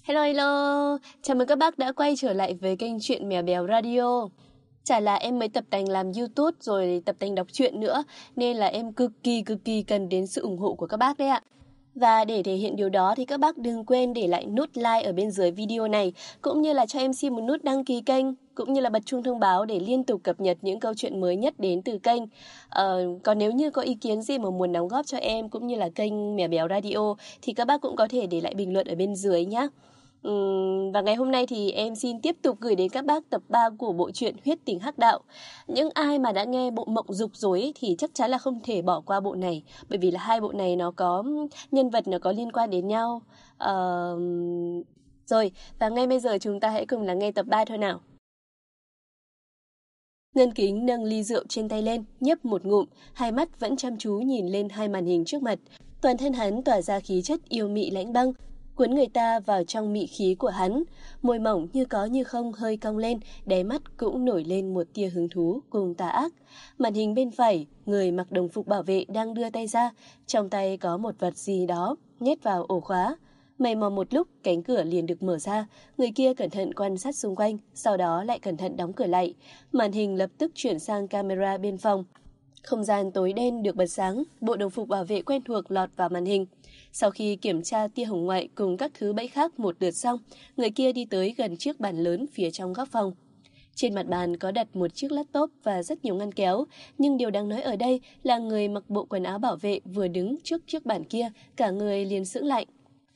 Hello hello, chào mừng các bác đã quay trở lại với kênh Chuyện Mèo Béo Radio. Chả là em mới tập tành làm YouTube rồi tập tành đọc truyện nữa, nên là em cực kỳ cần đến sự ủng hộ của các bác đấy ạ. Và để thể hiện điều đó thì các bác đừng quên để lại nút like ở bên dưới video này, cũng như là cho em xin một nút đăng ký kênh, cũng như là bật chuông thông báo để liên tục cập nhật những câu chuyện mới nhất đến từ kênh. Còn nếu như có ý kiến gì mà muốn đóng góp cho em cũng như là kênh Mèo Béo Radio thì các bác cũng có thể để lại bình luận ở bên dưới nhé. Và ngày hôm nay thì em xin tiếp tục gửi đến các bác tập 3 của bộ truyện Huyết Tình Hắc Đạo. Những ai mà đã nghe bộ Mộng Dục rồi ấy, thì chắc chắn là không thể bỏ qua bộ này, bởi vì là hai bộ này nó có nhân vật nó có liên quan đến nhau. Rồi, và ngay bây giờ chúng ta hãy cùng lắng nghe tập 3 thôi nào. Ngân Kính nâng ly rượu trên tay lên, nhấp một ngụm, hai mắt vẫn chăm chú nhìn lên hai màn hình trước mặt. Toàn thân hắn tỏa ra khí chất yêu mị lãnh băng, cuốn người ta vào trong mị khí của hắn. Môi mỏng như có như không hơi cong lên, đáy mắt cũng nổi lên một tia hứng thú cùng tà ác. Màn hình bên phải, người mặc đồng phục bảo vệ đang đưa tay ra, trong tay có một vật gì đó nhét vào ổ khóa. Mày mò một lúc, cánh cửa liền được mở ra, người kia cẩn thận quan sát xung quanh, sau đó lại cẩn thận đóng cửa lại. Màn hình lập tức chuyển sang camera bên phòng. Không gian tối đen được bật sáng, bộ đồng phục bảo vệ quen thuộc lọt vào màn hình. Sau khi kiểm tra tia hồng ngoại cùng các thứ bẫy khác một lượt xong, người kia đi tới gần chiếc bàn lớn phía trong góc phòng. Trên mặt bàn có đặt một chiếc laptop và rất nhiều ngăn kéo, nhưng điều đáng nói ở đây là người mặc bộ quần áo bảo vệ vừa đứng trước chiếc bàn kia, cả người liền sững lại.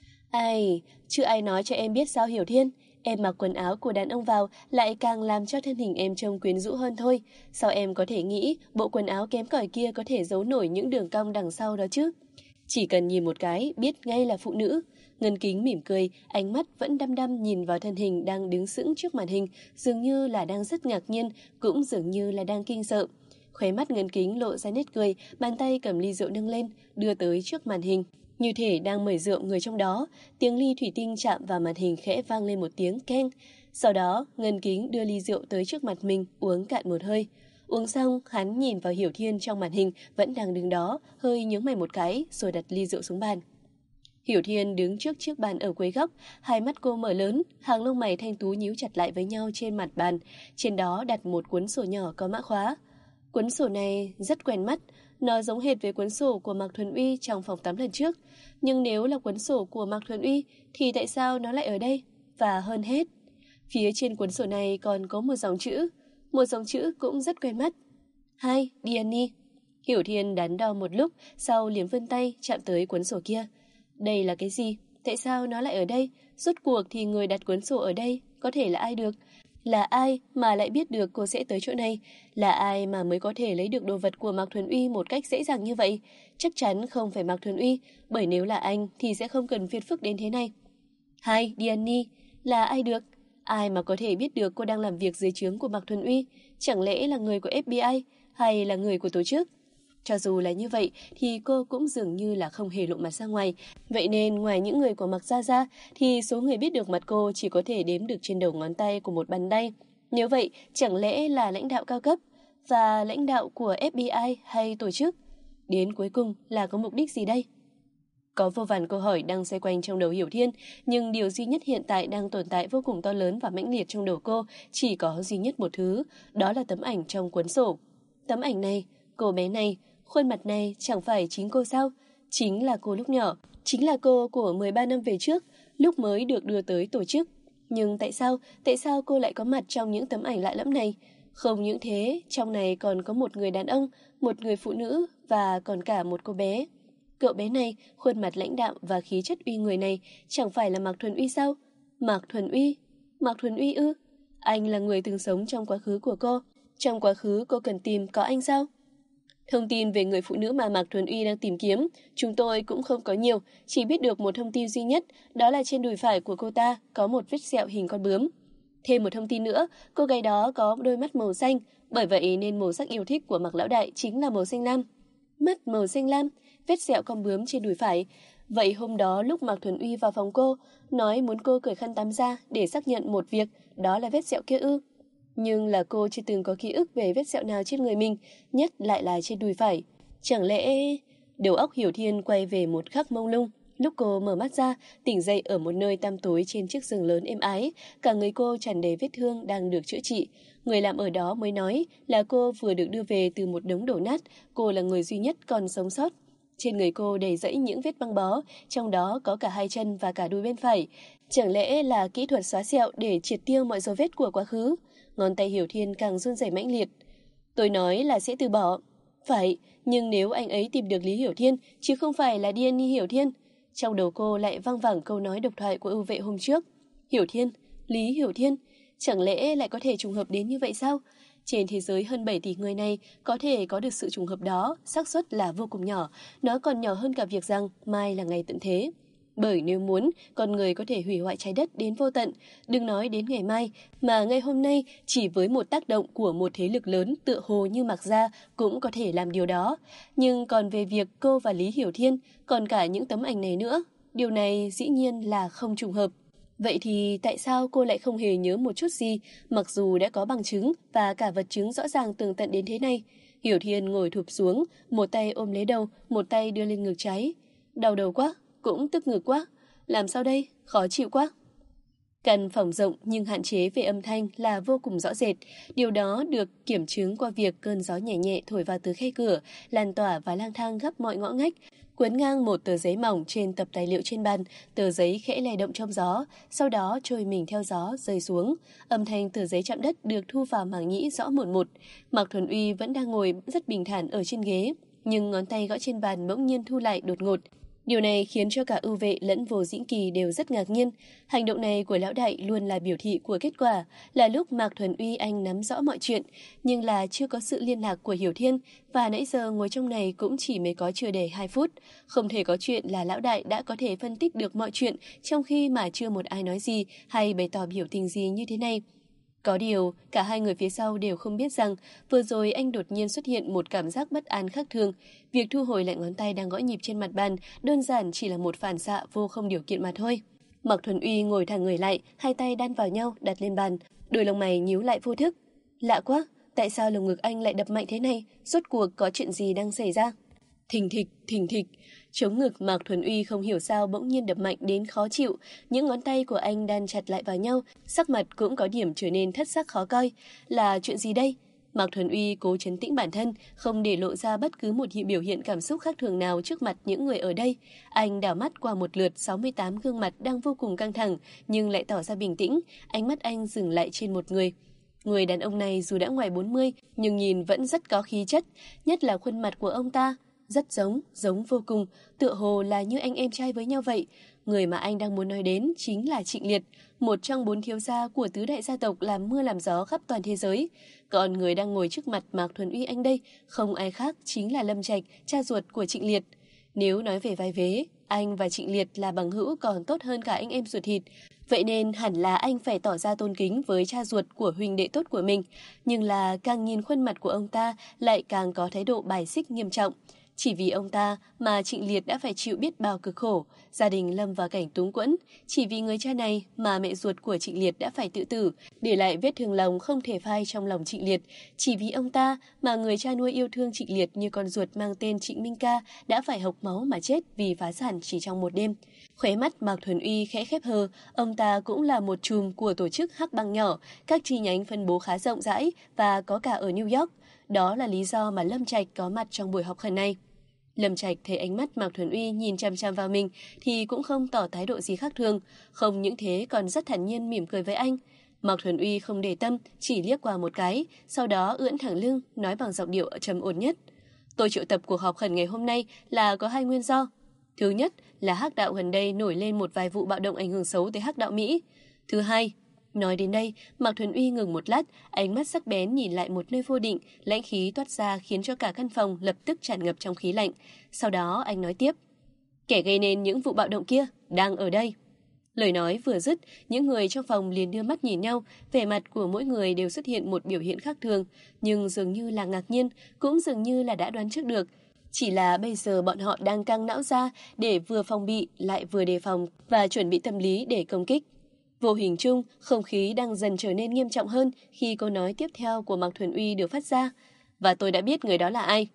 Ai, chứ ai nói cho em biết sao Hiểu Thiên, em mặc quần áo của đàn ông vào lại càng làm cho thân hình em trông quyến rũ hơn thôi. Sao em có thể nghĩ bộ quần áo kém cỏi kia có thể giấu nổi những đường cong đằng sau đó chứ? Chỉ cần nhìn một cái biết ngay là phụ nữ. Ngân Kính mỉm cười, ánh mắt vẫn đăm đăm nhìn vào thân hình đang đứng sững trước màn hình, dường như là đang rất ngạc nhiên, cũng dường như là đang kinh sợ. Khóe mắt Ngân Kính lộ ra nét cười, bàn tay cầm ly rượu nâng lên, đưa tới trước màn hình. Như thể đang mời rượu người trong đó, tiếng ly thủy tinh chạm vào màn hình khẽ vang lên một tiếng keng. Sau đó, Ngân Kính đưa ly rượu tới trước mặt mình, uống cạn một hơi. Uống xong, hắn nhìn vào Hiểu Thiên trong màn hình vẫn đang đứng đó, hơi nhướng mày một cái rồi đặt ly rượu xuống bàn. Hiểu Thiên đứng trước chiếc bàn ở cuối góc, hai mắt cô mở lớn, hàng lông mày thanh tú nhíu chặt lại với nhau trên mặt bàn, trên đó đặt một cuốn sổ nhỏ có mã khóa. Cuốn sổ này rất quen mắt, nó giống hệt với cuốn sổ của Mạc Thuần Uy trong phòng tắm lần trước, nhưng nếu là cuốn sổ của Mạc Thuần Uy thì tại sao nó lại ở đây? Và hơn hết, phía trên cuốn sổ này còn có một dòng chữ cũng rất quen mắt. Hi, Diany. Hiểu Thiên đắn đo một lúc, sau liền vươn tay chạm tới cuốn sổ kia. Đây là cái gì? Tại sao nó lại ở đây? Rốt cuộc thì người đặt cuốn sổ ở đây có thể là ai được? Là ai mà lại biết được cô sẽ tới chỗ này? Là ai mà mới có thể lấy được đồ vật của Mạc Thuần Uy một cách dễ dàng như vậy? Chắc chắn không phải Mạc Thuần Uy, bởi nếu là anh thì sẽ không cần phiền phức đến thế này. Hi, Diany, là ai được? Ai mà có thể biết được cô đang làm việc dưới trướng của Mạc Thuần Uy? Chẳng lẽ là người của FBI hay là người của tổ chức? Cho dù là như vậy thì cô cũng dường như là không hề lộ mặt ra ngoài. Vậy nên ngoài những người của Mạc Gia Gia thì số người biết được mặt cô chỉ có thể đếm được trên đầu ngón tay của một bàn tay. Nếu vậy, chẳng lẽ là lãnh đạo cao cấp và lãnh đạo của FBI hay tổ chức? Đến cuối cùng là có mục đích gì đây? Có vô vàn câu hỏi đang xoay quanh trong đầu Hiểu Thiên, nhưng điều duy nhất hiện tại đang tồn tại vô cùng to lớn và mãnh liệt trong đầu cô chỉ có duy nhất một thứ, đó là tấm ảnh trong cuốn sổ. Tấm ảnh này, cô bé này, khuôn mặt này chẳng phải chính cô sao? Chính là cô lúc nhỏ, chính là cô của 13 năm về trước, lúc mới được đưa tới tổ chức. Nhưng tại sao cô lại có mặt trong những tấm ảnh lạ lẫm này? Không những thế, trong này còn có một người đàn ông, một người phụ nữ và còn cả một cô bé. Cậu bé này, khuôn mặt lãnh đạm và khí chất uy người này chẳng phải là Mạc Thuần Uy sao? Mạc Thuần Uy ư? Anh là người từng sống trong quá khứ của cô. Trong quá khứ cô cần tìm có anh sao? Thông tin về người phụ nữ mà Mạc Thuần Uy đang tìm kiếm, chúng tôi cũng không có nhiều, chỉ biết được một thông tin duy nhất, đó là trên đùi phải của cô ta có một vết sẹo hình con bướm. Thêm một thông tin nữa, cô gái đó có đôi mắt màu xanh, bởi vậy nên màu sắc yêu thích của Mạc Lão Đại chính là màu xanh lam. Mắt màu xanh lam, vết sẹo con bướm trên đùi phải. Vậy hôm đó lúc Mạc Thuần Uy vào phòng cô, nói muốn cô cởi khăn tắm ra để xác nhận một việc, đó là vết sẹo kia ư? Nhưng là cô chưa từng có ký ức về vết sẹo nào trên người mình, nhất lại là trên đùi phải. Chẳng lẽ... Đầu óc Hiểu Thiên quay về một khắc mông lung, Lúc cô mở mắt ra, tỉnh dậy ở một nơi tăm tối trên chiếc giường lớn êm ái, cả người cô tràn đầy vết thương đang được chữa trị. Người làm ở đó mới nói là cô vừa được đưa về từ một đống đổ nát, cô là người duy nhất còn sống sót. Trên người cô đầy rẫy những vết băng bó, trong đó có cả hai chân và cả đùi bên phải. Chẳng lẽ là kỹ thuật xóa sẹo để triệt tiêu mọi dấu vết của quá khứ? Ngón tay Hiểu Thiên càng run rẩy mãnh liệt. Tôi nói là sẽ từ bỏ. Phải, nhưng nếu anh ấy tìm được Lý Hiểu Thiên, chứ không phải là Diany Hiểu Thiên. Trong đầu cô lại văng vẳng câu nói độc thoại của ưu vệ hôm trước. Hiểu Thiên, Lý Hiểu Thiên, chẳng lẽ lại có thể trùng hợp đến như vậy sao? Trên thế giới hơn 7 tỷ người này, có thể có được sự trùng hợp đó, xác suất là vô cùng nhỏ, nó còn nhỏ hơn cả việc rằng mai là ngày tận thế. Bởi nếu muốn, con người có thể hủy hoại trái đất đến vô tận, đừng nói đến ngày mai, mà ngày hôm nay chỉ với một tác động của một thế lực lớn tựa hồ như Mạc Gia cũng có thể làm điều đó. Nhưng còn về việc cô và Lý Hiểu Thiên, còn cả những tấm ảnh này nữa, điều này dĩ nhiên là không trùng hợp. Vậy thì tại sao cô lại không hề nhớ một chút gì, mặc dù đã có bằng chứng và cả vật chứng rõ ràng tường tận đến thế này? Hiểu Thiên ngồi thụp xuống, một tay ôm lấy đầu, một tay đưa lên ngực trái. Đau đầu quá, cũng tức ngực quá. Làm sao đây? Khó chịu quá. Căn phòng rộng nhưng hạn chế về âm thanh là vô cùng rõ rệt. Điều đó được kiểm chứng qua việc cơn gió nhẹ nhẹ thổi vào từ khe cửa, lan tỏa và lang thang khắp mọi ngõ ngách. Quấn ngang một tờ giấy mỏng trên tập tài liệu trên bàn, tờ giấy khẽ lay động trong gió, sau đó trôi mình theo gió rơi xuống. Âm thanh tờ giấy chạm đất được thu vào màng nhĩ rõ một một. Mạc Thuần Uy vẫn đang ngồi rất bình thản ở trên ghế, nhưng ngón tay gõ trên bàn bỗng nhiên thu lại đột ngột. Điều này khiến cho cả ưu vệ lẫn Vô Dĩnh Kỳ đều rất ngạc nhiên. Hành động này của lão đại luôn là biểu thị của kết quả, là lúc Mạc Thuần Uy anh nắm rõ mọi chuyện, nhưng là chưa có sự liên lạc của Hiểu Thiên, và nãy giờ ngồi trong này cũng chỉ mới có chưa đầy 2 phút. Không thể có chuyện là lão đại đã có thể phân tích được mọi chuyện trong khi mà chưa một ai nói gì hay bày tỏ biểu tình gì như thế này. Có điều, cả hai người phía sau đều không biết rằng vừa rồi anh đột nhiên xuất hiện một cảm giác bất an khác thường. Việc thu hồi lại ngón tay đang gõ nhịp trên mặt bàn đơn giản chỉ là một phản xạ vô không điều kiện mà thôi. Mạc Thuần Uy ngồi thẳng người lại, hai tay đan vào nhau đặt lên bàn, đôi lông mày nhíu lại vô thức. Lạ quá, tại sao lồng ngực anh lại đập mạnh thế này? Rốt cuộc có chuyện gì đang xảy ra? Thình thịch, chống ngực Mạc Thuần Uy không hiểu sao bỗng nhiên đập mạnh đến khó chịu, những ngón tay của anh đan chặt lại vào nhau, sắc mặt cũng có điểm trở nên thất sắc khó coi. Là chuyện gì đây? Mạc Thuần Uy cố trấn tĩnh bản thân, không để lộ ra bất cứ một biểu hiện cảm xúc khác thường nào trước mặt những người ở đây. Anh đảo mắt qua một lượt 68 gương mặt đang vô cùng căng thẳng, nhưng lại tỏ ra bình tĩnh, ánh mắt anh dừng lại trên một người. Người đàn ông này dù đã ngoài 40, nhưng nhìn vẫn rất có khí chất, nhất là khuôn mặt của ông ta. Rất giống vô cùng, tựa hồ là như anh em trai với nhau vậy. Người mà anh đang muốn nói đến chính là Trịnh Liệt, một trong 4 thiếu gia của tứ đại gia tộc làm mưa làm gió khắp toàn thế giới. Còn người đang ngồi trước mặt Mạc Thuần Uy anh đây, không ai khác chính là Lâm Trạch, cha ruột của Trịnh Liệt. Nếu nói về vai vế, anh và Trịnh Liệt là bằng hữu còn tốt hơn cả anh em ruột thịt. Vậy nên hẳn là anh phải tỏ ra tôn kính với cha ruột của huynh đệ tốt của mình. Nhưng là càng nhìn khuôn mặt của ông ta lại càng có thái độ bài xích nghiêm trọng. Chỉ vì ông ta mà Trịnh Liệt đã phải chịu biết bao cực khổ, gia đình lâm vào cảnh túng quẫn. Chỉ vì người cha này mà mẹ ruột của Trịnh Liệt đã phải tự tử, để lại vết thương lòng không thể phai trong lòng Trịnh Liệt. Chỉ vì ông ta mà người cha nuôi yêu thương Trịnh Liệt như con ruột mang tên Trịnh Minh Ca đã phải hộc máu mà chết vì phá sản chỉ trong một đêm. Khóe mắt Mạc Thuần Uy khẽ khép hờ, ông ta cũng là một chùm của tổ chức Hắc Bang nhỏ, các chi nhánh phân bố khá rộng rãi và có cả ở New York. Đó là lý do mà Lâm Trạch có mặt trong buổi họp khẩn này. Lâm Trạch thấy ánh mắt Mạc Thuần Uy nhìn chăm chăm vào mình thì cũng không tỏ thái độ gì khác thường, không những thế còn rất thản nhiên mỉm cười với anh. Mạc Thuần Uy không để tâm, chỉ liếc qua một cái, sau đó ưỡn thẳng lưng, nói bằng giọng điệu trầm ổn nhất. Tôi triệu tập cuộc họp khẩn ngày hôm nay là có 2 nguyên do. Thứ nhất là Hắc đạo gần đây nổi lên một vài vụ bạo động ảnh hưởng xấu tới Hắc đạo Mỹ. Thứ hai, nói đến đây, Mạc Thuần Uy ngừng một lát, ánh mắt sắc bén nhìn lại một nơi vô định, lãnh khí toát ra khiến cho cả căn phòng lập tức tràn ngập trong khí lạnh. Sau đó anh nói tiếp, kẻ gây nên những vụ bạo động kia đang ở đây. Lời nói vừa dứt, những người trong phòng liền đưa mắt nhìn nhau, vẻ mặt của mỗi người đều xuất hiện một biểu hiện khác thường, nhưng dường như là ngạc nhiên, cũng dường như là đã đoán trước được. Chỉ là bây giờ bọn họ đang căng não ra để vừa phòng bị lại vừa đề phòng và chuẩn bị tâm lý để công kích. Vô hình chung, không khí đang dần trở nên nghiêm trọng hơn khi câu nói tiếp theo của Mạc Thuần Uy được phát ra. Và tôi đã biết người đó là ai.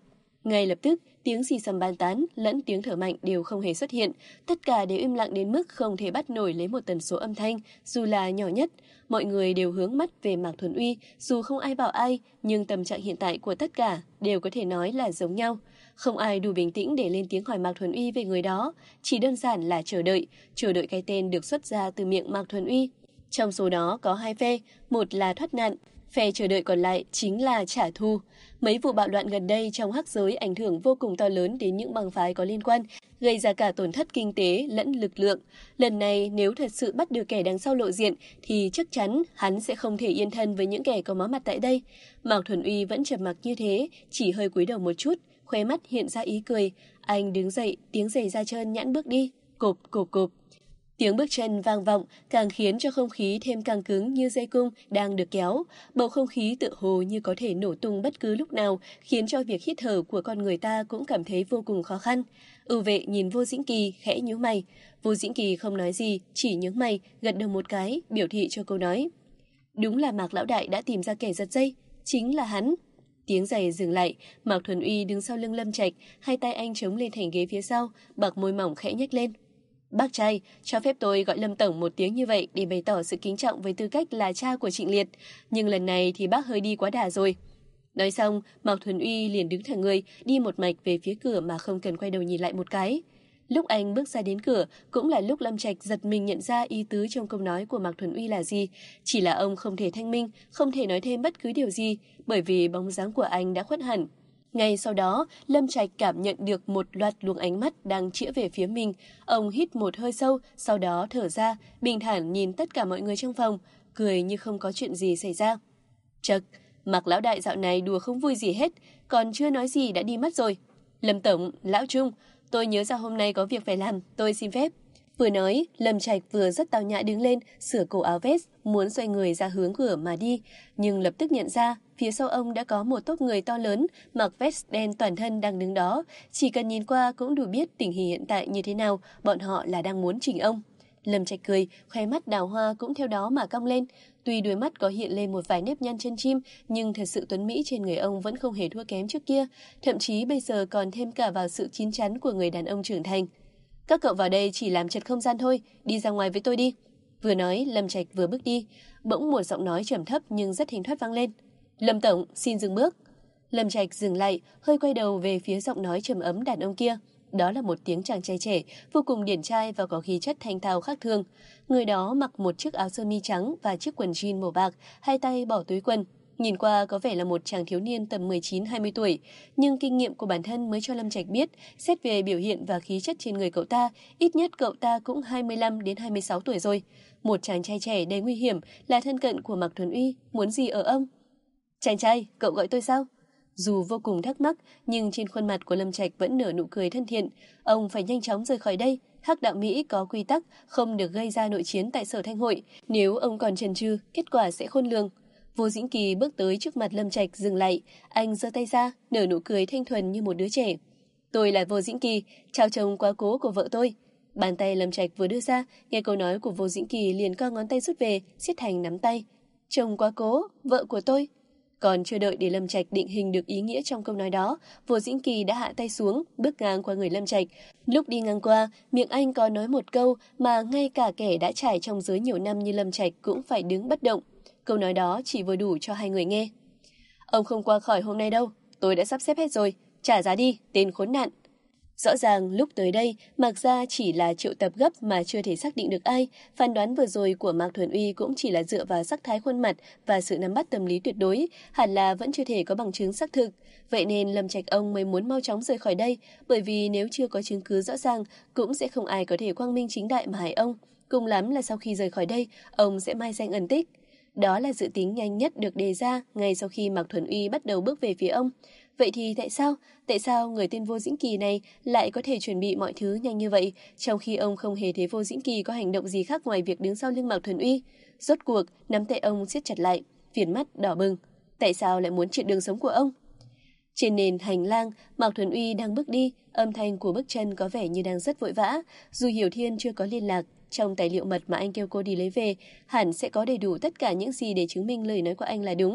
Ngay lập tức, tiếng xì xầm bàn tán lẫn tiếng thở mạnh đều không hề xuất hiện, tất cả đều im lặng đến mức không thể bắt nổi lấy một tần số âm thanh, dù là nhỏ nhất. Mọi người đều hướng mắt về Mạc Thuần Uy, dù không ai bảo ai, nhưng tâm trạng hiện tại của tất cả đều có thể nói là giống nhau. Không ai đủ bình tĩnh để lên tiếng hỏi Mạc Thuần Uy về người đó, chỉ đơn giản là chờ đợi cái tên được xuất ra từ miệng Mạc Thuần Uy. Trong số đó có hai phe, một là thoát nạn, phe chờ đợi còn lại chính là trả thù. Mấy vụ bạo loạn gần đây trong hắc giới ảnh hưởng vô cùng to lớn đến những bang phái có liên quan, gây ra cả tổn thất kinh tế lẫn lực lượng. Lần này nếu thật sự bắt được kẻ đằng sau lộ diện thì chắc chắn hắn sẽ không thể yên thân với những kẻ có máu mặt tại đây. Mạc Thuần Uy vẫn trầm mặc như thế, chỉ hơi cúi đầu một chút, khóe mắt hiện ra ý cười. Anh đứng dậy, tiếng giày da trơn nhẵn bước đi, cộp cộp cộp. Tiếng bước chân vang vọng càng khiến cho không khí thêm căng cứng như dây cung đang được kéo. Bầu không khí tựa hồ như có thể nổ tung bất cứ lúc nào, khiến cho việc hít thở của con người ta cũng cảm thấy vô cùng khó khăn. Ưu vệ nhìn Vô Dĩnh Kỳ khẽ nhíu mày. Vô Dĩnh Kỳ không nói gì, chỉ nhướng mày, gật đầu một cái, biểu thị cho câu nói. Đúng là Mạc lão đại đã tìm ra kẻ giật dây, chính là hắn. Tiếng giày dừng lại, Mạc Thuần Uy đứng sau lưng Lâm Trạch, hai tay anh chống lên thành ghế phía sau, bạc môi mỏng khẽ nhếch lên. Bác trai, cho phép tôi gọi Lâm Tổng một tiếng như vậy để bày tỏ sự kính trọng với tư cách là cha của Trịnh Liệt, nhưng lần này thì bác hơi đi quá đà rồi. Nói xong, Mạc Thuần Uy liền đứng thẳng người, đi một mạch về phía cửa mà không cần quay đầu nhìn lại một cái. Lúc anh bước ra đến cửa, cũng là lúc Lâm Trạch giật mình nhận ra ý tứ trong câu nói của Mạc Thuần Uy là gì. Chỉ là ông không thể thanh minh, không thể nói thêm bất cứ điều gì, bởi vì bóng dáng của anh đã khuất hẳn. Ngay sau đó, Lâm Trạch cảm nhận được một loạt luồng ánh mắt đang chĩa về phía mình. Ông hít một hơi sâu, sau đó thở ra, bình thản nhìn tất cả mọi người trong phòng, cười như không có chuyện gì xảy ra. Chậc, Mạc lão đại dạo này đùa không vui gì hết, còn chưa nói gì đã đi mất rồi. Lâm Tổng, Lão Trung, tôi nhớ ra hôm nay có việc phải làm, tôi xin phép. Vừa nói, Lâm Trạch vừa rất tao nhã đứng lên, sửa cổ áo vest, muốn xoay người ra hướng cửa mà đi, nhưng lập tức nhận ra, phía sau ông đã có một tốp người to lớn, mặc vest đen toàn thân đang đứng đó, chỉ cần nhìn qua cũng đủ biết tình hình hiện tại như thế nào, bọn họ là đang muốn chỉnh ông. Lâm Trạch cười, khóe mắt đào hoa cũng theo đó mà cong lên, tuy đuôi mắt có hiện lên một vài nếp nhăn chân chim, nhưng thật sự tuấn mỹ trên người ông vẫn không hề thua kém trước kia, thậm chí bây giờ còn thêm cả vào sự chín chắn của người đàn ông trưởng thành. Các cậu vào đây chỉ làm chật không gian thôi, đi ra ngoài với tôi đi. Vừa nói, Lâm Trạch vừa bước đi, bỗng một giọng nói trầm thấp nhưng rất thình thoát vang lên. Lâm Tổng, xin dừng bước. Lâm Trạch dừng lại, hơi quay đầu về phía giọng nói trầm ấm đàn ông kia. Đó là một tiếng chàng trai trẻ, vô cùng điển trai và có khí chất thanh thao khác thường. Người đó mặc một chiếc áo sơ mi trắng và chiếc quần jean màu bạc, hai tay bỏ túi quần. Nhìn qua có vẻ là một chàng thiếu niên tầm 19-20 tuổi, nhưng kinh nghiệm của bản thân mới cho Lâm Trạch biết, xét về biểu hiện và khí chất trên người cậu ta, ít nhất cậu ta cũng 25 đến 26 tuổi rồi. Một chàng trai trẻ đầy nguy hiểm là thân cận của Mạc Thuần Uy, muốn gì ở ông? Chàng trai, cậu gọi tôi sao? Dù vô cùng thắc mắc, nhưng trên khuôn mặt của Lâm Trạch vẫn nở nụ cười thân thiện. Ông phải nhanh chóng rời khỏi đây. Hắc đạo Mỹ có quy tắc không được gây ra nội chiến tại Sở Thanh Hội. Nếu ông còn chần chừ, kết quả sẽ khôn lường. Vô Dĩnh Kỳ bước tới trước mặt Lâm Trạch dừng lại. Anh giơ tay ra, nở nụ cười thanh thuần như một đứa trẻ. Tôi là Vô Dĩnh Kỳ, chào chồng quá cố của vợ tôi. Bàn tay Lâm Trạch vừa đưa ra, nghe câu nói của Vô Dĩnh Kỳ liền co ngón tay rút về, siết thành nắm tay. Chồng quá cố, vợ của tôi. Còn chưa đợi để Lâm Trạch định hình được ý nghĩa trong câu nói đó, Vô Dĩnh Kỳ đã hạ tay xuống, bước ngang qua người Lâm Trạch. Lúc đi ngang qua, miệng anh có nói một câu mà ngay cả kẻ đã trải trong giới nhiều năm như Lâm Trạch cũng phải đứng bất động. Câu nói đó chỉ vừa đủ cho hai người nghe. Ông không qua khỏi hôm nay đâu, tôi đã sắp xếp hết rồi, trả giá đi, tên khốn nạn. Rõ ràng lúc tới đây, Mạc Gia chỉ là triệu tập gấp mà chưa thể xác định được ai. Phán đoán vừa rồi của Mạc Thuần Uy cũng chỉ là dựa vào sắc thái khuôn mặt và sự nắm bắt tâm lý tuyệt đối, hẳn là vẫn chưa thể có bằng chứng xác thực. Vậy nên Lâm Trạch ông mới muốn mau chóng rời khỏi đây, bởi vì nếu chưa có chứng cứ rõ ràng, cũng sẽ không ai có thể quang minh chính đại mà hại ông. Cùng lắm là sau khi rời khỏi đây, ông sẽ mai danh ẩn tích. Đó là dự tính nhanh nhất được đề ra ngay sau khi Mạc Thuần Uy bắt đầu bước về phía ông. Vậy thì tại sao người tên Vô Dĩnh Kỳ này lại có thể chuẩn bị mọi thứ nhanh như vậy, trong khi ông không hề thấy Vô Dĩnh Kỳ có hành động gì khác ngoài việc đứng sau lưng Mạc Thuần Uy? Rốt cuộc, nắm tay ông siết chặt lại, viền mắt đỏ bừng. Tại sao lại muốn chặn đường sống của ông? Trên nền hành lang, Mạc Thuần Uy đang bước đi, âm thanh của bước chân có vẻ như đang rất vội vã. Dù Hiểu Thiên chưa có liên lạc, trong tài liệu mật mà anh kêu cô đi lấy về, hẳn sẽ có đầy đủ tất cả những gì để chứng minh lời nói của anh là đúng.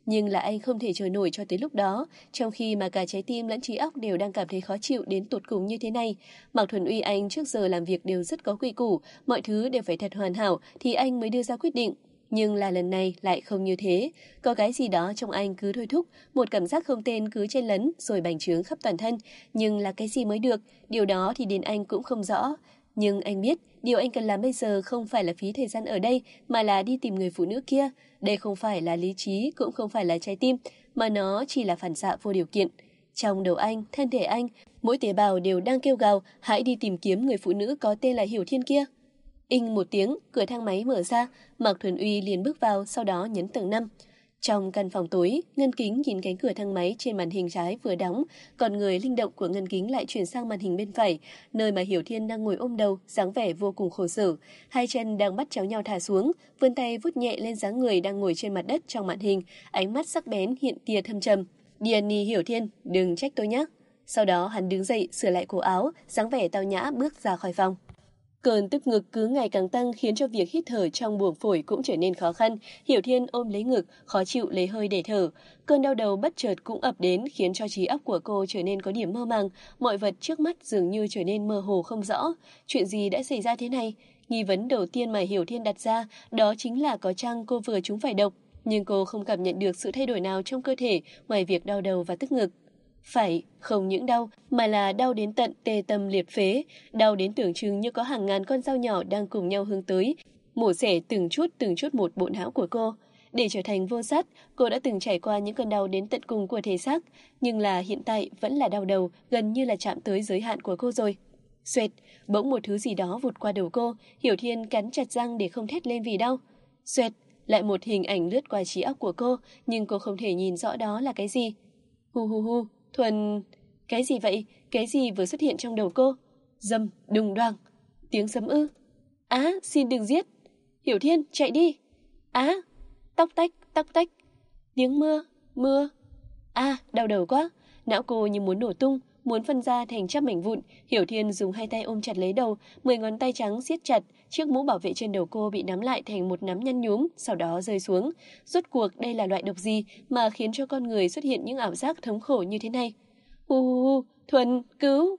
Nhưng là anh không thể chờ nổi cho tới lúc đó, trong khi mà cả trái tim lẫn trí óc đều đang cảm thấy khó chịu đến tột cùng như thế này. Mạc Thuần Uy anh trước giờ làm việc đều rất có quy củ, mọi thứ đều phải thật hoàn hảo thì anh mới đưa ra quyết định. Nhưng là lần này lại không như thế, có cái gì đó trong anh cứ thôi thúc, một cảm giác không tên cứ chen lấn rồi bành trướng khắp toàn thân, nhưng là cái gì mới được, điều đó thì đến anh cũng không rõ. Nhưng anh biết, điều anh cần làm bây giờ không phải là phí thời gian ở đây, mà là đi tìm người phụ nữ kia. Đây không phải là lý trí, cũng không phải là trái tim, mà nó chỉ là phản xạ vô điều kiện. Trong đầu anh, thân thể anh, mỗi tế bào đều đang kêu gào, hãy đi tìm kiếm người phụ nữ có tên là Hiểu Thiên kia. Inh một tiếng, cửa thang máy mở ra, Mạc Thuần Uy liền bước vào, sau đó nhấn tầng 5. Trong căn phòng tối, Ngân Kính nhìn cánh cửa thang máy trên màn hình trái vừa đóng, còn người linh động của Ngân Kính lại chuyển sang màn hình bên phải, nơi mà Hiểu Thiên đang ngồi ôm đầu, dáng vẻ vô cùng khổ sở, hai chân đang bắt chéo nhau thả xuống, vươn tay vuốt nhẹ lên dáng người đang ngồi trên mặt đất trong màn hình, ánh mắt sắc bén hiện tia thâm trầm. Diany Hiểu Thiên, đừng trách tôi nhé. Sau đó hắn đứng dậy, sửa lại cổ áo, dáng vẻ tao nhã bước ra khỏi phòng. Cơn tức ngực cứ ngày càng tăng khiến cho việc hít thở trong buồng phổi cũng trở nên khó khăn. Hiểu Thiên ôm lấy ngực, khó chịu lấy hơi để thở. Cơn đau đầu bất chợt cũng ập đến khiến cho trí óc của cô trở nên có điểm mơ màng. Mọi vật trước mắt dường như trở nên mơ hồ không rõ. Chuyện gì đã xảy ra thế này? Nghi vấn đầu tiên mà Hiểu Thiên đặt ra đó chính là có chăng cô vừa trúng phải độc. Nhưng cô không cảm nhận được sự thay đổi nào trong cơ thể ngoài việc đau đầu và tức ngực. Phải, không những đau, mà là đau đến tận tê tâm liệt phế, đau đến tưởng chừng như có hàng ngàn con dao nhỏ đang cùng nhau hướng tới, mổ xẻ từng chút một bộ não của cô. Để trở thành vô sát, cô đã từng trải qua những cơn đau đến tận cùng của thể xác, nhưng là hiện tại vẫn là đau đầu, gần như là chạm tới giới hạn của cô rồi. Xoẹt, bỗng một thứ gì đó vụt qua đầu cô, Hiểu Thiên cắn chặt răng để không thét lên vì đau. Xoẹt, lại một hình ảnh lướt qua trí óc của cô, nhưng cô không thể nhìn rõ đó là cái gì. Hu hu hu. Thuần... Cái gì vậy? Cái gì vừa xuất hiện trong đầu cô? Dầm, đùng đoàng. Tiếng sấm ư. Á, xin đừng giết. Hiểu Thiên, chạy đi. Á, tóc tách. Tiếng mưa. Đau đầu quá. Não cô như muốn nổ tung, muốn phân ra thành trăm mảnh vụn. Hiểu Thiên dùng hai tay ôm chặt lấy đầu, 10 ngón tay trắng siết chặt, chiếc mũ bảo vệ trên đầu cô bị nắm lại thành một nắm nhăn nhúm, sau đó rơi xuống. Rốt cuộc đây là loại độc gì mà khiến cho con người xuất hiện những ảo giác thống khổ như thế này? Thuần, cứu!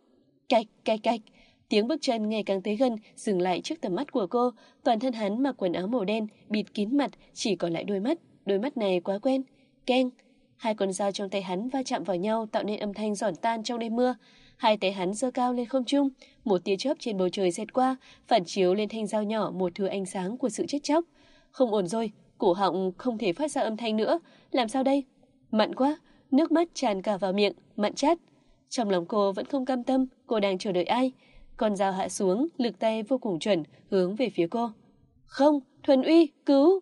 Cạch. Tiếng bước chân ngày càng tới gần, dừng lại trước tầm mắt của cô. Toàn thân hắn mặc quần áo màu đen, bịt kín mặt, chỉ còn lại đôi mắt này quá quen. Keng! Hai con dao trong tay hắn va chạm vào nhau tạo nên âm thanh giòn tan trong đêm mưa. Hai tay hắn giơ cao lên không trung, một tia chớp trên bầu trời xẹt qua, phản chiếu lên thanh dao nhỏ một thứ ánh sáng của sự chết chóc. Không ổn rồi, cổ họng không thể phát ra âm thanh nữa, làm sao đây? Mặn quá, nước mắt tràn cả vào miệng, mặn chát. Trong lòng cô vẫn không cam tâm, cô đang chờ đợi ai? Con dao hạ xuống, lực tay vô cùng chuẩn, hướng về phía cô. Không, Thuần Uy, cứu!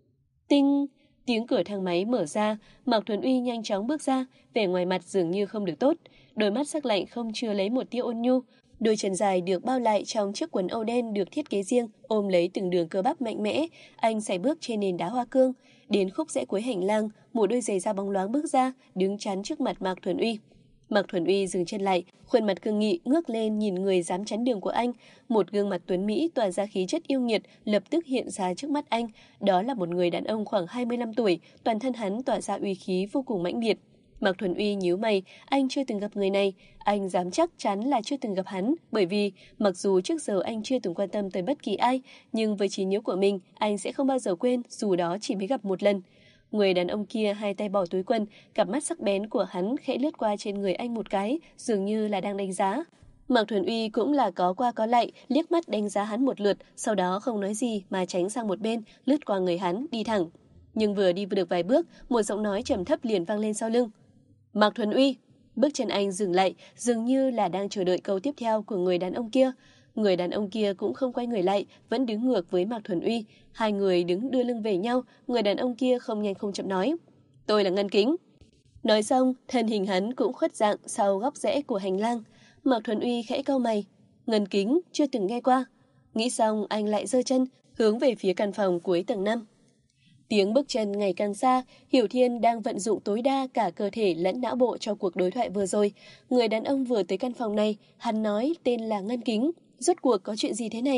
Tinh! Tiếng cửa thang máy mở ra, Mạc Thuần Uy nhanh chóng bước ra, vẻ ngoài mặt dường như không được tốt, đôi mắt sắc lạnh không chứa lấy một tia ôn nhu, đôi chân dài được bao lại trong chiếc quần âu đen được thiết kế riêng, ôm lấy từng đường cơ bắp mạnh mẽ, anh sải bước trên nền đá hoa cương, đến khúc rẽ cuối hành lang, một đôi giày da bóng loáng bước ra, đứng chắn trước mặt Mạc Thuần Uy. Mạc Thuần Uy dừng chân lại, khuôn mặt cương nghị ngước lên nhìn người dám chắn đường của anh, một gương mặt tuấn mỹ tỏa ra khí chất yêu nghiệt lập tức hiện ra trước mắt anh, đó là một người đàn ông khoảng 25 tuổi, toàn thân hắn tỏa ra uy khí vô cùng mãnh liệt. Mạc Thuần Uy nhíu mày, anh chưa từng gặp người này, anh dám chắc chắn là chưa từng gặp hắn, bởi vì mặc dù trước giờ anh chưa từng quan tâm tới bất kỳ ai, nhưng với trí nhớ của mình, anh sẽ không bao giờ quên dù đó chỉ mới gặp một lần. Người đàn ông kia hai tay bỏ túi quần, cặp mắt sắc bén của hắn khẽ lướt qua trên người anh một cái, dường như là đang đánh giá. Mạc Thuần Uy cũng là có qua có lại, liếc mắt đánh giá hắn một lượt, sau đó không nói gì mà tránh sang một bên, lướt qua người hắn, đi thẳng. Nhưng vừa đi vừa được vài bước, một giọng nói trầm thấp liền vang lên sau lưng. Mạc Thuần Uy! Bước chân anh dừng lại, dường như là đang chờ đợi câu tiếp theo của người đàn ông kia. Người đàn ông kia cũng không quay người lại, vẫn đứng ngược với Mạc Thuần Uy. Hai người đứng đưa lưng về nhau, người đàn ông kia không nhanh không chậm nói. Tôi là Ngân Kính. Nói xong, thân hình hắn cũng khuất dạng sau góc rẽ của hành lang. Mạc Thuần Uy khẽ cau mày. Ngân Kính, chưa từng nghe qua. Nghĩ xong, anh lại giơ chân, hướng về phía căn phòng cuối tầng 5. Tiếng bước chân ngày càng xa, Hiểu Thiên đang vận dụng tối đa cả cơ thể lẫn não bộ cho cuộc đối thoại vừa rồi. Người đàn ông vừa tới căn phòng này, hắn nói tên là Ngân Kính. Rốt cuộc có chuyện gì thế này?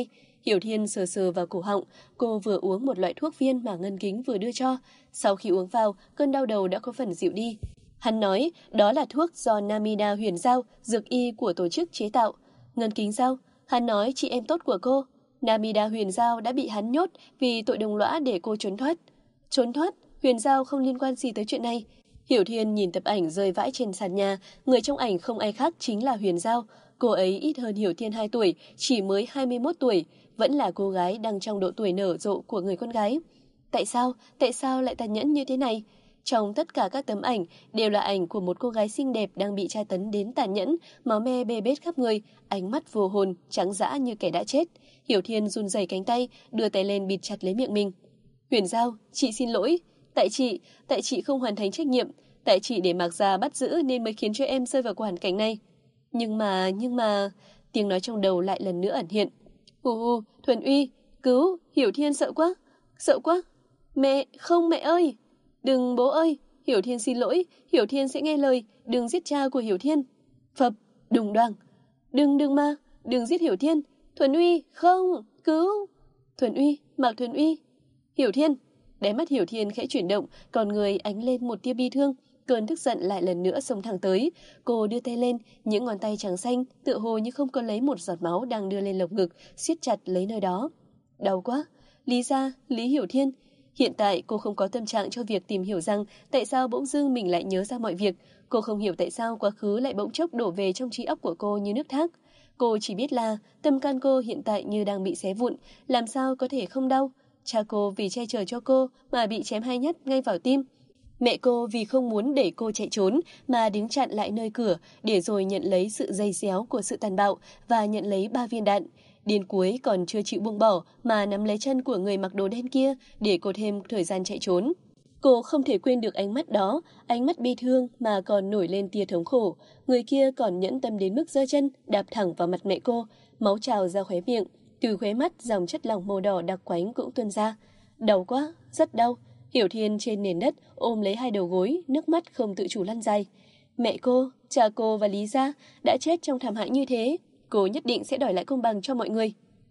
Hiểu Thiên sờ sờ vào cổ họng, cô vừa uống một loại thuốc viên mà Ngân Kính vừa đưa cho. Sau khi uống vào, cơn đau đầu đã có phần dịu đi. Hắn nói đó là thuốc do Namida Huyền Giao, dược y của tổ chức chế tạo. Ngân Kính sao? Hắn nói chị em tốt của cô. Namida Huyền Giao đã bị hắn nhốt vì tội đồng lõa để cô trốn thoát. Trốn thoát? Huyền Giao không liên quan gì tới chuyện này. Hiểu Thiên nhìn tập ảnh rơi vãi trên sàn nhà, người trong ảnh không ai khác chính là Huyền Giao. Cô ấy ít hơn Hiểu Thiên 2 tuổi, chỉ mới 21 tuổi, vẫn là cô gái đang trong độ tuổi nở rộ của người con gái. Tại sao lại tàn nhẫn như thế này? Trong tất cả các tấm ảnh đều là ảnh của một cô gái xinh đẹp đang bị tra tấn đến tàn nhẫn, máu me bê bết khắp người, ánh mắt vô hồn, trắng dã như kẻ đã chết. Hiểu Thiên run rẩy cánh tay, đưa tay lên bịt chặt lấy miệng mình. Huyền Giao, chị xin lỗi. Tại chị không hoàn thành trách nhiệm. Tại chị để Mạc Gia bắt giữ nên mới khiến cho em rơi vào hoàn cảnh này. Nhưng mà... Tiếng nói trong đầu lại lần nữa ẩn hiện. Thuần Uy, cứu, Hiểu Thiên sợ quá. Mẹ ơi. Đừng bố ơi, Hiểu Thiên xin lỗi, Hiểu Thiên sẽ nghe lời, đừng giết cha của Hiểu Thiên. Phập, đùng đoàng. Đừng giết Hiểu Thiên. Thuần Uy, không, cứu. Thuần Uy, Mạc Thuần Uy. Hiểu Thiên. Đáy mắt Hiểu Thiên khẽ chuyển động, còn người ánh lên một tia bi thương. Cơn tức giận lại lần nữa xông thẳng tới. Cô đưa tay lên, những ngón tay trắng xanh, tựa hồ như không có lấy một giọt máu đang đưa lên lồng ngực, siết chặt lấy nơi đó. Đau quá. Lý Hiểu Thiên. Hiện tại cô không có tâm trạng cho việc tìm hiểu rằng tại sao bỗng dưng mình lại nhớ ra mọi việc. Cô không hiểu tại sao quá khứ lại bỗng chốc đổ về trong trí óc của cô như nước thác. Cô chỉ biết là tâm can cô hiện tại như đang bị xé vụn, làm sao có thể không đau. Cha cô vì che chở cho cô mà bị chém 2 nhát ngay vào tim. Mẹ cô vì không muốn để cô chạy trốn mà đứng chặn lại nơi cửa để rồi nhận lấy sự dây xéo của sự tàn bạo và nhận lấy 3 viên đạn. Đến cuối còn chưa chịu buông bỏ mà nắm lấy chân của người mặc đồ đen kia để cô thêm thời gian chạy trốn. Cô không thể quên được ánh mắt đó, ánh mắt bi thương mà còn nổi lên tia thống khổ. Người kia còn nhẫn tâm đến mức giơ chân đạp thẳng vào mặt mẹ cô, máu trào ra khóe miệng, từ khóe mắt dòng chất lỏng màu đỏ đặc quánh cũng tuôn ra. Đau quá, rất đau. Hiểu Thiên trên nền đất ôm lấy 2 đầu gối, nước mắt không tự chủ lăn dài. Mẹ cô, cha cô và Lý Gia đã chết trong thảm hại như thế. Cô nhất định sẽ đòi lại công bằng cho mọi người.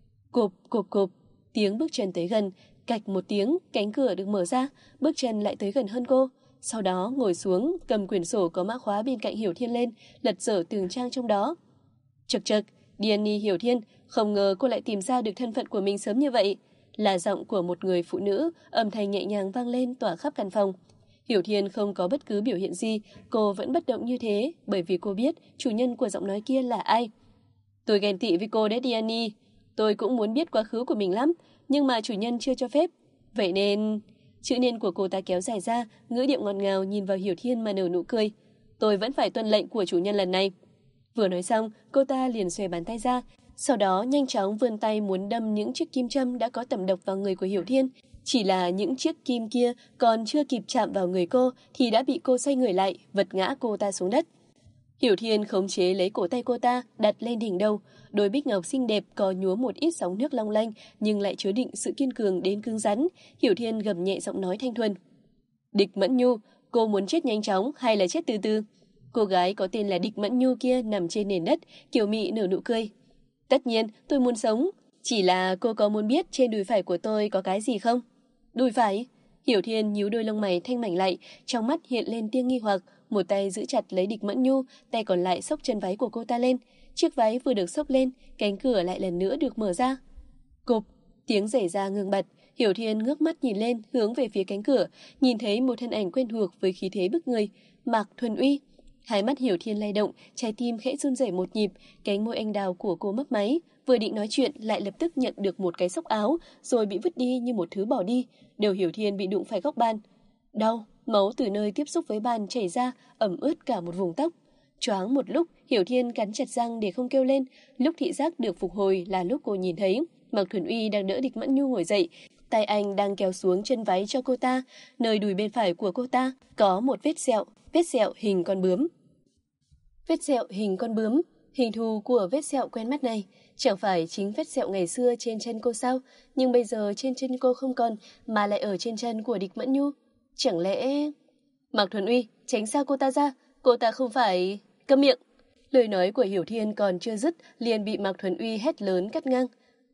Cộp, tiếng bước chân tới gần, cạch một tiếng, cánh cửa được mở ra, bước chân lại tới gần hơn cô. Sau đó ngồi xuống, cầm quyển sổ có mã khóa bên cạnh Hiểu Thiên lên, lật dở từng trang trong đó. Chật, Diany Hiểu Thiên, không ngờ cô lại tìm ra được thân phận của mình sớm như vậy. Là giọng của một người phụ nữ, âm thanh nhẹ nhàng vang lên tỏa khắp căn phòng. Hiểu Thiên không có bất cứ biểu hiện gì, cô vẫn bất động như thế, bởi vì cô biết chủ nhân của giọng nói kia là ai. Tôi ghen tị với cô đấy Diany. Tôi cũng muốn biết quá khứ của mình lắm, nhưng mà chủ nhân chưa cho phép. Vậy nên... Chữ nên của cô ta kéo dài ra, ngữ điệu ngọt ngào nhìn vào Hiểu Thiên mà nở nụ cười. Tôi vẫn phải tuân lệnh của chủ nhân lần này. Vừa nói xong, cô ta liền xòe bàn tay ra, sau đó nhanh chóng vươn tay muốn đâm những chiếc kim châm đã có tẩm độc vào người của Hiểu Thiên. Chỉ là những chiếc kim kia còn chưa kịp chạm vào người cô thì đã bị cô xoay người lại, vật ngã cô ta xuống đất. Hiểu Thiên khống chế lấy cổ tay cô ta, đặt lên đỉnh đầu. Đôi bích ngọc xinh đẹp có nhuốm một ít sóng nước long lanh, nhưng lại chứa đựng sự kiên cường đến cứng rắn. Hiểu Thiên gầm nhẹ giọng nói thanh thuần. Địch Mẫn Nhu, cô muốn chết nhanh chóng hay là chết từ từ? Cô gái có tên là Địch Mẫn Nhu kia nằm trên nền đất, kiều mị nở nụ cười. Tất nhiên, tôi muốn sống. Chỉ là cô có muốn biết trên đùi phải của tôi có cái gì không? Đùi phải? Hiểu Thiên nhíu đôi lông mày thanh mảnh lại, trong mắt hiện lên tia nghi hoặc. Một tay giữ chặt lấy Địch Mẫn Nhu, tay còn lại xốc chân váy của cô ta lên. Chiếc váy vừa được xốc lên, cánh cửa lại lần nữa được mở ra. Cộp, tiếng rảy ra ngưng bặt. Hiểu Thiên ngước mắt nhìn lên, hướng về phía cánh cửa, nhìn thấy một thân ảnh quen thuộc với khí thế bức người, Mạc Thuần Uy. Hai mắt Hiểu Thiên lay động, trái tim khẽ run rẩy một nhịp, cánh môi anh đào của cô mấp máy, vừa định nói chuyện lại lập tức nhận được một cái xốc áo, rồi bị vứt đi như một thứ bỏ đi. Đầu Hiểu Thiên bị đụng phải góc bàn. Đau, máu từ nơi tiếp xúc với bàn chảy ra, ẩm ướt cả một vùng tóc. Choáng một lúc, Hiểu Thiên cắn chặt răng để không kêu lên. Lúc thị giác được phục hồi là lúc cô nhìn thấy Mạc Thuần Uy đang đỡ Địch Mẫn Nhu ngồi dậy, tay anh đang kéo xuống chân váy cho cô ta. Nơi đùi bên phải của cô ta có một vết sẹo hình con bướm. Vết sẹo hình con bướm, hình thù của vết sẹo quen mắt này, chẳng phải chính vết sẹo ngày xưa trên chân cô sao? Nhưng bây giờ trên chân cô không còn, mà lại ở trên chân của Địch Mẫn Nhu. Chẳng lẽ... Mạc Thuần Uy, tránh xa cô ta ra, cô ta không phải... Câm miệng! Lời nói của Hiểu Thiên còn chưa dứt, liền bị Mạc Thuần Uy hét lớn cắt ngang.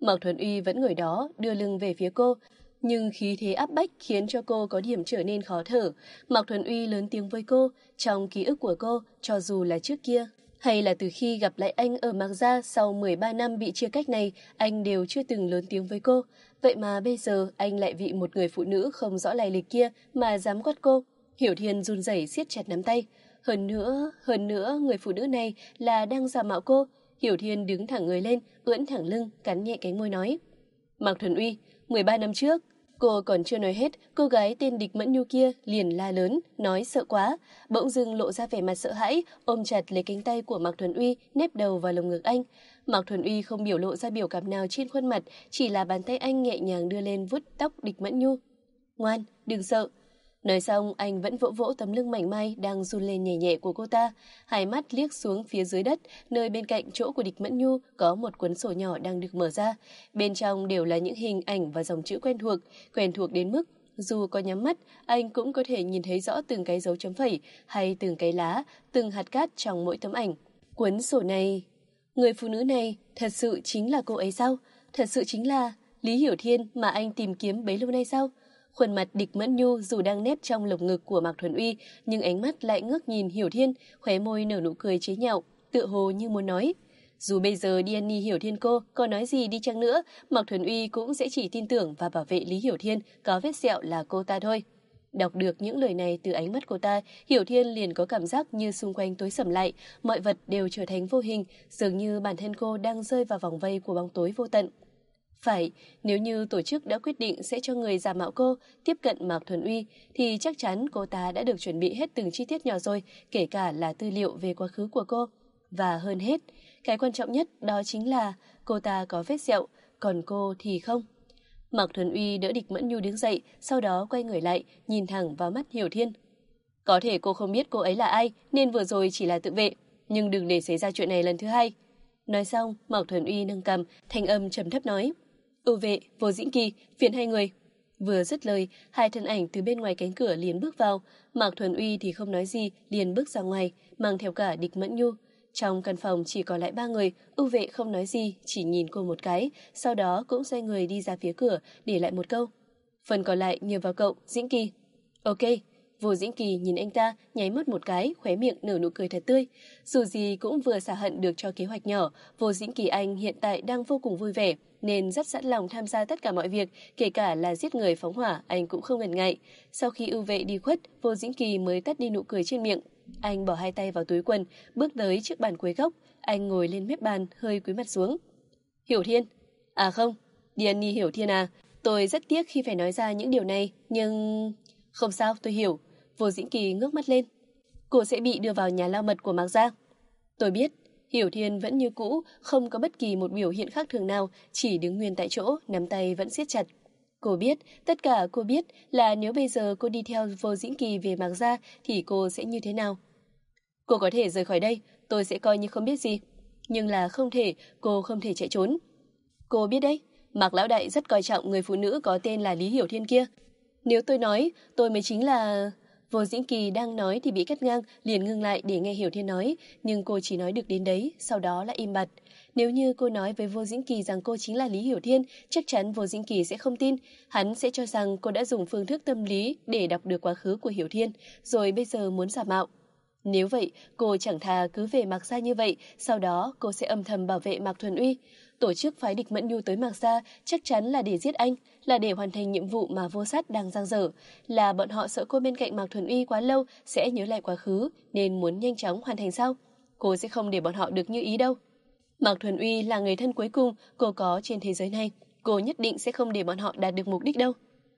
Mạc Thuần Uy vẫn ngồi đó, đưa lưng về phía cô, nhưng khí thế áp bách khiến cho cô có điểm trở nên khó thở. Mạc Thuần Uy lớn tiếng với cô, trong ký ức của cô, cho dù là trước kia, hay là từ khi gặp lại anh ở Mạc Gia sau 13 năm bị chia cách này, anh đều chưa từng lớn tiếng với cô. Vậy mà bây giờ anh lại vì một người phụ nữ không rõ lai lịch kia mà dám quát cô. Hiểu Thiên run rẩy siết chặt nắm tay. Hơn nữa, người phụ nữ này là đang giả mạo cô. Hiểu Thiên đứng thẳng người lên, ưỡn thẳng lưng, cắn nhẹ cánh môi nói. Mạc Thuần Uy, 13 năm trước, cô còn chưa nói hết, cô gái tên Địch Mẫn Nhu kia liền la lớn, nói sợ quá, bỗng dưng lộ ra vẻ mặt sợ hãi, ôm chặt lấy cánh tay của Mạc Thuần Uy, nép đầu vào lồng ngực anh. Mạc Thuần Uy không biểu lộ ra biểu cảm nào trên khuôn mặt, chỉ là bàn tay anh nhẹ nhàng đưa lên vuốt tóc Địch Mẫn Nhu. Ngoan, đừng sợ. Nói xong, anh vẫn vỗ vỗ tấm lưng mảnh mai đang run lên nhẹ nhẹ của cô ta, hai mắt liếc xuống phía dưới đất, nơi bên cạnh chỗ của Địch Mẫn Nhu có một cuốn sổ nhỏ đang được mở ra. Bên trong đều là những hình ảnh và dòng chữ quen thuộc đến mức dù có nhắm mắt, anh cũng có thể nhìn thấy rõ từng cái dấu chấm phẩy hay từng cái lá, từng hạt cát trong mỗi tấm ảnh. Cuốn sổ này, người phụ nữ này thật sự chính là cô ấy sao? Thật sự chính là Lý Hiểu Thiên mà anh tìm kiếm bấy lâu nay sao? Khuôn mặt Địch Mẫn Nhu dù đang nép trong lồng ngực của Mạc Thuần Uy, nhưng ánh mắt lại ngước nhìn Hiểu Thiên, khóe môi nở nụ cười chế nhạo, tựa hồ như muốn nói. Dù bây giờ Diany Hiểu Thiên cô có nói gì đi chăng nữa, Mạc Thuần Uy cũng sẽ chỉ tin tưởng và bảo vệ Lý Hiểu Thiên có vết sẹo là cô ta thôi. Đọc được những lời này từ ánh mắt cô ta, Hiểu Thiên liền có cảm giác như xung quanh tối sầm lại, mọi vật đều trở thành vô hình, dường như bản thân cô đang rơi vào vòng vây của bóng tối vô tận. Phải, nếu như tổ chức đã quyết định sẽ cho người giả mạo cô tiếp cận Mạc Thuần Uy, thì chắc chắn cô ta đã được chuẩn bị hết từng chi tiết nhỏ rồi, kể cả là tư liệu về quá khứ của cô. Và hơn hết, cái quan trọng nhất đó chính là cô ta có vết sẹo, còn cô thì không. Mạc Thuần Uy đỡ Địch Mẫn Nhu đứng dậy, sau đó quay người lại, nhìn thẳng vào mắt Hiểu Thiên. Có thể cô không biết cô ấy là ai, nên vừa rồi chỉ là tự vệ, nhưng đừng để xảy ra chuyện này lần thứ hai. Nói xong, Mạc Thuần Uy nâng cằm, thanh âm trầm thấp nói. Ưu vệ, Vô Dĩnh Kỳ, phiền hai người. Vừa dứt lời, hai thân ảnh từ bên ngoài cánh cửa liền bước vào. Mạc Thuần Uy thì không nói gì, liền bước ra ngoài, mang theo cả Địch Mẫn Nhu. Trong căn phòng chỉ còn lại ba người, Ưu vệ không nói gì, chỉ nhìn cô một cái, sau đó cũng xoay người đi ra phía cửa, để lại một câu. Phần còn lại nhờ vào cậu, Dĩnh Kỳ. Ok. Vô Dĩnh Kỳ nhìn anh ta, nháy mắt một cái, khóe miệng nở nụ cười thật tươi. Dù gì cũng vừa xả hận được cho kế hoạch nhỏ, Vô Dĩnh Kỳ anh hiện tại đang vô cùng vui vẻ, nên rất sẵn lòng tham gia tất cả mọi việc, kể cả là giết người phóng hỏa, anh cũng không ngần ngại. Sau khi Ưu vệ đi khuất, Vô Dĩnh Kỳ mới tắt đi nụ cười trên miệng. Anh bỏ hai tay vào túi quần, bước tới trước bàn cuối góc, anh ngồi lên mép bàn, hơi cúi mặt xuống. Hiểu Thiên. À không, Diany Hiểu Thiên à, tôi rất tiếc khi phải nói ra những điều này, nhưng... Không sao, tôi hiểu. Vô Dĩnh Kỳ ngước mắt lên. Cô sẽ bị đưa vào nhà lao mật của Mạc Gia. Tôi biết. Hiểu Thiên vẫn như cũ, không có bất kỳ một biểu hiện khác thường nào, chỉ đứng nguyên tại chỗ, nắm tay vẫn siết chặt. Cô biết, tất cả cô biết là nếu bây giờ cô đi theo Vô Dĩnh Kỳ về Mạc Gia thì cô sẽ như thế nào. Cô có thể rời khỏi đây, tôi sẽ coi như không biết gì. Nhưng là không thể, cô không thể chạy trốn. Cô biết đấy, Mạc Lão Đại rất coi trọng người phụ nữ có tên là Lý Hiểu Thiên kia. Nếu tôi nói, tôi mới chính là... Vô Dĩnh Kỳ đang nói thì bị cắt ngang, liền ngưng lại để nghe Hiểu Thiên nói, nhưng cô chỉ nói được đến đấy, sau đó lại im bặt. Nếu như cô nói với Vô Dĩnh Kỳ rằng cô chính là Lý Hiểu Thiên, chắc chắn Vô Dĩnh Kỳ sẽ không tin, hắn sẽ cho rằng cô đã dùng phương thức tâm lý để đọc được quá khứ của Hiểu Thiên, rồi bây giờ muốn giả mạo. Nếu vậy, cô chẳng thà cứ về Mạc Gia như vậy, sau đó cô sẽ âm thầm bảo vệ Mạc Thuần Uy. Tổ chức phái Địch Mẫn Nhu tới Mạc Gia chắc chắn là để giết anh, là để hoàn thành nhiệm vụ mà Vô Sát đang dang dở, là bọn họ sợ cô bên cạnh Mạc Thuần Uy quá lâu sẽ nhớ lại quá khứ nên muốn nhanh chóng hoàn thành sao? Cô sẽ không để bọn họ được như ý đâu. Mạc Thuần Uy là người thân cuối cùng cô có trên thế giới này, cô nhất định sẽ không để bọn họ đạt được mục đích đâu.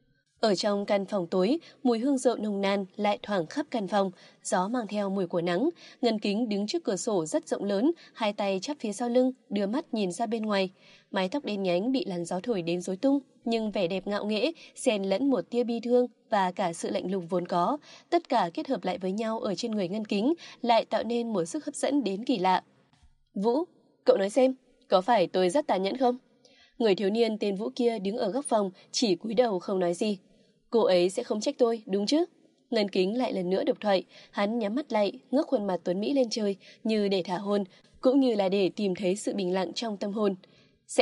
Ở trong căn phòng tối, mùi hương rượu nồng nàn lại thoảng khắp căn phòng, gió mang theo mùi của nắng. Ngân Kính đứng trước cửa sổ rất rộng lớn, hai tay chắp phía sau lưng, đưa mắt nhìn ra bên ngoài. Mái tóc đen nhánh bị làn gió thổi đến rối tung, nhưng vẻ đẹp ngạo nghễ, xen lẫn một tia bi thương và cả sự lạnh lùng vốn có, tất cả kết hợp lại với nhau ở trên người Ngân Kính, lại tạo nên một sức hấp dẫn đến kỳ lạ. Vũ, cậu nói xem, có phải tôi rất tàn nhẫn không? Người thiếu niên tên Vũ kia đứng ở góc phòng, chỉ cúi đầu không nói gì. Cô ấy sẽ không trách tôi, đúng chứ? Ngân Kính lại lần nữa độc thoại, hắn nhắm mắt lại, ngước khuôn mặt tuấn mỹ lên trời, như để thả hồn, cũng như là để tìm thấy sự bình lặng trong tâm hồn. Sẽ không,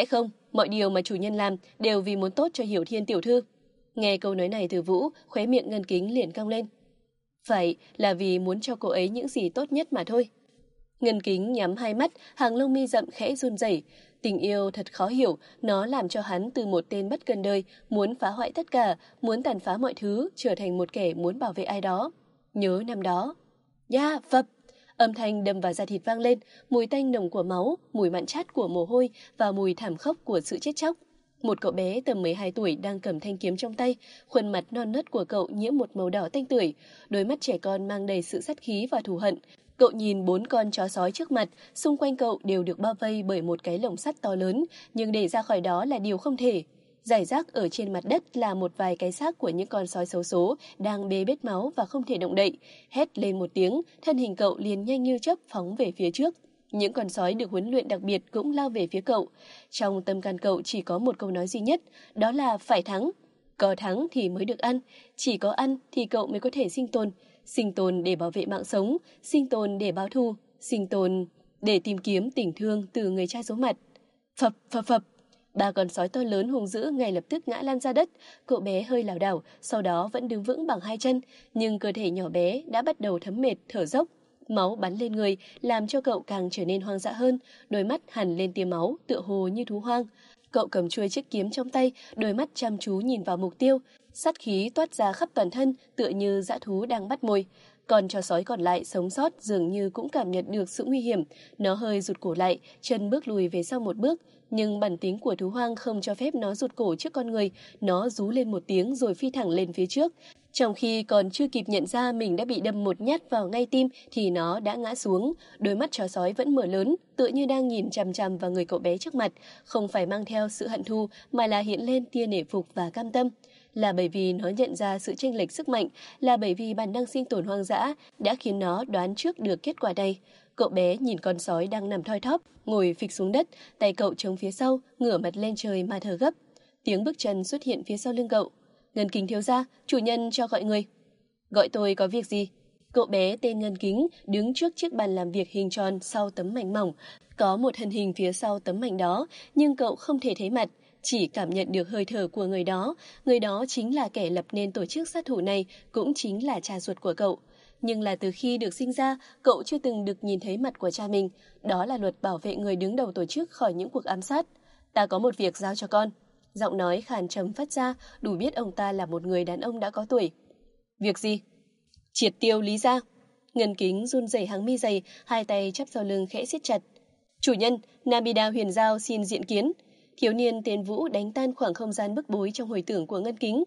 mọi điều mà chủ nhân làm đều vì muốn tốt cho Hiểu Thiên tiểu thư. Nghe câu nói này từ Vũ, khóe miệng Ngân Kính liền cong lên. Phải là vì muốn cho cô ấy những gì tốt nhất mà thôi. Ngân Kính nhắm hai mắt, hàng lông mi rậm khẽ run rẩy. Tình yêu thật khó hiểu, nó làm cho hắn từ một tên bất cần đời, muốn phá hoại tất cả, muốn tàn phá mọi thứ, trở thành một kẻ muốn bảo vệ ai đó. Nhớ năm đó. Ya, phập! Âm thanh đâm vào da thịt vang lên, mùi tanh nồng của máu, mùi mặn chát của mồ hôi và mùi thảm khốc của sự chết chóc. Một cậu bé tầm 12 tuổi đang cầm thanh kiếm trong tay, khuôn mặt non nớt của cậu nhiễm một màu đỏ tanh tưởi, đôi mắt trẻ con mang đầy sự sát khí và thù hận. Cậu nhìn 4 con chó sói trước mặt, xung quanh cậu đều được bao vây bởi một cái lồng sắt to lớn, nhưng để ra khỏi đó là điều không thể. Rải rác ở trên mặt đất là một vài cái xác của những con sói xấu số đang bê bết máu và không thể động đậy. Hét lên một tiếng, thân hình cậu liền nhanh như chớp phóng về phía trước. Những con sói được huấn luyện đặc biệt cũng lao về phía cậu. Trong tâm can cậu chỉ có một câu nói duy nhất, đó là phải thắng. Có thắng thì mới được ăn, chỉ có ăn thì cậu mới có thể sinh tồn. Sinh tồn để bảo vệ mạng sống, sinh tồn để báo thù, sinh tồn để tìm kiếm tình thương từ người cha giấu mặt. Phập phập phập. 3 con sói to lớn hung dữ ngay lập tức ngã lăn ra đất. Cậu bé hơi lảo đảo, sau đó vẫn đứng vững bằng 2 chân, nhưng cơ thể nhỏ bé đã bắt đầu thấm mệt, thở dốc. Máu bắn lên người, làm cho cậu càng trở nên hoang dã hơn, đôi mắt hằn lên tia máu, tựa hồ như thú hoang. Cậu cầm chuôi chiếc kiếm trong tay, đôi mắt chăm chú nhìn vào mục tiêu, sát khí toát ra khắp toàn thân, tựa như dã thú đang bắt mồi. Còn chó sói còn lại sống sót dường như cũng cảm nhận được sự nguy hiểm, nó hơi rụt cổ lại, chân bước lùi về sau một bước, nhưng bản tính của thú hoang không cho phép nó rụt cổ trước con người, nó rú lên một tiếng rồi phi thẳng lên phía trước. Trong khi còn chưa kịp nhận ra mình đã bị đâm một nhát vào ngay tim thì nó đã ngã xuống, đôi mắt chó sói vẫn mở lớn, tựa như đang nhìn chằm chằm vào người cậu bé trước mặt, không phải mang theo sự hận thù mà là hiện lên tia nể phục và cam tâm. Là bởi vì nó nhận ra sự chênh lệch sức mạnh, là bởi vì bản năng sinh tồn hoang dã đã khiến nó đoán trước được kết quả này. Cậu bé nhìn con sói đang nằm thoi thóp, ngồi phịch xuống đất, tay cậu chống phía sau, ngửa mặt lên trời mà thở gấp. Tiếng bước chân xuất hiện phía sau lưng cậu. Ngân Kính thiếu gia, chủ nhân cho gọi người. Gọi tôi có việc gì? Cậu bé tên Ngân Kính đứng trước chiếc bàn làm việc hình tròn sau tấm mảnh mỏng. Có một thân hình phía sau tấm mảnh đó, nhưng cậu không thể thấy mặt, chỉ cảm nhận được hơi thở của người đó. Người đó chính là kẻ lập nên tổ chức sát thủ này, cũng chính là cha ruột của cậu. Nhưng là từ khi được sinh ra, cậu chưa từng được nhìn thấy mặt của cha mình. Đó là luật bảo vệ người đứng đầu tổ chức khỏi những cuộc ám sát. Ta có một việc giao cho con. Giọng nói khàn trầm phát ra, đủ biết ông ta là một người đàn ông đã có tuổi. Việc gì? Triệt tiêu Lý gia. Ngân Kính run rẩy hàng mi dày, hai tay chắp sau lưng khẽ siết chặt. Chủ nhân, Nabida Huyền Giao xin diện kiến. Thiếu niên tên Vũ đánh tan khoảng không gian bức bối trong hồi tưởng của Ngân Kính.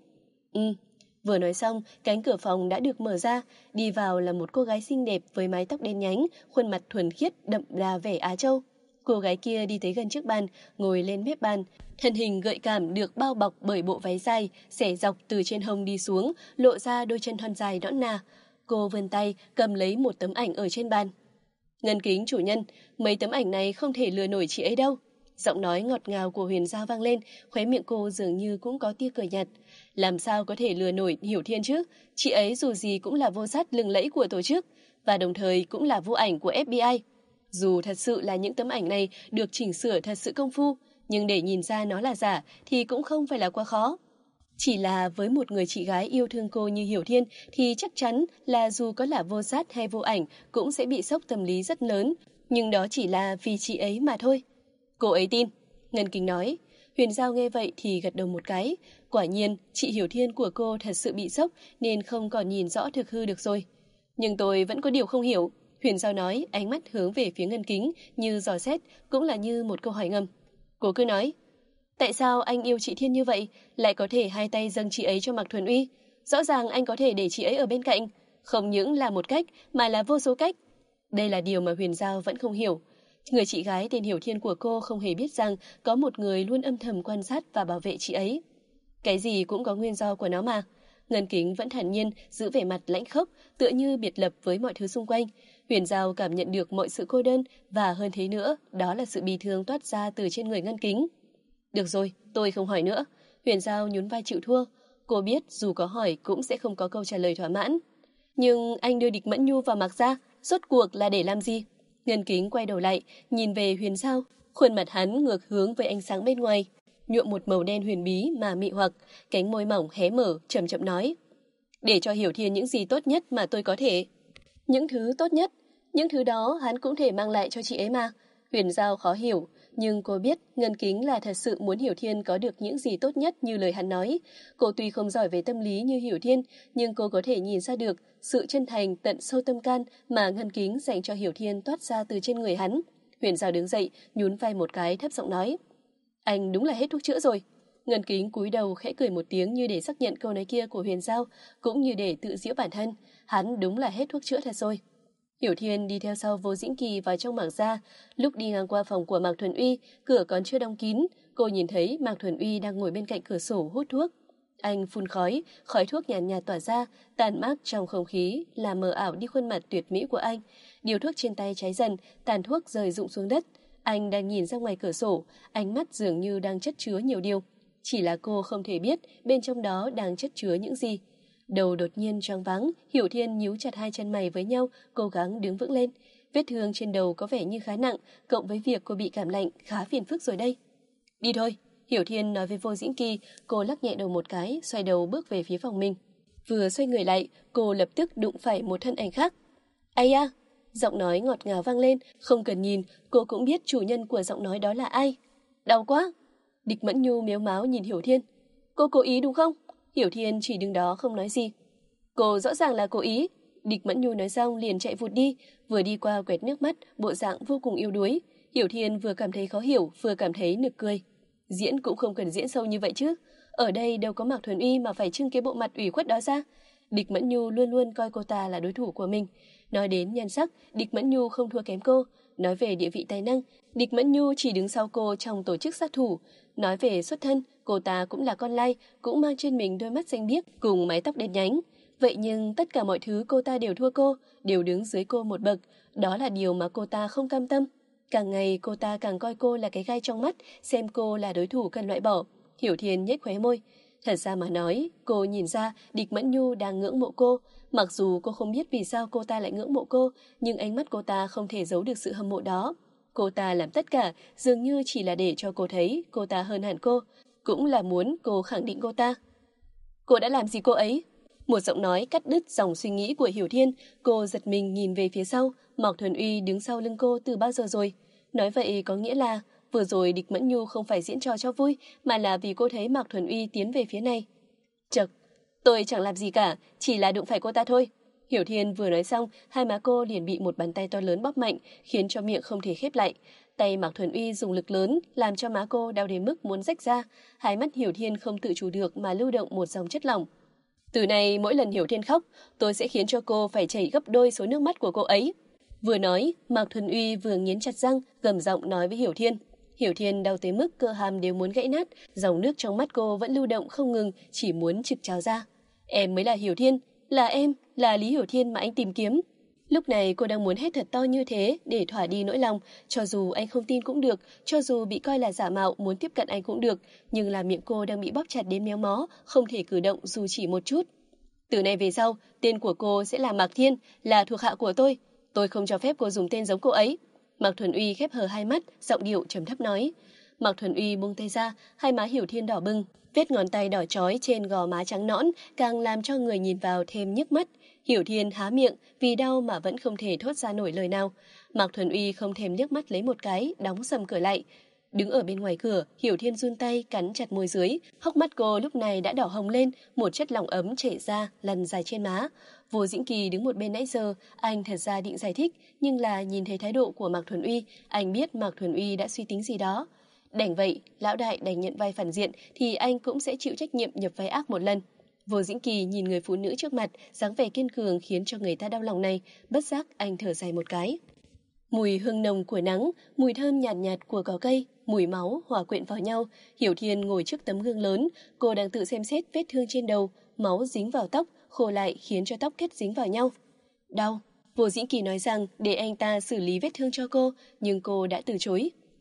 Vừa nói xong, cánh cửa phòng đã được mở ra, đi vào là một cô gái xinh đẹp với mái tóc đen nhánh, khuôn mặt thuần khiết đậm đà vẻ Á Châu. Cô gái kia đi tới gần trước bàn, ngồi lên mép bàn, thân hình gợi cảm được bao bọc bởi bộ váy dài, xẻ dọc từ trên hông đi xuống, lộ ra đôi chân thon dài nõn nà. Cô vươn tay, cầm lấy một tấm ảnh ở trên bàn. Ngân Kính chủ nhân, mấy tấm ảnh này không thể lừa nổi chị ấy đâu. Giọng nói ngọt ngào của Huyền Giao vang lên, khóe miệng cô dường như cũng có tia cười nhạt. Làm sao có thể lừa nổi Hiểu Thiên chứ? Chị ấy dù gì cũng là vô sát lừng lẫy của tổ chức, và đồng thời cũng là vô ảnh của FBI. Dù thật sự là những tấm ảnh này được chỉnh sửa thật sự công phu, nhưng để nhìn ra nó là giả thì cũng không phải là quá khó. Chỉ là với một người chị gái yêu thương cô như Hiểu Thiên thì chắc chắn là dù có là vô sát hay vô ảnh cũng sẽ bị sốc tâm lý rất lớn, nhưng đó chỉ là vì chị ấy mà thôi. Cô ấy tin, Ngân Kính nói. Huyền Giao nghe vậy thì gật đầu một cái. Quả nhiên, chị Hiểu Thiên của cô thật sự bị sốc nên không còn nhìn rõ thực hư được rồi. Nhưng tôi vẫn có điều không hiểu. Huyền Giao nói, ánh mắt hướng về phía Ngân Kính như dò xét, cũng là như một câu hỏi ngầm. Cô cứ nói, tại sao anh yêu chị Thiên như vậy, lại có thể hai tay dâng chị ấy cho Mạc Thuần Uy? Rõ ràng anh có thể để chị ấy ở bên cạnh, không những là một cách mà là vô số cách. Đây là điều mà Huyền Giao vẫn không hiểu. Người chị gái tên Hiểu Thiên của cô không hề biết rằng có một người luôn âm thầm quan sát và bảo vệ chị ấy. Cái gì cũng có nguyên do của nó mà. Ngân Kính vẫn thản nhiên, giữ vẻ mặt lãnh khốc, tựa như biệt lập với mọi thứ xung quanh. Huyền Giao cảm nhận được mọi sự cô đơn và hơn thế nữa, đó là sự bi thương toát ra từ trên người Ngân Kính. Được rồi, tôi không hỏi nữa. Huyền Giao nhún vai chịu thua. Cô biết dù có hỏi cũng sẽ không có câu trả lời thỏa mãn. Nhưng anh đưa Địch Mẫn Nhu vào Mạc gia, rốt cuộc là để làm gì? Ngân Kính quay đầu lại, nhìn về Huyền Giao. Khuôn mặt hắn ngược hướng với ánh sáng bên ngoài, nhuộm một màu đen huyền bí mà mị hoặc, cánh môi mỏng hé mở, chậm chậm nói. Để cho Hiểu Thiên những gì tốt nhất mà tôi có thể. Những thứ tốt nhất, những thứ đó hắn cũng thể mang lại cho chị ấy mà. Huyền Giao khó hiểu, nhưng cô biết Ngân Kính là thật sự muốn Hiểu Thiên có được những gì tốt nhất như lời hắn nói. Cô tuy không giỏi về tâm lý như Hiểu Thiên, nhưng cô có thể nhìn ra được sự chân thành tận sâu tâm can mà Ngân Kính dành cho Hiểu Thiên toát ra từ trên người hắn. Huyền Giao đứng dậy, nhún vai một cái thấp giọng nói. Anh đúng là hết thuốc chữa rồi. Ngân Kính cúi đầu khẽ cười một tiếng như để xác nhận câu nói kia của Huyền Giao, cũng như để tự giễu bản thân. Hắn đúng là hết thuốc chữa thật rồi. Hiểu Thiên đi theo sau Vô Dĩnh Kỳ vào trong mảng ra. Lúc đi ngang qua phòng của Mạc Thuần Uy, cửa còn chưa đóng kín, cô nhìn thấy Mạc Thuần Uy đang ngồi bên cạnh cửa sổ hút thuốc. Anh phun khói, khói thuốc nhàn nhạt tỏa ra, tàn mát trong không khí, làm mờ ảo đi khuôn mặt tuyệt mỹ của anh. Điếu thuốc trên tay cháy dần, tàn thuốc rơi rụng xuống đất. Anh đang nhìn ra ngoài cửa sổ, ánh mắt dường như đang chất chứa nhiều điều. Chỉ là cô không thể biết bên trong đó đang chất chứa những gì. Đầu đột nhiên choáng váng, Hiểu Thiên nhíu chặt hai chân mày với nhau, cố gắng đứng vững lên. Vết thương trên đầu có vẻ như khá nặng, cộng với việc cô bị cảm lạnh khá phiền phức rồi đây. Đi thôi, Hiểu Thiên nói với Vô Dĩnh Kỳ, cô lắc nhẹ đầu một cái, xoay đầu bước về phía phòng mình. Vừa xoay người lại, cô lập tức đụng phải một thân ảnh khác. Ây à, giọng nói ngọt ngào vang lên, không cần nhìn, cô cũng biết chủ nhân của giọng nói đó là ai. Đau quá. Địch Mẫn Nhu mếu máo nhìn Hiểu Thiên. Cô cố ý đúng không? Hiểu Thiên chỉ đứng đó không nói gì. Cô rõ ràng là cố ý. Địch Mẫn Nhu nói xong liền chạy vụt đi, vừa đi qua quẹt nước mắt, bộ dạng vô cùng yếu đuối. Hiểu Thiên vừa cảm thấy khó hiểu, vừa cảm thấy nực cười. Diễn cũng không cần diễn sâu như vậy chứ. Ở đây đâu có Mạc Thuần Uy mà phải trưng cái bộ mặt ủy khuất đó ra. Địch Mẫn Nhu luôn luôn coi cô ta là đối thủ của mình. Nói đến nhan sắc, Địch Mẫn Nhu không thua kém cô. Nói về địa vị tài năng, Địch Mẫn Nhu chỉ đứng sau cô trong tổ chức sát thủ. Nói về xuất thân, cô ta cũng là con lai, cũng mang trên mình đôi mắt xanh biếc cùng mái tóc đen nhánh. Vậy nhưng tất cả mọi thứ cô ta đều thua cô, đều đứng dưới cô một bậc. Đó là điều mà cô ta không cam tâm. Càng ngày cô ta càng coi cô là cái gai trong mắt, xem cô là đối thủ cần loại bỏ. Hiểu Thiên nhếch khóe môi. Thật ra mà nói, cô nhìn ra Địch Mẫn Nhu đang ngưỡng mộ cô. Mặc dù cô không biết vì sao cô ta lại ngưỡng mộ cô, nhưng ánh mắt cô ta không thể giấu được sự hâm mộ đó. Cô ta làm tất cả dường như chỉ là để cho cô thấy cô ta hơn hẳn cô, cũng là muốn cô khẳng định cô ta. Cô đã làm gì cô ấy? Một giọng nói cắt đứt dòng suy nghĩ của Hiểu Thiên, cô giật mình nhìn về phía sau, Mạc Thuần Uy đứng sau lưng cô từ bao giờ rồi? Nói vậy có nghĩa là vừa rồi Địch Mẫn Nhu không phải diễn trò cho vui, mà là vì cô thấy Mạc Thuần Uy tiến về phía này. Chậc, tôi chẳng làm gì cả, chỉ là đụng phải cô ta thôi. Hiểu Thiên vừa nói xong, hai má cô liền bị một bàn tay to lớn bóp mạnh, khiến cho miệng không thể khép lại. Tay Mạc Thuần Uy dùng lực lớn, làm cho má cô đau đến mức muốn rách ra. Hai mắt Hiểu Thiên không tự chủ được mà lưu động một dòng chất lỏng. Từ nay mỗi lần Hiểu Thiên khóc, tôi sẽ khiến cho cô phải chảy gấp đôi số nước mắt của cô ấy. Vừa nói, Mạc Thuần Uy vừa nghiến chặt răng, gầm giọng nói với Hiểu Thiên. Hiểu Thiên đau tới mức cơ hàm đều muốn gãy nát, dòng nước trong mắt cô vẫn lưu động không ngừng, chỉ muốn trực trào ra. Em mới là Hiểu Thiên, là em, là Lý Hiểu Thiên mà anh tìm kiếm. Lúc này cô đang muốn hét thật to như thế để thỏa đi nỗi lòng, cho dù anh không tin cũng được, cho dù bị coi là giả mạo muốn tiếp cận anh cũng được, nhưng là miệng cô đang bị bóp chặt đến méo mó, không thể cử động dù chỉ một chút. Từ nay về sau, tên của cô sẽ là Mạc Thiên, là thuộc hạ của tôi không cho phép cô dùng tên giống cô ấy. Mạc Thuần Uy khép hờ hai mắt, giọng điệu trầm thấp nói. Mạc Thuần Uy buông tay ra, hai má Hiểu Thiên đỏ bừng, vết ngón tay đỏ chói trên gò má trắng nõn càng làm cho người nhìn vào thêm nhức mắt. Hiểu Thiên há miệng, vì đau mà vẫn không thể thốt ra nổi lời nào. Mạc Thuần Uy không thèm liếc mắt lấy một cái, đóng sầm cửa lại. Đứng ở bên ngoài cửa, Hiểu Thiên run tay cắn chặt môi dưới, hốc mắt cô lúc này đã đỏ hồng lên, một chất lỏng ấm chảy ra, lăn dài trên má. Vô Dĩnh Kỳ đứng một bên nãy giờ, anh thật ra định giải thích, nhưng là nhìn thấy thái độ của Mạc Thuần Uy, anh biết Mạc Thuần Uy đã suy tính gì đó. Đành vậy, lão đại đành nhận vai phản diện thì anh cũng sẽ chịu trách nhiệm nhập vai ác một lần. Vô Dĩnh Kỳ nhìn người phụ nữ trước mặt, dáng vẻ kiên cường khiến cho người ta đau lòng này, bất giác anh thở dài một cái. Mùi hương nồng của nắng, mùi thơm nhạt nhạt của cỏ cây, mùi máu hòa quyện vào nhau. Hiểu Thiên ngồi trước tấm gương lớn, cô đang tự xem xét vết thương trên đầu, máu dính vào tóc, khô lại khiến cho tóc kết dính vào nhau. Đau. Vô Dĩnh Kỳ nói rằng để anh ta xử lý vết thương cho cô, nhưng cô đã từ chối.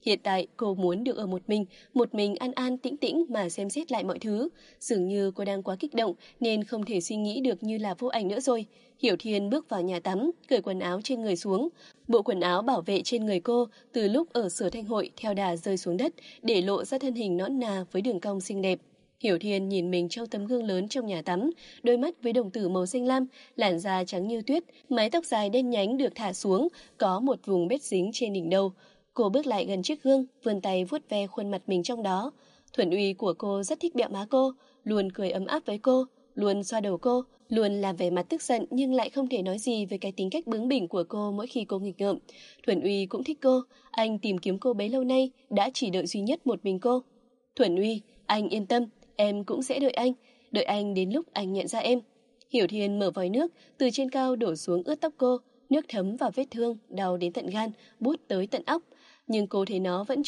Hiện tại cô muốn được ở một mình an an tĩnh tĩnh mà xem xét lại mọi thứ. Dường như cô đang quá kích động nên không thể suy nghĩ được như là vô ảnh nữa rồi. Hiểu Thiên bước vào nhà tắm, cởi quần áo trên người xuống. Bộ quần áo bảo vệ trên người cô từ lúc ở Sở Thanh Hội theo đà rơi xuống đất, để lộ ra thân hình nõn nà với đường cong xinh đẹp. Hiểu Thiên nhìn mình trong tấm gương lớn trong nhà tắm, đôi mắt với đồng tử màu xanh lam, làn da trắng như tuyết, mái tóc dài đen nhánh được thả xuống, có một vùng bết dính trên đỉnh đầu. Cô bước lại gần chiếc gương, vươn tay vuốt ve khuôn mặt mình trong đó. Thuần Uy của cô rất thích bẹo má cô, luôn cười ấm áp với cô, luôn xoa đầu cô, luôn làm vẻ mặt tức giận nhưng lại không thể nói gì về cái tính cách bướng bỉnh của cô mỗi khi cô nghịch ngợm. Thuần Uy cũng thích cô, anh tìm kiếm cô bấy lâu nay, đã chỉ đợi duy nhất một mình cô. Thuần Uy, anh yên tâm, em cũng sẽ đợi anh đến lúc anh nhận ra em. Hiểu Thiên mở vòi nước, từ trên cao đổ xuống ướt tóc cô, nước thấm vào vết thương, đau đến tận gan, buốt tới tận óc. Nhưng cô thấy nó vẫn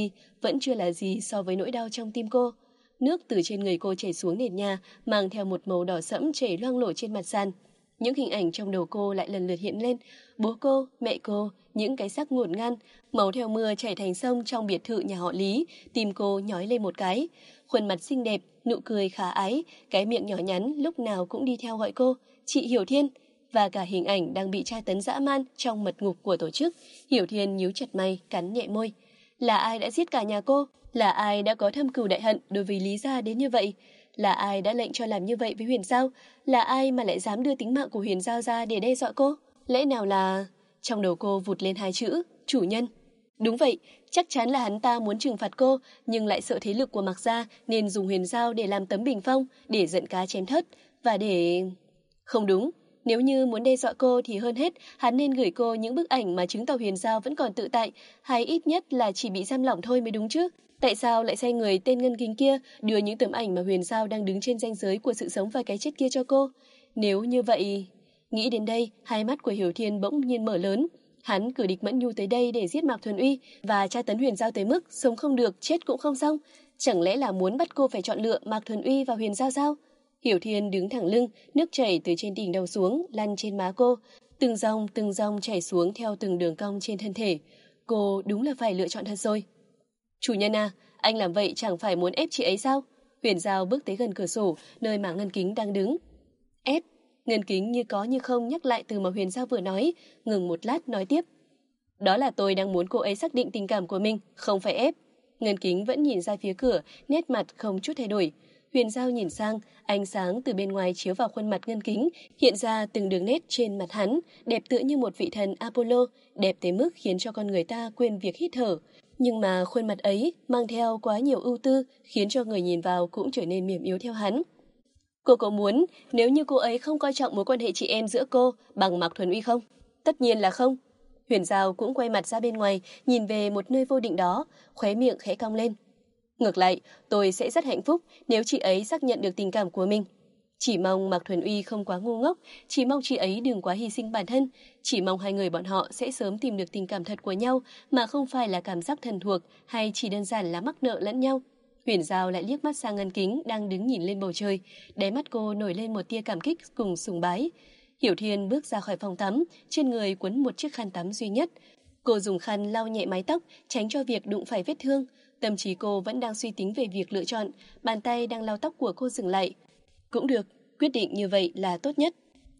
chưa là gì so với nỗi đau trong tim cô. Nước từ trên người cô chảy xuống nền nhà, mang theo một màu đỏ sẫm chảy loang lổ trên mặt sàn. Những hình ảnh trong đầu cô lại lần lượt hiện lên, bố cô, mẹ cô, những cái xác ngổn ngang, máu theo mưa chảy thành sông trong biệt thự nhà họ Lý, tim cô nhói lên một cái. Khuôn mặt xinh đẹp, nụ cười khả ái, cái miệng nhỏ nhắn lúc nào cũng đi theo gọi cô, chị Hiểu Thiên. Và cả hình ảnh đang bị tra tấn dã man trong mật ngục của tổ chức. Hiểu Thiên nhíu chặt mày, cắn nhẹ môi. Là ai đã giết cả nhà cô? Là ai đã có thâm cừu đại hận đối với Lý gia đến như vậy? Là ai đã lệnh cho làm như vậy với Huyền Giao? Là ai mà lại dám đưa tính mạng của Huyền Giao ra để đe dọa cô? Lẽ nào là... Trong đầu cô vụt lên hai chữ, chủ nhân. Đúng vậy, chắc chắn là hắn ta muốn trừng phạt cô, nhưng lại sợ thế lực của Mạc gia nên dùng Huyền Giao để làm tấm bình phong, để giận cá chém thớt, và để... Không đúng. Nếu như muốn đe dọa cô thì hơn hết, hắn nên gửi cô những bức ảnh mà chứng tỏ Huyền Giao vẫn còn tự tại, hay ít nhất là chỉ bị giam lỏng thôi mới đúng chứ. Tại sao lại sai người tên Ngân Kính kia đưa những tấm ảnh mà Huyền Giao đang đứng trên ranh giới của sự sống và cái chết kia cho cô? Nếu như vậy... Nghĩ đến đây, hai mắt của Hiểu Thiên bỗng nhiên mở lớn. Hắn cử Địch Mẫn Nhu tới đây để giết Mạc Thuần Uy và tra tấn Huyền Giao tới mức sống không được, chết cũng không xong. Chẳng lẽ là muốn bắt cô phải chọn lựa Mạc Thuần Uy và Huyền Giao sao? Hiểu Thiên đứng thẳng lưng, nước chảy từ trên đỉnh đầu xuống, lăn trên má cô. Từng dòng chảy xuống theo từng đường cong trên thân thể. Cô đúng là phải lựa chọn thật rồi. Chủ nhân à, anh làm vậy chẳng phải muốn ép chị ấy sao? Huyền Giao bước tới gần cửa sổ, nơi mà Ngân Kính đang đứng. Ép? Ngân Kính như có như không nhắc lại từ mà Huyền Giao vừa nói, ngừng một lát nói tiếp. Đó là tôi đang muốn cô ấy xác định tình cảm của mình, không phải ép. Ngân Kính vẫn nhìn ra phía cửa, nét mặt không chút thay đổi. Huyền Giao nhìn sang, ánh sáng từ bên ngoài chiếu vào khuôn mặt Ngân Kính, hiện ra từng đường nét trên mặt hắn, đẹp tựa như một vị thần Apollo, đẹp tới mức khiến cho con người ta quên việc hít thở. Nhưng mà khuôn mặt ấy mang theo quá nhiều ưu tư, khiến cho người nhìn vào cũng trở nên mềm yếu theo hắn. Cô có muốn nếu như cô ấy không coi trọng mối quan hệ chị em giữa cô bằng Mạc Thuần Uy không? Tất nhiên là không. Huyền Giao cũng quay mặt ra bên ngoài, nhìn về một nơi vô định đó, khóe miệng khẽ cong lên. Ngược lại, tôi sẽ rất hạnh phúc nếu chị ấy xác nhận được tình cảm của mình. Chỉ mong Mạc Thuần Uy không quá ngu ngốc, chỉ mong chị ấy đừng quá hy sinh bản thân, chỉ mong hai người bọn họ sẽ sớm tìm được tình cảm thật của nhau mà không phải là cảm giác thần thuộc hay chỉ đơn giản là mắc nợ lẫn nhau. Huyền Giao lại liếc mắt sang Ngân Kính đang đứng nhìn lên bầu trời, đáy mắt cô nổi lên một tia cảm kích cùng sùng bái. Hiểu Thiên bước ra khỏi phòng tắm, trên người quấn một chiếc khăn tắm duy nhất. Cô dùng khăn lau nhẹ mái tóc, tránh cho việc đụng phải vết thương. Tâm trí cô vẫn đang suy tính về việc lựa chọn, bàn tay đang lau tóc của cô dừng lại. Cũng được, quyết định như vậy là tốt nhất.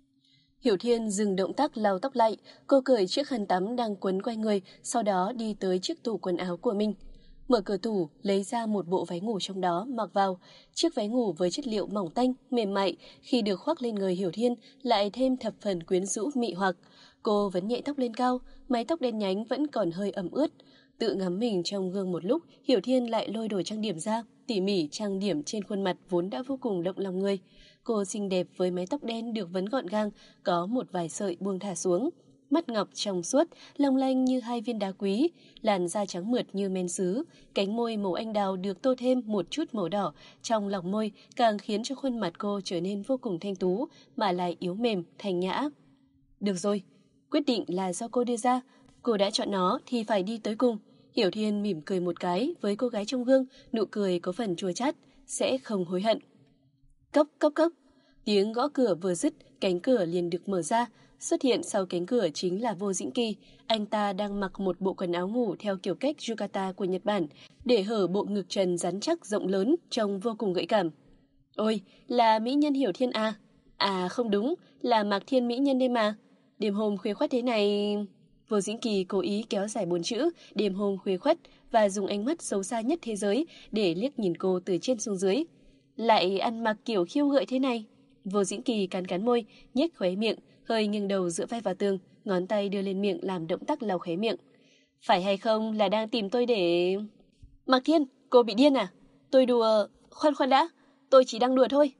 Hiểu Thiên dừng động tác lau tóc lại, cô cởi chiếc khăn tắm đang quấn quanh người, sau đó đi tới chiếc tủ quần áo của mình. Mở cửa tủ, lấy ra một bộ váy ngủ trong đó mặc vào. Chiếc váy ngủ với chất liệu mỏng tanh, mềm mại, khi được khoác lên người Hiểu Thiên lại thêm thập phần quyến rũ mị hoặc. Cô vấn nhẹ tóc lên cao, mái tóc đen nhánh vẫn còn hơi ẩm ướt. Tự ngắm mình trong gương một lúc, Hiểu Thiên lại lôi đồ trang điểm ra, tỉ mỉ trang điểm trên khuôn mặt vốn đã vô cùng động lòng người. Cô xinh đẹp với mái tóc đen được vấn gọn gàng, có một vài sợi buông thả xuống. Mắt ngọc trong suốt, long lanh như hai viên đá quý, làn da trắng mượt như men sứ, cánh môi màu anh đào được tô thêm một chút màu đỏ trong lòng môi, càng khiến cho khuôn mặt cô trở nên vô cùng thanh tú mà lại yếu mềm, thanh nhã. Được rồi, quyết định là do cô đưa ra, cô đã chọn nó thì phải đi tới cùng. Hiểu Thiên mỉm cười một cái với cô gái trong gương, nụ cười có phần chua chát, sẽ không hối hận. Cốc cốc cốc. Tiếng gõ cửa vừa dứt, cánh cửa liền được mở ra. Xuất hiện sau cánh cửa chính là Vô Dĩnh Kỳ. Anh ta đang mặc một bộ quần áo ngủ theo kiểu cách yukata của Nhật Bản, để hở bộ ngực trần rắn chắc rộng lớn, trông vô cùng gợi cảm. Ôi, là mỹ nhân Hiểu Thiên à? À không đúng, là Mạc Thiên mỹ nhân đây mà. Đêm hôm khuya khoắt thế này... Vô Dĩnh Kỳ cố ý kéo dài 4 chữ đêm hôm khuya khoắt và dùng ánh mắt xấu xa nhất thế giới để liếc nhìn cô từ trên xuống dưới. Lại ăn mặc kiểu khiêu gợi thế này. Vô Dĩnh Kỳ cắn cắn môi, nhếch khóe miệng, hơi nghiêng đầu dựa vai vào tường, ngón tay đưa lên miệng làm động tác lau khóe miệng. Phải hay không là đang tìm tôi để... Mạc Thiên, cô bị điên à? Tôi đùa... Khoan đã, tôi chỉ đang đùa thôi.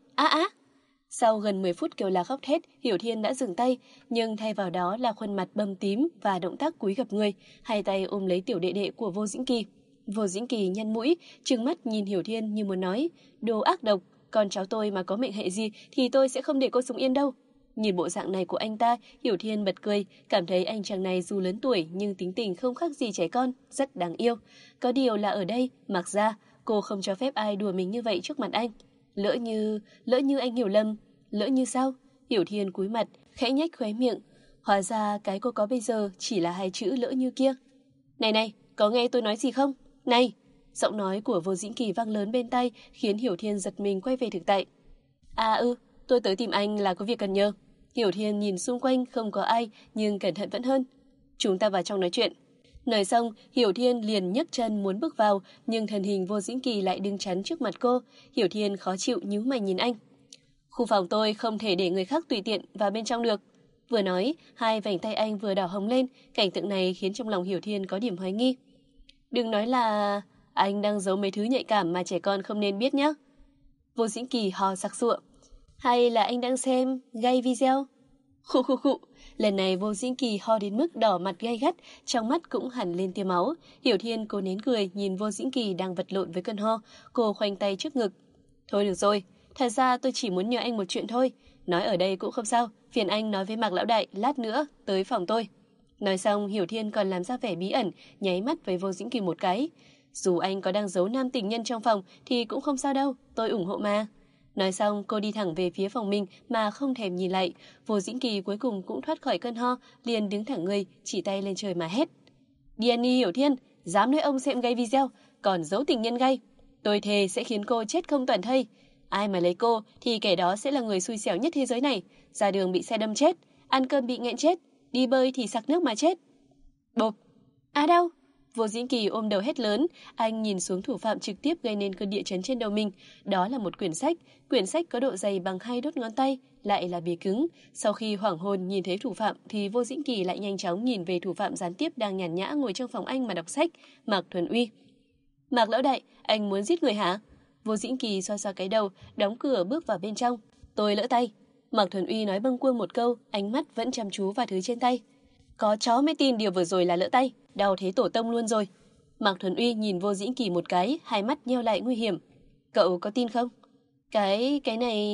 Sau gần 10 phút kêu la khóc thét, Hiểu Thiên đã dừng tay, nhưng thay vào đó là khuôn mặt bầm tím và động tác cúi gập người, hai tay ôm lấy tiểu đệ đệ của Vô Dĩnh Kỳ. Vô Dĩnh Kỳ nhăn mũi, trừng mắt nhìn Hiểu Thiên như muốn nói, đồ ác độc, con cháu tôi mà có mệnh hệ gì thì tôi sẽ không để cô sống yên đâu. Nhìn bộ dạng này của anh ta, Hiểu Thiên bật cười, cảm thấy anh chàng này dù lớn tuổi nhưng tính tình không khác gì trẻ con, rất đáng yêu. Có điều là ở đây, mặc ra, cô không cho phép ai đùa mình như vậy trước mặt anh. Lỡ như anh hiểu lầm. Lỡ như sao? Hiểu Thiên cúi mặt, khẽ nhếch khóe miệng. Hóa ra cái cô có bây giờ chỉ là hai chữ lỡ như kia. Này, có nghe tôi nói gì không? Này! Giọng nói của Vô Dĩnh Kỳ vang lớn bên tai khiến Hiểu Thiên giật mình quay về thực tại. Tôi tới tìm anh là có việc cần nhờ. Hiểu Thiên nhìn xung quanh không có ai nhưng cẩn thận vẫn hơn. Chúng ta vào trong nói chuyện. Nói xong, Hiểu Thiên liền nhấc chân muốn bước vào, nhưng thân hình Vô Dĩnh Kỳ lại đứng chắn trước mặt cô. Hiểu Thiên khó chịu nhíu mày nhìn anh. Khu phòng tôi không thể để người khác tùy tiện vào bên trong được. Vừa nói, hai vành tay anh vừa đỏ hồng lên, cảnh tượng này khiến trong lòng Hiểu Thiên có điểm hoài nghi. Đừng nói là anh đang giấu mấy thứ nhạy cảm mà trẻ con không nên biết nhé. Vô Dĩnh Kỳ hò sặc sụa. Hay là anh đang xem gay video? Khụ. Lần này Vô Dĩnh Kỳ ho đến mức đỏ mặt gay gắt, trong mắt cũng hẳn lên tia máu. Hiểu Thiên cố nén cười nhìn Vô Dĩnh Kỳ đang vật lộn với cơn ho, cô khoanh tay trước ngực. Thôi được rồi, thật ra tôi chỉ muốn nhờ anh một chuyện thôi. Nói ở đây cũng không sao, phiền anh nói với Mạc lão đại lát nữa tới phòng tôi. Nói xong, Hiểu Thiên còn làm ra vẻ bí ẩn, nháy mắt với Vô Dĩnh Kỳ một cái. Dù anh có đang giấu nam tình nhân trong phòng thì cũng không sao đâu, tôi ủng hộ mà. Nói xong, cô đi thẳng về phía phòng mình mà không thèm nhìn lại. Vô Dĩnh Kỳ cuối cùng cũng thoát khỏi cơn ho, liền đứng thẳng người, chỉ tay lên trời mà hét. Diany Hiểu Thiên, dám nói ông xem gay video, còn giấu tình nhân gay. Tôi thề sẽ khiến cô chết không toàn thây. Ai mà lấy cô thì kẻ đó sẽ là người xui xẻo nhất thế giới này. Ra đường bị xe đâm chết, ăn cơm bị nghẹn chết, đi bơi thì sặc nước mà chết. Bộp! Đau! Vô Dĩnh Kỳ ôm đầu hét lớn, anh nhìn xuống thủ phạm trực tiếp gây nên cơn địa chấn trên đầu mình. Đó là một quyển sách có độ dày bằng 2 đốt ngón tay, lại là bìa cứng. Sau khi hoảng hồn nhìn thấy thủ phạm thì Vô Dĩnh Kỳ lại nhanh chóng nhìn về thủ phạm gián tiếp đang nhàn nhã ngồi trong phòng anh mà đọc sách, Mạc Thuần Uy. Mạc lão đại, anh muốn giết người hả? Vô Dĩnh Kỳ xoa xoa cái đầu, đóng cửa bước vào bên trong. Tôi lỡ tay. Mạc Thuần Uy nói bâng quơ một câu, ánh mắt vẫn chăm chú vào thứ trên tay. Có chó mới tin điều vừa rồi là lỡ tay, đau thế tổ tông luôn rồi. Mạc Thuần Uy nhìn Vô Dĩnh Kỳ một cái, hai mắt nheo lại nguy hiểm. Cậu có tin không? Cái này...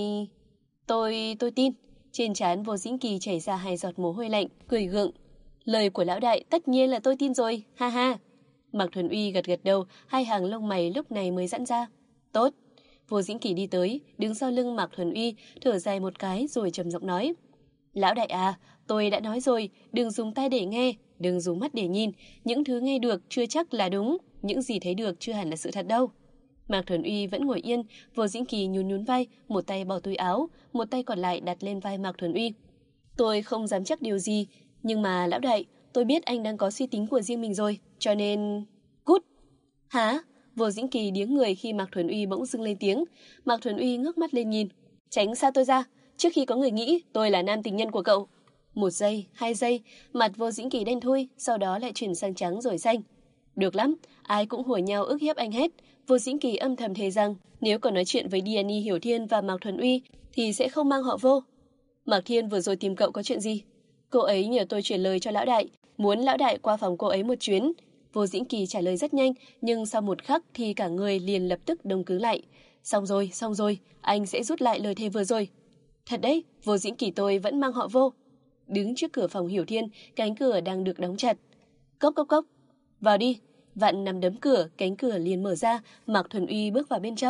Tôi tin. Trên trán Vô Dĩnh Kỳ chảy ra 2 giọt mồ hôi lạnh, cười gượng. Lời của lão đại tất nhiên là tôi tin rồi, ha ha. Mạc Thuần Uy gật đầu, hai hàng lông mày lúc này mới giãn ra. Tốt. Vô Dĩnh Kỳ đi tới, đứng sau lưng Mạc Thuần Uy, thở dài một cái rồi trầm giọng nói. Lão đại à, tôi đã nói rồi, đừng dùng tai để nghe, đừng dùng mắt để nhìn. Những thứ nghe được chưa chắc là đúng, những gì thấy được chưa hẳn là sự thật đâu. Mạc Thuần Uy vẫn ngồi yên, Vô Dĩnh Kỳ nhún vai, một tay bỏ túi áo, một tay còn lại đặt lên vai Mạc Thuần Uy. Tôi không dám chắc điều gì, nhưng mà lão đại, tôi biết anh đang có suy tính của riêng mình rồi, cho nên... Cút! Hả? Vô Dĩnh Kỳ điếng người khi Mạc Thuần Uy bỗng dưng lên tiếng. Mạc Thuần Uy ngước mắt lên nhìn. Tránh xa tôi ra, trước khi có người nghĩ tôi là nam tình nhân của cậu. 1 giây, 2 giây, mặt Vô Dĩnh Kỳ đen thui, sau đó lại chuyển sang trắng rồi xanh. Được lắm, ai cũng hùa nhau ức hiếp anh hết. Vô Dĩnh Kỳ âm thầm thề rằng nếu còn nói chuyện với Diany Hiểu Thiên và Mạc Thuần Uy thì sẽ không mang họ Vô. Mạc Thiên vừa rồi tìm cậu có chuyện gì? Cô ấy nhờ tôi chuyển lời cho lão đại, muốn lão đại qua phòng cô ấy một chuyến. Vô Dĩnh Kỳ trả lời rất nhanh, nhưng sau một khắc thì cả người liền lập tức đông cứng lại. Xong rồi, anh sẽ rút lại lời thề vừa rồi. Thật đấy, Vô Dĩnh Kỳ tôi vẫn mang họ Vô. Đứng trước cửa phòng Hiểu Thiên, cánh cửa đang được đóng chặt. Cốc. Vào đi. Vặn nằm đấm cửa, cánh cửa liền mở ra, Mạc Thuần Uy bước vào bên trong.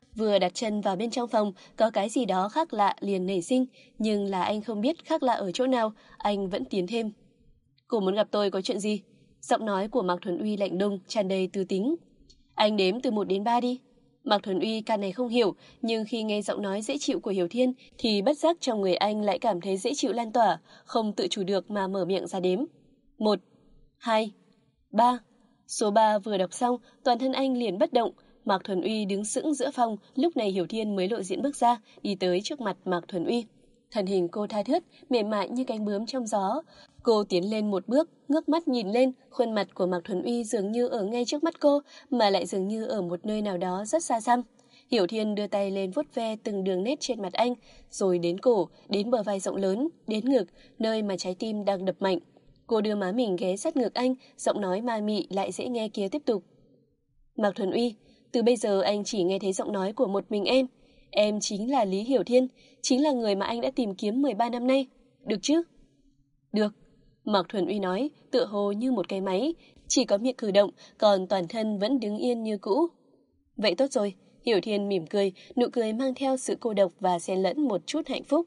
Vừa đặt chân vào bên trong phòng, có cái gì đó khác lạ liền nảy sinh, nhưng là anh không biết khác lạ ở chỗ nào, anh vẫn tiến thêm. Cô muốn gặp tôi có chuyện gì? Giọng nói của Mạc Thuần Uy lạnh lùng, tràn đầy tư tính. Anh đếm từ 1 đến 3 đi. Mạc Thuần Uy căn này không hiểu, nhưng khi nghe giọng nói dễ chịu của Hiểu Thiên thì bất giác trong người anh lại cảm thấy dễ chịu lan tỏa, không tự chủ được mà mở miệng ra đếm. 1, 2, 3. Số 3 vừa đọc xong, toàn thân anh liền bất động. Mạc Thuần Uy đứng sững giữa phòng, lúc này Hiểu Thiên mới lộ diện bước ra, đi tới trước mặt Mạc Thuần Uy. Thân hình cô tha thướt, mềm mại như cánh bướm trong gió. Cô tiến lên một bước, ngước mắt nhìn lên, khuôn mặt của Mạc Thuần Uy dường như ở ngay trước mắt cô, mà lại dường như ở một nơi nào đó rất xa xăm. Hiểu Thiên đưa tay lên vuốt ve từng đường nét trên mặt anh, rồi đến cổ, đến bờ vai rộng lớn, đến ngực, nơi mà trái tim đang đập mạnh. Cô đưa má mình ghé sát ngực anh, giọng nói ma mị lại dễ nghe kia tiếp tục. Mạc Thuần Uy, từ bây giờ anh chỉ nghe thấy giọng nói của một mình em. Em chính là Lý Hiểu Thiên, chính là người mà anh đã tìm kiếm 13 năm nay. Được chứ? Được. Mạc Thuần Uy nói, tựa hồ như một cái máy, chỉ có miệng cử động, còn toàn thân vẫn đứng yên như cũ. Vậy tốt rồi. Hiểu Thiên mỉm cười, nụ cười mang theo sự cô độc và xen lẫn một chút hạnh phúc.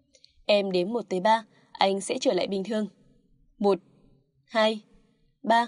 Em đếm 1 tới 3, anh sẽ trở lại bình thường. 1, 2, 3.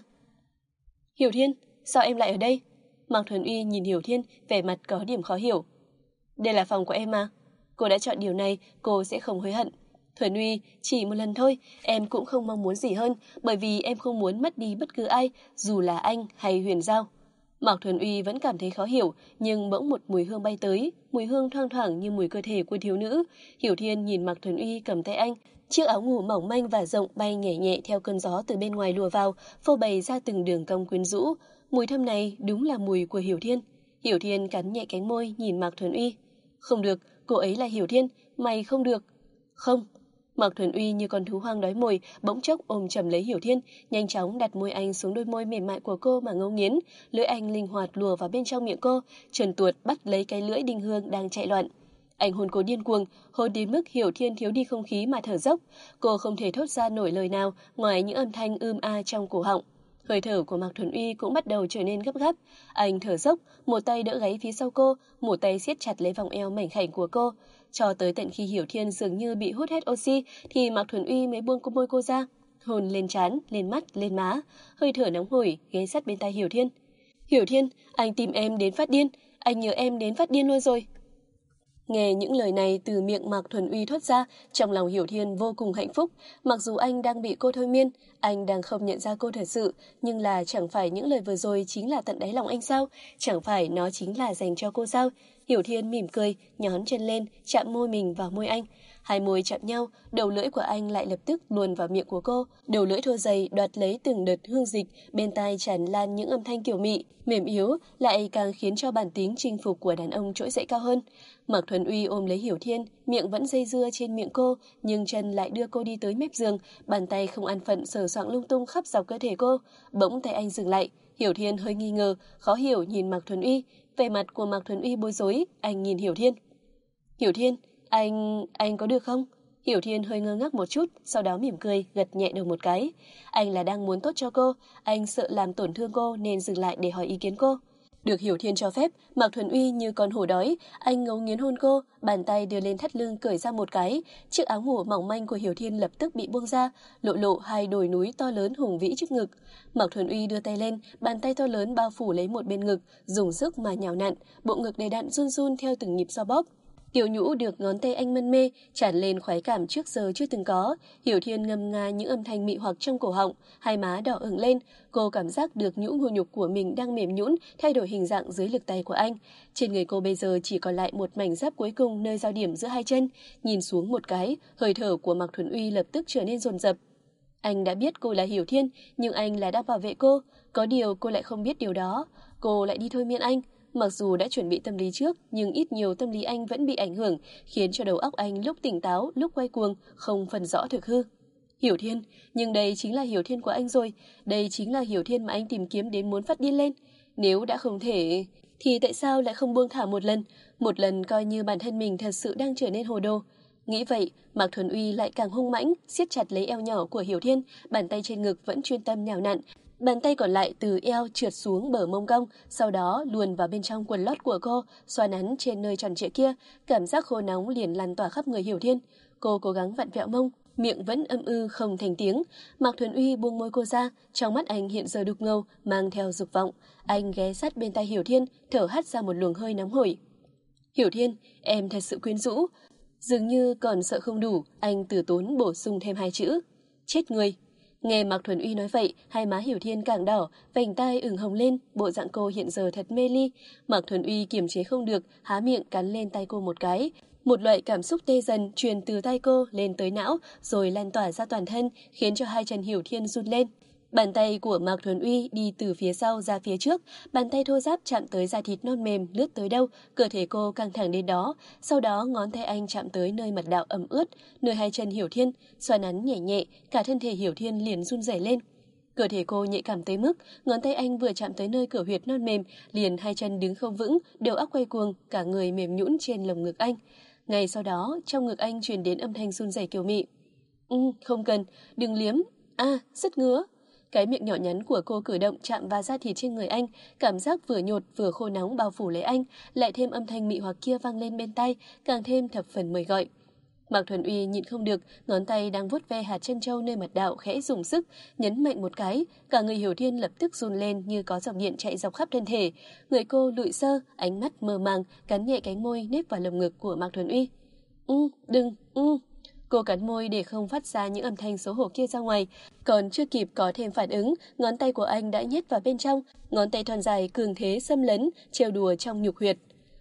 Hiểu Thiên, sao em lại ở đây? Mạc Thuần Uy nhìn Hiểu Thiên, vẻ mặt có điểm khó hiểu. Đây là phòng của em mà. Cô đã chọn điều này, cô sẽ không hối hận. Thuần Uy, chỉ một lần thôi, em cũng không mong muốn gì hơn, bởi vì em không muốn mất đi bất cứ ai, dù là anh hay Huyền Giao. Mạc Thuần Uy vẫn cảm thấy khó hiểu, nhưng bỗng một mùi hương bay tới, mùi hương thoang thoảng như mùi cơ thể của thiếu nữ. Hiểu Thiên nhìn Mạc Thuần Uy cầm tay anh, chiếc áo ngủ mỏng manh và rộng bay nhẹ nhẹ theo cơn gió từ bên ngoài lùa vào, phô bày ra từng đường cong quyến rũ. Mùi thơm này đúng là mùi của Hiểu Thiên. Hiểu Thiên cắn nhẹ cánh môi nhìn Mạc Thuần Uy. Không được, cô ấy là Hiểu Thiên, mày không được. Không. Mạc Thuần Uy như con thú hoang đói mồi, bỗng chốc ôm chầm lấy Hiểu Thiên, nhanh chóng đặt môi anh xuống đôi môi mềm mại của cô mà ngấu nghiến, lưỡi anh linh hoạt lùa vào bên trong miệng cô, trần tuột bắt lấy cái lưỡi đinh hương đang chạy loạn. Anh hôn cô điên cuồng, hôn đến mức Hiểu Thiên thiếu đi không khí mà thở dốc, cô không thể thốt ra nổi lời nào ngoài những âm thanh a trong cổ họng. Hơi thở của Mạc Thuần Uy cũng bắt đầu trở nên gấp gáp. Anh thở dốc, một tay đỡ gáy phía sau cô, một tay siết chặt lấy vòng eo mảnh khảnh của cô. Cho tới tận khi Hiểu Thiên dường như bị hút hết oxy, thì Mạc Thuần Uy mới buông môi cô ra, hôn lên trán, lên mắt, lên má, hơi thở nóng hổi ghé sát bên tai Hiểu Thiên. Hiểu Thiên, anh tìm em đến phát điên, anh nhớ em đến phát điên luôn rồi. Nghe những lời này từ miệng Mạc Thuần Uy thốt ra, trong lòng Hiểu Thiên vô cùng hạnh phúc. Mặc dù anh đang bị cô thôi miên, anh đang không nhận ra cô thật sự, nhưng là chẳng phải những lời vừa rồi chính là tận đáy lòng anh sao? Chẳng phải nó chính là dành cho cô sao? Hiểu Thiên mỉm cười, nhón chân lên, chạm môi mình vào môi anh. Hai môi chạm nhau, đầu lưỡi của anh lại lập tức luồn vào miệng của cô. Đầu lưỡi thô dày đoạt lấy từng đợt hương dịch, bên tai tràn lan những âm thanh kiểu mị, mềm yếu, lại càng khiến cho bản tính chinh phục của đàn ông trỗi dậy cao hơn. Mạc Thuần Uy ôm lấy Hiểu Thiên, miệng vẫn dây dưa trên miệng cô, nhưng chân lại đưa cô đi tới mép giường, bàn tay không an phận sờ soạng lung tung khắp dọc cơ thể cô. Bỗng tay anh dừng lại, Hiểu Thiên hơi nghi ngờ, khó hiểu nhìn Mạc Thuần Uy. Vẻ mặt của Mạc Thuần Uy bối rối, anh nhìn Hiểu Thiên. Hiểu Thiên, anh có được không? Hiểu Thiên hơi ngơ ngác một chút, sau đó mỉm cười, gật nhẹ đầu một cái. Anh là đang muốn tốt cho cô, anh sợ làm tổn thương cô nên dừng lại để hỏi ý kiến cô. Được Hiểu Thiên cho phép, Mạc Thuần Uy như con hổ đói, anh ngấu nghiến hôn cô, bàn tay đưa lên thắt lưng cởi ra một cái, chiếc áo ngủ mỏng manh của Hiểu Thiên lập tức bị buông ra, lộ lộ hai đồi núi to lớn hùng vĩ trước ngực. Mạc Thuần Uy đưa tay lên, bàn tay to lớn bao phủ lấy một bên ngực, dùng sức mà nhào nặn, bộ ngực đầy đặn run run theo từng nhịp xoa bóp. Tiểu Nhũ được ngón tay anh mân mê, tràn lên khoái cảm trước giờ chưa từng có. Hiểu Thiên ngâm nga những âm thanh mị hoặc trong cổ họng, hai má đỏ ửng lên. Cô cảm giác được nhũ ngô nhục của mình đang mềm nhũn, thay đổi hình dạng dưới lực tay của anh. Trên người cô bây giờ chỉ còn lại một mảnh giáp cuối cùng nơi giao điểm giữa hai chân. Nhìn xuống một cái, hơi thở của Mạc Thuần Uy lập tức trở nên dồn dập. Anh đã biết cô là Hiểu Thiên, nhưng anh là đang bảo vệ cô. Có điều cô lại không biết điều đó. Cô lại đi thôi miên anh. Mặc dù đã chuẩn bị tâm lý trước, nhưng ít nhiều tâm lý anh vẫn bị ảnh hưởng, khiến cho đầu óc anh lúc tỉnh táo, lúc quay cuồng, không phân rõ thực hư. Hiểu Thiên, nhưng đây chính là Hiểu Thiên của anh rồi, đây chính là Hiểu Thiên mà anh tìm kiếm đến muốn phát điên lên. Nếu đã không thể, thì tại sao lại không buông thả một lần coi như bản thân mình thật sự đang trở nên hồ đồ. Nghĩ vậy, Mạc Thuần Uy lại càng hung mãnh, siết chặt lấy eo nhỏ của Hiểu Thiên, bàn tay trên ngực vẫn chuyên tâm nhào nặn, Bàn tay còn lại từ eo trượt xuống bờ mông cong, sau đó luồn vào bên trong quần lót của cô, xoa nắn trên nơi tròn trịa kia, cảm giác khô nóng liền lan tỏa khắp người Hiểu Thiên. Cô cố gắng vặn vẹo mông, miệng vẫn âm ư không thành tiếng. Mạc Thuần Uy buông môi cô ra, trong mắt anh hiện giờ đục ngầu, mang theo dục vọng. Anh ghé sát bên tai Hiểu Thiên, thở hắt ra một luồng hơi nóng hổi. Hiểu Thiên, em thật sự quyến rũ. Dường như còn sợ không đủ, anh từ tốn bổ sung thêm 2 chữ. Chết người. Nghe Mạc Thuần Uy nói vậy, hai má Hiểu Thiên càng đỏ, vành tai ửng hồng lên, bộ dạng cô hiện giờ thật mê ly. Mạc Thuần Uy kiềm chế không được, há miệng cắn lên tay cô một cái. Một loại cảm xúc tê dần truyền từ tay cô lên tới não, rồi lan tỏa ra toàn thân, khiến cho hai chân Hiểu Thiên run lên. Bàn tay của Mạc Thuần Uy đi từ phía sau ra phía trước, bàn tay thô ráp chạm tới da thịt non mềm lướt tới đâu, cơ thể cô căng thẳng đến đó. Sau đó ngón tay anh chạm tới nơi mật đạo ẩm ướt, nơi hai chân Hiểu Thiên, xoa nắn nhẹ nhẹ, cả thân thể Hiểu Thiên liền run rẩy lên. Cơ thể cô nhạy cảm tới mức, ngón tay anh vừa chạm tới nơi cửa huyệt non mềm, liền hai chân đứng không vững, đầu óc quay cuồng, cả người mềm nhũn trên lồng ngực anh. Ngay sau đó, trong ngực anh truyền đến âm thanh run rẩy kiều mị. Không cần, đừng liếm. Rất ngứa. Cái miệng nhỏ nhắn của cô cử động chạm vào da thịt trên người anh, cảm giác vừa nhột vừa khô nóng bao phủ lấy anh, lại thêm âm thanh mị hoặc kia vang lên bên tai, càng thêm thập phần mời gọi. Mạc Thuần Uy nhịn không được, ngón tay đang vuốt ve hạt chân châu nơi mật đạo khẽ dùng sức, nhấn mạnh một cái, cả người Hiểu Thiên lập tức run lên như có dòng điện chạy dọc khắp thân thể. Người cô lụi xơ, ánh mắt mơ màng, cắn nhẹ cánh môi nếp vào lồng ngực của Mạc Thuần Uy. Đừng. Cô cắn môi để không phát ra những âm thanh xấu hổ kia ra ngoài. Còn chưa kịp có thêm phản ứng, ngón tay của anh đã nhét vào bên trong, ngón tay thon dài cường thế xâm lấn, trêu đùa trong nhục huyệt.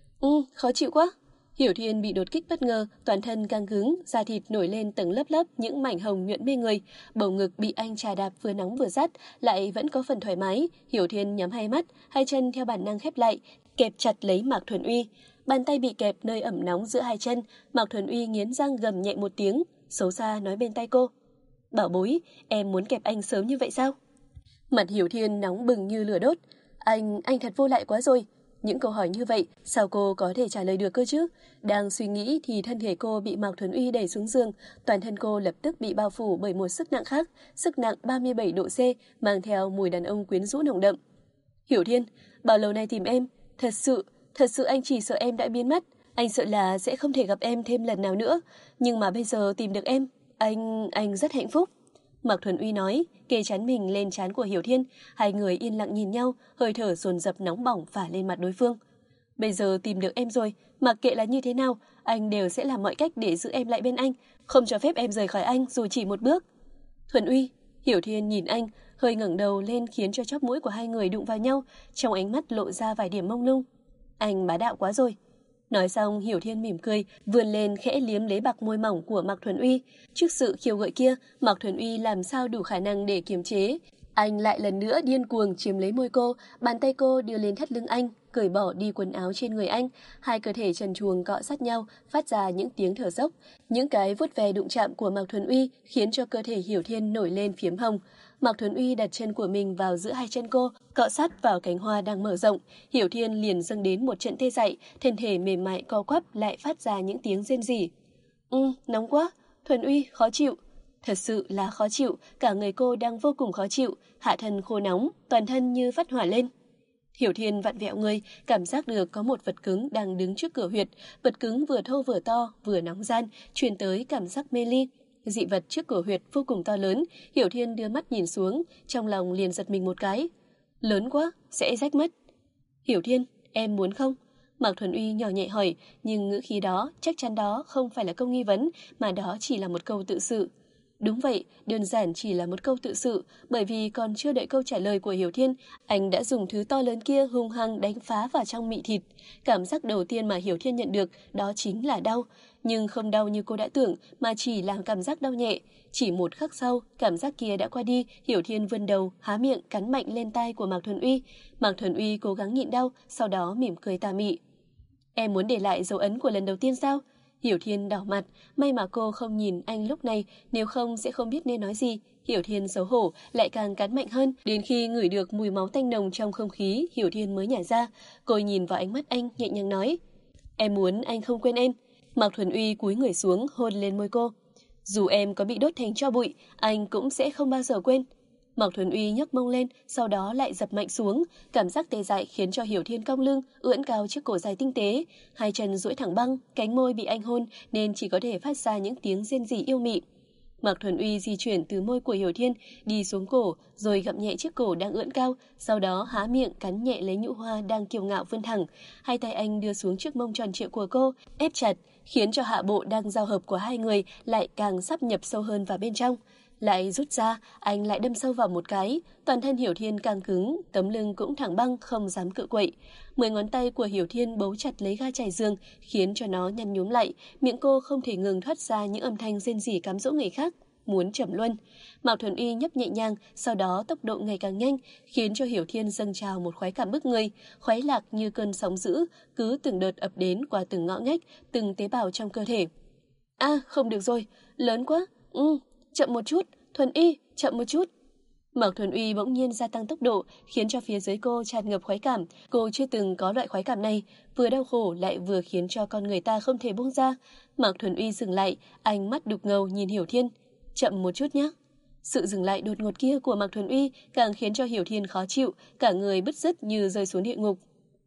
Khó chịu quá. Hiểu Thiên bị đột kích bất ngờ, toàn thân căng cứng, da thịt nổi lên từng lớp lớp những mảnh hồng nhuận mê người, bầu ngực bị anh chà đạp vừa nóng vừa rát, lại vẫn có phần thoải mái. Hiểu Thiên nhắm hai mắt, hai chân theo bản năng khép lại, kẹp chặt lấy Mạc Thuần Uy. Bàn tay bị kẹp nơi ẩm nóng giữa hai chân, Mạc Thuần Uy nghiến răng gầm nhẹ một tiếng, xấu xa nói bên tai cô. Bảo bối, em muốn kẹp anh sớm như vậy sao? Mặt Hiểu Thiên nóng bừng như lửa đốt. Anh thật vô lại quá rồi. Những câu hỏi như vậy, sao cô có thể trả lời được cơ chứ? Đang suy nghĩ thì thân thể cô bị Mạc Thuần Uy đẩy xuống giường, toàn thân cô lập tức bị bao phủ bởi một sức nặng khác, sức nặng 37 độ C, mang theo mùi đàn ông quyến rũ nồng đậm. Hiểu Thiên, bao lâu nay tìm em? Thật sự anh chỉ sợ em đã biến mất. Anh sợ là sẽ không thể gặp em thêm lần nào nữa. Nhưng mà bây giờ tìm được em, anh rất hạnh phúc. Mạc Thuần Uy nói, kê trán mình lên trán của Hiểu Thiên. Hai người yên lặng nhìn nhau, hơi thở dồn dập nóng bỏng phả lên mặt đối phương. Bây giờ tìm được em rồi, mặc kệ là như thế nào, anh đều sẽ làm mọi cách để giữ em lại bên anh, không cho phép em rời khỏi anh dù chỉ một bước. Thuần Uy. Hiểu Thiên nhìn anh, hơi ngẩng đầu lên khiến cho chóp mũi của hai người đụng vào nhau, trong ánh mắt lộ ra vài điểm mông lung. Anh bá đạo quá rồi. Nói xong, Hiểu Thiên mỉm cười, vươn lên khẽ liếm lấy bạc môi mỏng của Mạc Thuần Uy. Trước sự khiêu gợi kia, Mạc Thuần Uy làm sao đủ khả năng để kiềm chế. Anh lại lần nữa điên cuồng chiếm lấy môi cô, bàn tay cô đưa lên thắt lưng anh, cởi bỏ đi quần áo trên người anh. Hai cơ thể trần truồng cọ sát nhau, phát ra những tiếng thở dốc. Những cái vuốt ve đụng chạm của Mạc Thuần Uy khiến cho cơ thể Hiểu Thiên nổi lên phiếm hồng. Mạc Thuần Uy đặt chân của mình vào giữa hai chân cô, cọ sát vào cánh hoa đang mở rộng. Hiểu Thiên liền dâng đến một trận tê dại, thân thể mềm mại co quắp lại phát ra những tiếng rên rỉ. Nóng quá. Thuần Uy, khó chịu. Thật sự là khó chịu, cả người cô đang vô cùng khó chịu, hạ thân khô nóng, toàn thân như phát hỏa lên. Hiểu Thiên vặn vẹo người, cảm giác được có một vật cứng đang đứng trước cửa huyệt, vật cứng vừa thô vừa to, vừa nóng gian, truyền tới cảm giác mê ly. Dị vật trước cửa huyệt vô cùng to lớn, Hiểu Thiên đưa mắt nhìn xuống, trong lòng liền giật mình một cái. Lớn quá, sẽ rách mất. Hiểu Thiên, em muốn không? Mạc Thuần Uy nhỏ nhẹ hỏi, nhưng ngữ khí đó, chắc chắn đó không phải là câu nghi vấn, mà đó chỉ là một câu tự sự. Đúng vậy, đơn giản chỉ là một câu tự sự, bởi vì còn chưa đợi câu trả lời của Hiểu Thiên, anh đã dùng thứ to lớn kia hung hăng đánh phá vào trong mị thịt. Cảm giác đầu tiên mà Hiểu Thiên nhận được đó chính là đau, nhưng không đau như cô đã tưởng, mà chỉ là cảm giác đau nhẹ. Chỉ một khắc sau, cảm giác kia đã qua đi, Hiểu Thiên vươn đầu, há miệng cắn mạnh lên tai của Mạc Thuần Uy. Mạc Thuần Uy cố gắng nhịn đau, sau đó mỉm cười tà mị. Em muốn để lại dấu ấn của lần đầu tiên sao? Hiểu Thiên đỏ mặt, may mà cô không nhìn anh lúc này, nếu không sẽ không biết nên nói gì. Hiểu Thiên xấu hổ, lại càng cắn mạnh hơn, đến khi ngửi được mùi máu tanh nồng trong không khí, Hiểu Thiên mới nhả ra. Cô nhìn vào ánh mắt anh, nhẹ nhàng nói, em muốn anh không quên em. Mạc Thuần Uy cúi người xuống, hôn lên môi cô. Dù em có bị đốt thành tro bụi, anh cũng sẽ không bao giờ quên. Mạc Thuần Uy nhấc mông lên, sau đó lại dập mạnh xuống, cảm giác tê dại khiến cho Hiểu Thiên cong lưng, ưỡn cao chiếc cổ dài tinh tế, hai chân duỗi thẳng băng, cánh môi bị anh hôn nên chỉ có thể phát ra những tiếng rên rỉ yêu mị. Mạc Thuần Uy di chuyển từ môi của Hiểu Thiên đi xuống cổ, rồi gặm nhẹ chiếc cổ đang ưỡn cao, sau đó há miệng cắn nhẹ lấy nhũ hoa đang kiêu ngạo vươn thẳng. Hai tay anh đưa xuống chiếc mông tròn trịa của cô, ép chặt, khiến cho hạ bộ đang giao hợp của hai người lại càng sắp nhập sâu hơn vào bên trong. Lại rút ra, anh lại đâm sâu vào một cái, toàn thân Hiểu Thiên càng cứng, tấm lưng cũng thẳng băng không dám cự quậy. 10 ngón tay của Hiểu Thiên bấu chặt lấy ga trải giường, khiến cho nó nhăn nhúm lại, miệng cô không thể ngừng thoát ra những âm thanh rên rỉ cám dỗ người khác, muốn trầm luân. Mạc Thuần Uy nhấp nhẹ nhàng, sau đó tốc độ ngày càng nhanh, khiến cho Hiểu Thiên dâng trào một khoái cảm bức người, khoái lạc như cơn sóng dữ, cứ từng đợt ập đến qua từng ngõ ngách, từng tế bào trong cơ thể. Không được rồi, lớn quá. Chậm một chút, Thuần Uy, chậm một chút. Mạc Thuần Uy bỗng nhiên gia tăng tốc độ, khiến cho phía dưới cô tràn ngập khoái cảm. Cô chưa từng có loại khoái cảm này, vừa đau khổ lại vừa khiến cho con người ta không thể buông ra. Mạc Thuần Uy dừng lại, ánh mắt đục ngầu nhìn Hiểu Thiên. Chậm một chút nhé. Sự dừng lại đột ngột kia của Mạc Thuần Uy càng khiến cho Hiểu Thiên khó chịu, cả người bứt rứt như rơi xuống địa ngục.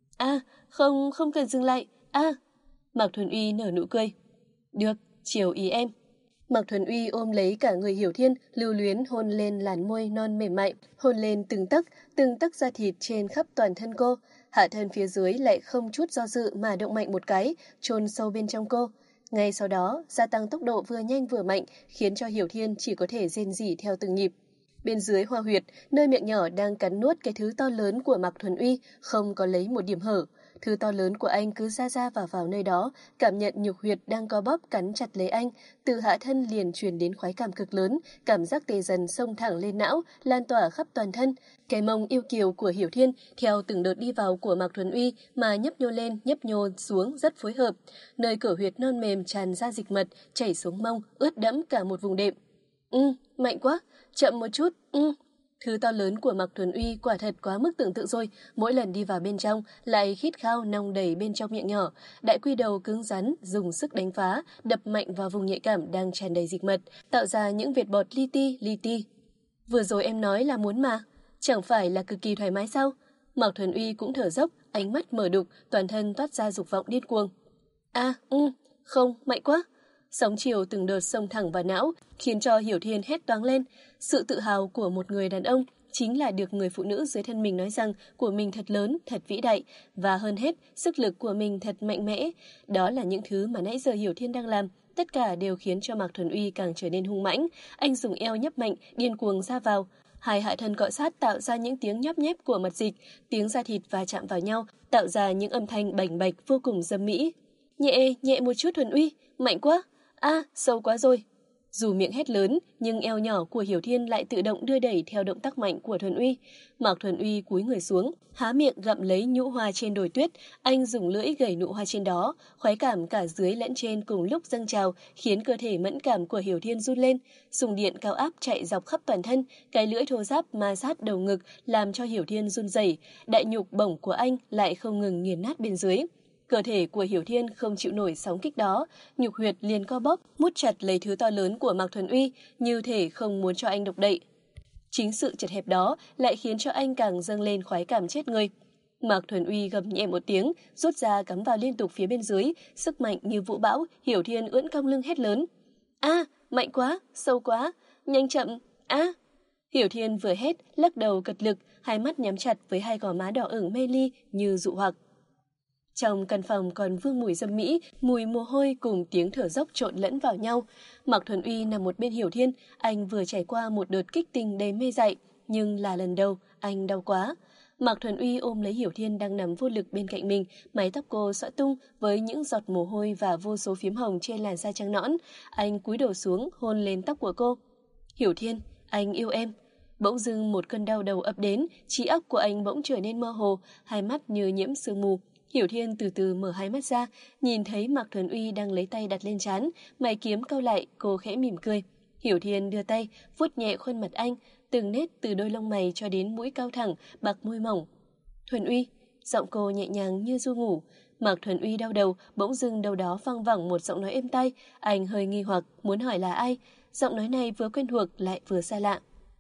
Không cần dừng lại. Mạc Thuần Uy nở nụ cười. Được, chiều ý em. Mạc Thuần Uy ôm lấy cả người Hiểu Thiên, lưu luyến hôn lên làn môi non mềm mại, hôn lên từng tấc da thịt trên khắp toàn thân cô. Hạ thân phía dưới lại không chút do dự mà động mạnh một cái, chôn sâu bên trong cô. Ngay sau đó, gia tăng tốc độ vừa nhanh vừa mạnh, khiến cho Hiểu Thiên chỉ có thể rên rỉ theo từng nhịp. Bên dưới hoa huyệt, nơi miệng nhỏ đang cắn nuốt cái thứ to lớn của Mạc Thuần Uy, không có lấy một điểm hở. Thứ to lớn của anh cứ ra vào nơi đó, cảm nhận nhục huyệt đang co bóp cắn chặt lấy anh, từ hạ thân liền truyền đến khoái cảm cực lớn, cảm giác tê dần xông thẳng lên não, lan tỏa khắp toàn thân. Cái mông yêu kiều của Hiểu Thiên theo từng đợt đi vào của Mạc Thuần Uy mà nhấp nhô lên, nhấp nhô xuống rất phối hợp. Nơi cửa huyệt non mềm tràn ra dịch mật, chảy xuống mông, ướt đẫm cả một vùng đệm. Mạnh quá, chậm một chút. Thứ to lớn của Mạc Thuần Uy quả thật quá mức tưởng tượng rồi, mỗi lần đi vào bên trong lại khít khao nong đầy bên trong miệng nhỏ, đại quy đầu cứng rắn dùng sức đánh phá, đập mạnh vào vùng nhạy cảm đang tràn đầy dịch mật, tạo ra những vệt bọt li ti. Vừa rồi em nói là muốn mà, chẳng phải là cực kỳ thoải mái sao? Mạc Thuần Uy cũng thở dốc, ánh mắt mở đục, toàn thân toát ra dục vọng điên cuồng. Không, mạnh quá. Sóng chiều từng đợt xông thẳng vào não, khiến cho Hiểu Thiên hét toáng lên. Sự tự hào của một người đàn ông chính là được người phụ nữ dưới thân mình nói rằng của mình thật lớn, thật vĩ đại, và hơn hết, sức lực của mình thật mạnh mẽ. Đó là những thứ mà nãy giờ Hiểu Thiên đang làm, tất cả đều khiến cho Mạc Thuần Uy càng trở nên hung mãnh. Anh dùng eo nhấp mạnh, điên cuồng ra vào. Hai hạ thân cọ sát tạo ra những tiếng nhóp nhép của mật dịch, tiếng da thịt va chạm vào nhau, tạo ra những âm thanh bành bạch vô cùng dâm mỹ. Nhẹ một chút Thuần Uy, mạnh quá. Sâu quá rồi. Dù miệng hét lớn, nhưng eo nhỏ của Hiểu Thiên lại tự động đưa đẩy theo động tác mạnh của Thuần Uy. Mạc Thuần Uy cúi người xuống, há miệng gặm lấy nhũ hoa trên đồi tuyết, anh dùng lưỡi gẩy nụ hoa trên đó, khoái cảm cả dưới lẫn trên cùng lúc dâng trào, khiến cơ thể mẫn cảm của Hiểu Thiên run lên, sùng điện cao áp chạy dọc khắp toàn thân, cái lưỡi thô ráp ma sát đầu ngực làm cho Hiểu Thiên run rẩy, đại nhục bổng của anh lại không ngừng nghiền nát bên dưới. Cơ thể của Hiểu Thiên không chịu nổi sóng kích đó, nhục huyệt liền co bóp, mút chặt lấy thứ to lớn của Mạc Thuần Uy, như thể không muốn cho anh động đậy. Chính sự chật hẹp đó lại khiến cho anh càng dâng lên khoái cảm chết người. Mạc Thuần Uy gầm nhẹ một tiếng, rút ra cắm vào liên tục phía bên dưới, sức mạnh như vũ bão, Hiểu Thiên ưỡn cong lưng hét lớn. Mạnh quá, sâu quá, nhanh chậm, Hiểu Thiên vừa hét, lắc đầu cật lực, hai mắt nhắm chặt với hai gò má đỏ ửng mê ly như dụ hoặc. Trong căn phòng còn vương mùi dâm mỹ, mùi mồ hôi cùng tiếng thở dốc trộn lẫn vào nhau. Mạc Thuần Uy nằm một bên Hiểu Thiên, anh vừa trải qua một đợt kích tình đầy mê dại, nhưng là lần đầu, anh đau quá. Mạc Thuần Uy ôm lấy Hiểu Thiên đang nằm vô lực bên cạnh mình, mái tóc cô xõa tung với những giọt mồ hôi và vô số phím hồng trên làn da trắng nõn. Anh cúi đầu xuống, hôn lên tóc của cô. Hiểu Thiên, anh yêu em. Bỗng dưng một cơn đau đầu ập đến, trí óc của anh bỗng trở nên mơ hồ, hai mắt như nhiễm sương mù. Hiểu Thiên từ từ mở hai mắt ra, nhìn thấy Mạc Thuần Uy đang lấy tay đặt lên trán, mày kiếm cau lại, cô khẽ mỉm cười. Hiểu Thiên đưa tay, vuốt nhẹ khuôn mặt anh, từng nét từ đôi lông mày cho đến mũi cao thẳng, bạc môi mỏng. Thuần Uy, giọng cô nhẹ nhàng như ru ngủ. Mạc Thuần Uy đau đầu, bỗng dưng đâu đó vang vẳng một giọng nói êm tai, anh hơi nghi hoặc, muốn hỏi là ai. Giọng nói này vừa quen thuộc lại vừa xa lạ.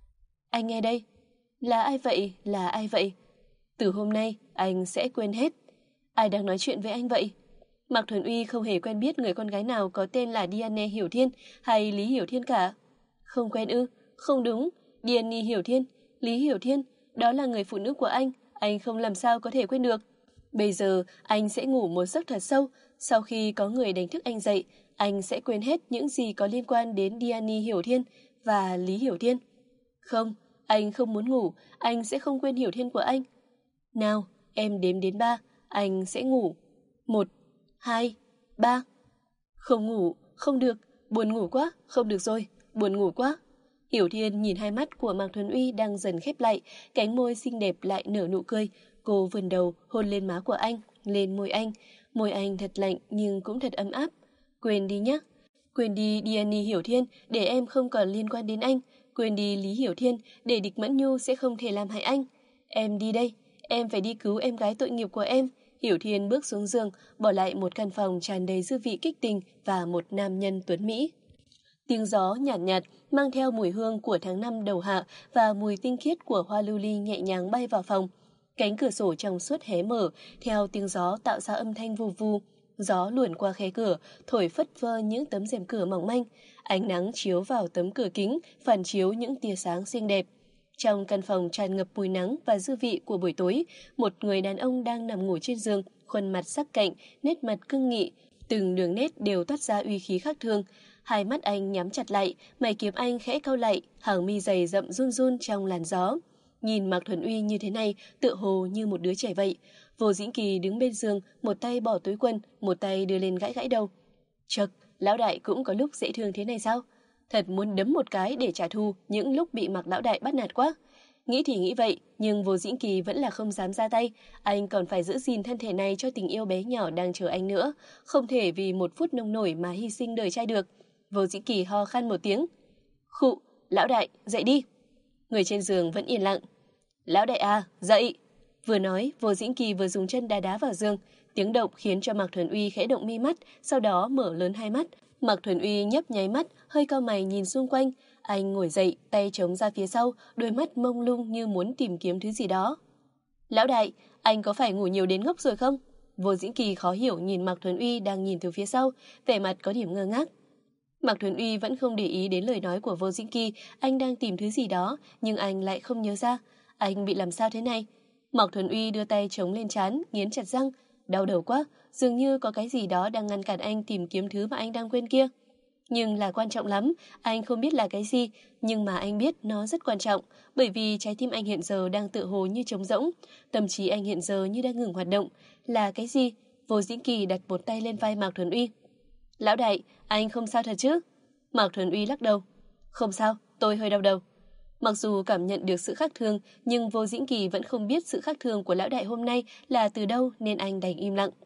Anh nghe đây. Là ai vậy? Là ai vậy? Từ hôm nay, anh sẽ quên hết. Ai đang nói chuyện với anh vậy? Mạc Thuần Uy không hề quen biết người con gái nào có tên là Diane Hiểu Thiên hay Lý Hiểu Thiên cả. Không quen ư? Không đúng. Diane Hiểu Thiên, Lý Hiểu Thiên, đó là người phụ nữ của anh không làm sao có thể quên được. Bây giờ, anh sẽ ngủ một giấc thật sâu. Sau khi có người đánh thức anh dậy, anh sẽ quên hết những gì có liên quan đến Diane Hiểu Thiên và Lý Hiểu Thiên. Không, anh không muốn ngủ, anh sẽ không quên Hiểu Thiên của anh. Nào, em đếm đến 3, anh sẽ ngủ. 1, 2, 3. Không ngủ, không được, buồn ngủ quá, không được rồi, buồn ngủ quá. Hiểu Thiên nhìn hai mắt của Mạc Thuần Uy đang dần khép lại, cánh môi xinh đẹp lại nở nụ cười. Cô vươn đầu hôn lên má của anh, lên môi anh thật lạnh nhưng cũng thật ấm áp. Quên đi nhé, quên đi Diane Hiểu Thiên để em không còn liên quan đến anh, quên đi Lý Hiểu Thiên để Địch Mẫn Nhu sẽ không thể làm hại anh. Em đi đây, em phải đi cứu em gái tội nghiệp của em. Hiểu Thiên bước xuống giường, bỏ lại một căn phòng tràn đầy dư vị kích tình và một nam nhân tuấn Mỹ. Tiếng gió nhạt nhạt mang theo mùi hương của tháng năm đầu hạ và mùi tinh khiết của hoa lưu ly nhẹ nhàng bay vào phòng. Cánh cửa sổ trong suốt hé mở, theo tiếng gió tạo ra âm thanh vù vù. Gió luồn qua khe cửa, thổi phất phơ những tấm rèm cửa mỏng manh. Ánh nắng chiếu vào tấm cửa kính, phản chiếu những tia sáng xinh đẹp. Trong căn phòng tràn ngập mùi nắng và dư vị của buổi tối, một người đàn ông đang nằm ngủ trên giường, khuôn mặt sắc cạnh, nét mặt cương nghị, từng đường nét đều toát ra uy khí khác thường. Hai mắt anh nhắm chặt lại, mày kiếm anh khẽ cau lại, hàng mi dày rậm run run trong làn gió. Nhìn Mạc Thuần Uy như thế này, tựa hồ như một đứa trẻ vậy. Vô Dĩnh Kỳ đứng bên giường, một tay bỏ túi quần, một tay đưa lên gãi gãi đầu. Chậc, lão đại cũng có lúc dễ thương thế này sao? Thật muốn đấm một cái để trả thù những lúc bị Mạc lão đại bắt nạt quá. Nghĩ thì nghĩ vậy, nhưng Vô Dĩnh Kỳ vẫn là không dám ra tay. Anh còn phải giữ gìn thân thể này cho tình yêu bé nhỏ đang chờ anh nữa. Không thể vì một phút nông nổi mà hy sinh đời trai được. Vô Dĩnh Kỳ ho khan một tiếng. Khụ, lão đại, dậy đi. Người trên giường vẫn yên lặng. Lão đại à, dậy. Vừa nói, Vô Dĩnh Kỳ vừa dùng chân đá đá vào giường. Tiếng động khiến cho Mạc Thuần Uy khẽ động mi mắt, sau đó mở lớn hai mắt. Mạc Thuần Uy nhấp nháy mắt, hơi cau mày nhìn xung quanh. Anh ngồi dậy, tay chống ra phía sau, đôi mắt mông lung như muốn tìm kiếm thứ gì đó. Lão đại, anh có phải ngủ nhiều đến ngốc rồi không? Vô Dĩnh Kỳ khó hiểu nhìn Mạc Thuần Uy đang nhìn từ phía sau, vẻ mặt có điểm ngơ ngác. Mạc Thuần Uy vẫn không để ý đến lời nói của Vô Dĩnh Kỳ, anh đang tìm thứ gì đó, nhưng anh lại không nhớ ra. Anh bị làm sao thế này? Mạc Thuần Uy đưa tay chống lên trán, nghiến chặt răng. Đau đầu quá, dường như có cái gì đó đang ngăn cản anh tìm kiếm thứ mà anh đang quên kia. Nhưng là quan trọng lắm, anh không biết là cái gì, nhưng mà anh biết nó rất quan trọng, bởi vì trái tim anh hiện giờ đang tự hồ như trống rỗng, tâm trí anh hiện giờ như đang ngừng hoạt động. Là cái gì? Vô Dĩnh Kỳ đặt một tay lên vai Mạc Thuần Uy. Lão đại, anh không sao thật chứ? Mạc Thuần Uy lắc đầu. Không sao, tôi hơi đau đầu. Mặc dù cảm nhận được sự khác thường, nhưng Vô Dĩnh Kỳ vẫn không biết sự khác thường của lão đại hôm nay là từ đâu nên anh đành im lặng.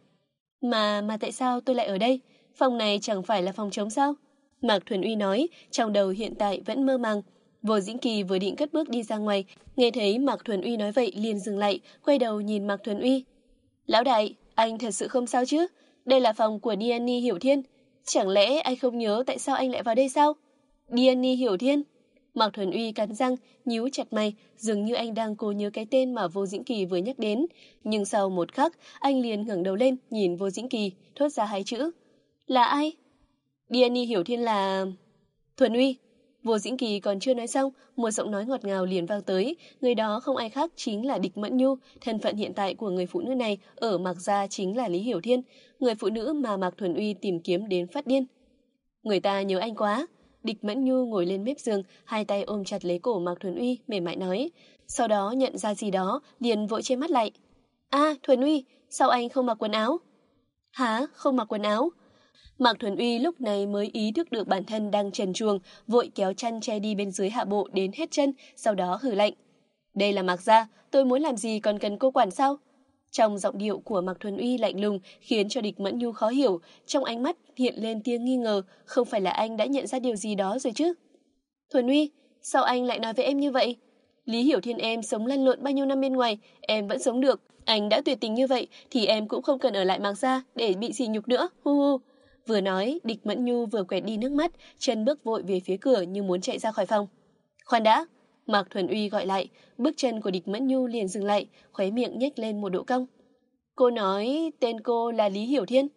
Mà tại sao tôi lại ở đây? Phòng này chẳng phải là phòng trống sao? Mạc Thuần Uy nói, trong đầu hiện tại vẫn mơ màng. Vô Dĩnh Kỳ vừa định cất bước đi ra ngoài, nghe thấy Mạc Thuần Uy nói vậy liền dừng lại, quay đầu nhìn Mạc Thuần Uy. Lão đại, anh thật sự không sao chứ? Đây là phòng của Diane Hiểu Thiên. Chẳng lẽ anh không nhớ tại sao anh lại vào đây sao? Diane Hiểu Thiên? Mạc Thuần Uy cắn răng, nhíu chặt mày, dường như anh đang cố nhớ cái tên mà Vô Dĩnh Kỳ vừa nhắc đến. Nhưng sau một khắc, anh liền ngẩng đầu lên, nhìn Vô Dĩnh Kỳ, thốt ra hai chữ. Là ai? Diane Hiểu Thiên là... Thuần Uy. Vô Dĩnh Kỳ còn chưa nói xong, một giọng nói ngọt ngào liền vang tới. Người đó không ai khác chính là Địch Mẫn Nhu. Thân phận hiện tại của người phụ nữ này ở Mạc Gia chính là Lý Hiểu Thiên, người phụ nữ mà Mạc Thuần Uy tìm kiếm đến phát điên. Người ta nhớ anh quá. Địch Mẫn Nhu ngồi lên mép giường, hai tay ôm chặt lấy cổ Mạc Thuần Uy, mềm mại nói. Sau đó nhận ra gì đó, liền vội che mắt lại. À, Thuần Uy, sao anh không mặc quần áo? Hả, không mặc quần áo? Mạc Thuần Uy lúc này mới ý thức được bản thân đang trần truồng, vội kéo chăn che đi bên dưới hạ bộ đến hết chân, sau đó hừ lạnh. Đây là Mạc Gia, tôi muốn làm gì còn cần cô quản sao? Trong giọng điệu của Mạc Thuần Uy lạnh lùng khiến cho Địch Mẫn Nhu khó hiểu, trong ánh mắt hiện lên tia nghi ngờ, không phải là anh đã nhận ra điều gì đó rồi chứ? Thuần Uy, sao anh lại nói với em như vậy? Lý Hiểu Thiên em sống lăn lộn bao nhiêu năm bên ngoài, em vẫn sống được. Anh đã tuyệt tình như vậy thì em cũng không cần ở lại Mạc Gia để bị sỉ nhục nữa. Hu hu. Vừa nói, Địch Mẫn Nhu vừa quẹt đi nước mắt, chân bước vội về phía cửa như muốn chạy ra khỏi phòng. Khoan đã. Mạc Thuần Uy gọi lại, bước chân của Địch Mẫn Nhu liền dừng lại, khóe miệng nhếch lên một độ cong. Cô nói tên cô là Lý Hiểu Thiên.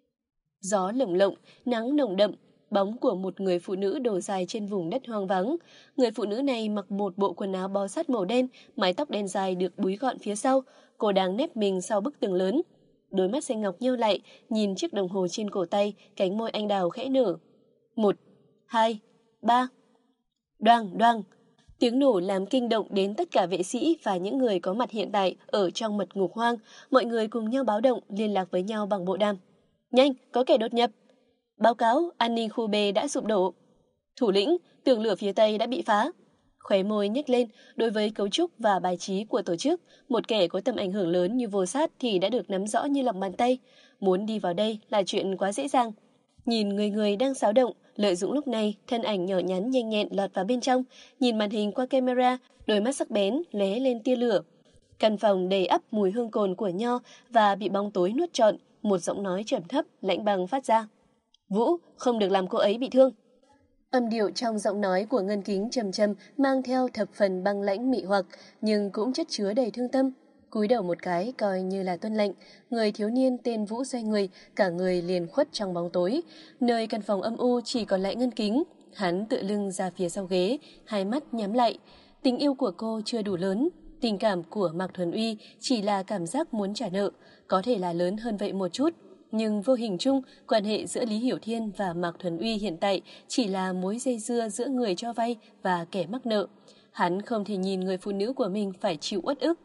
Gió lồng lộng, nắng nồng đậm, bóng của một người phụ nữ đổ dài trên vùng đất hoang vắng. Người phụ nữ này mặc một bộ quần áo bó sát màu đen, mái tóc đen dài được búi gọn phía sau, cô đang nép mình sau bức tường lớn. Đôi mắt xanh ngọc nheo lại, nhìn chiếc đồng hồ trên cổ tay, cánh môi anh đào khẽ nở. 1, 2, 3. Đoang, đoang. Tiếng nổ làm kinh động đến tất cả vệ sĩ và những người có mặt hiện tại ở trong mật ngục hoang. Mọi người cùng nhau báo động, liên lạc với nhau bằng bộ đàm. Nhanh, có kẻ đột nhập. Báo cáo, an ninh khu B đã sụp đổ. Thủ lĩnh, tường lửa phía Tây đã bị phá. Khóe môi nhếch lên, đối với cấu trúc và bài trí của tổ chức, một kẻ có tầm ảnh hưởng lớn như Vô Sát thì đã được nắm rõ như lòng bàn tay. Muốn đi vào đây là chuyện quá dễ dàng. Nhìn người người đang xáo động, Lợi Dũng lúc này, thân ảnh nhỏ nhắn nhanh nhẹn lọt vào bên trong, nhìn màn hình qua camera, đôi mắt sắc bén lóe lên tia lửa. Căn phòng đầy ắp mùi hương cồn của nho và bị bóng tối nuốt trọn, một giọng nói trầm thấp, lạnh băng phát ra. Vũ, không được làm cô ấy bị thương. Âm điệu trong giọng nói của Ngân Kính trầm trầm mang theo thập phần băng lãnh mị hoặc, nhưng cũng chất chứa đầy thương tâm. Cúi đầu một cái coi như là tuân lệnh, người thiếu niên tên Vũ xoay người, cả người liền khuất trong bóng tối. Nơi căn phòng âm u chỉ còn lại Ngân Kính. Hắn tựa lưng ra phía sau ghế, hai mắt nhắm lại. Tình yêu của cô chưa đủ lớn. Tình cảm của Mạc Thuần Uy chỉ là cảm giác muốn trả nợ, có thể là lớn hơn vậy một chút. Nhưng vô hình chung, quan hệ giữa Lý Hiểu Thiên và Mạc Thuần Uy hiện tại chỉ là mối dây dưa giữa người cho vay và kẻ mắc nợ. Hắn không thể nhìn người phụ nữ của mình phải chịu uất ức.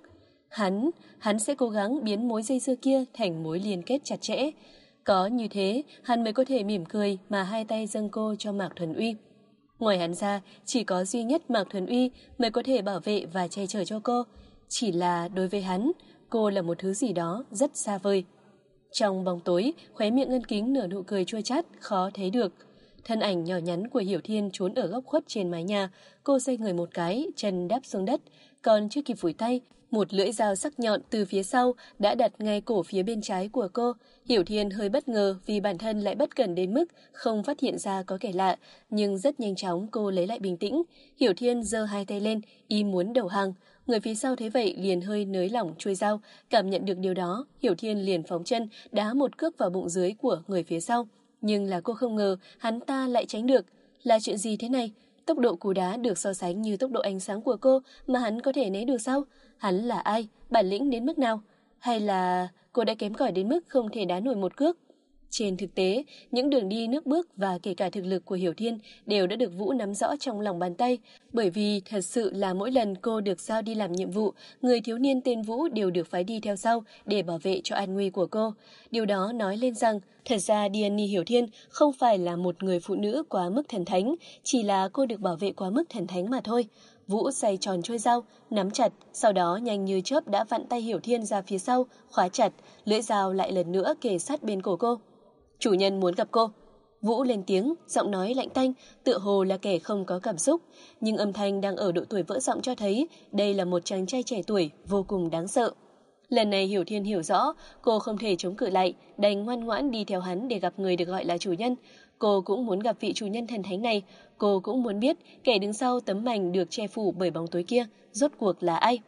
Hắn sẽ cố gắng biến mối dây dưa kia thành mối liên kết chặt chẽ. Có như thế, hắn mới có thể mỉm cười mà hai tay dâng cô cho Mạc Thuần Uy. Ngoài hắn ra, chỉ có duy nhất Mạc Thuần Uy mới có thể bảo vệ và che chở cho cô. Chỉ là đối với hắn, cô là một thứ gì đó rất xa vời. Trong bóng tối, khóe miệng Ngân Kính nở nụ cười chua chát, khó thấy được. Thân ảnh nhỏ nhắn của Hiểu Thiên trốn ở góc khuất trên mái nhà, cô xoay người một cái, chân đáp xuống đất, còn chưa kịp phủi tay, một lưỡi dao sắc nhọn từ phía sau đã đặt ngay cổ phía bên trái của cô. Hiểu Thiên hơi bất ngờ vì bản thân lại bất cẩn đến mức không phát hiện ra có kẻ lạ, nhưng rất nhanh chóng cô lấy lại bình tĩnh. Hiểu Thiên giơ hai tay lên, y muốn đầu hàng. Người phía sau thấy vậy liền hơi nới lỏng chuôi dao, cảm nhận được điều đó, Hiểu Thiên liền phóng chân, đá một cước vào bụng dưới của người phía sau. Nhưng là cô không ngờ, hắn ta lại tránh được. Là chuyện gì thế này? Tốc độ cú đá được so sánh như tốc độ ánh sáng của cô mà hắn có thể né được sao? Hắn là ai? Bản lĩnh đến mức nào? Hay là cô đã kém cỏi đến mức không thể đá nổi một cước? Trên thực tế, những đường đi nước bước và kể cả thực lực của Hiểu Thiên đều đã được Vũ nắm rõ trong lòng bàn tay, bởi vì thật sự là mỗi lần cô được giao đi làm nhiệm vụ, người thiếu niên tên Vũ đều được phái đi theo sau để bảo vệ cho an nguy của cô. Điều đó nói lên rằng, thật ra Diany Hiểu Thiên không phải là một người phụ nữ quá mức thần thánh, chỉ là cô được bảo vệ quá mức thần thánh mà thôi. Vũ xoay tròn chuôi dao, nắm chặt, sau đó nhanh như chớp đã vặn tay Hiểu Thiên ra phía sau, khóa chặt, lưỡi dao lại lần nữa kề sát bên cổ cô. Chủ nhân muốn gặp cô. Vũ lên tiếng, giọng nói lạnh tanh, tựa hồ là kẻ không có cảm xúc, nhưng âm thanh đang ở độ tuổi vỡ giọng cho thấy đây là một chàng trai trẻ tuổi vô cùng đáng sợ. Lần này Hiểu Thiên hiểu rõ, cô không thể chống cự lại, đành ngoan ngoãn đi theo hắn để gặp người được gọi là chủ nhân. Cô cũng muốn gặp vị chủ nhân thần thánh này, cô cũng muốn biết kẻ đứng sau tấm mảnh được che phủ bởi bóng tối kia rốt cuộc là ai.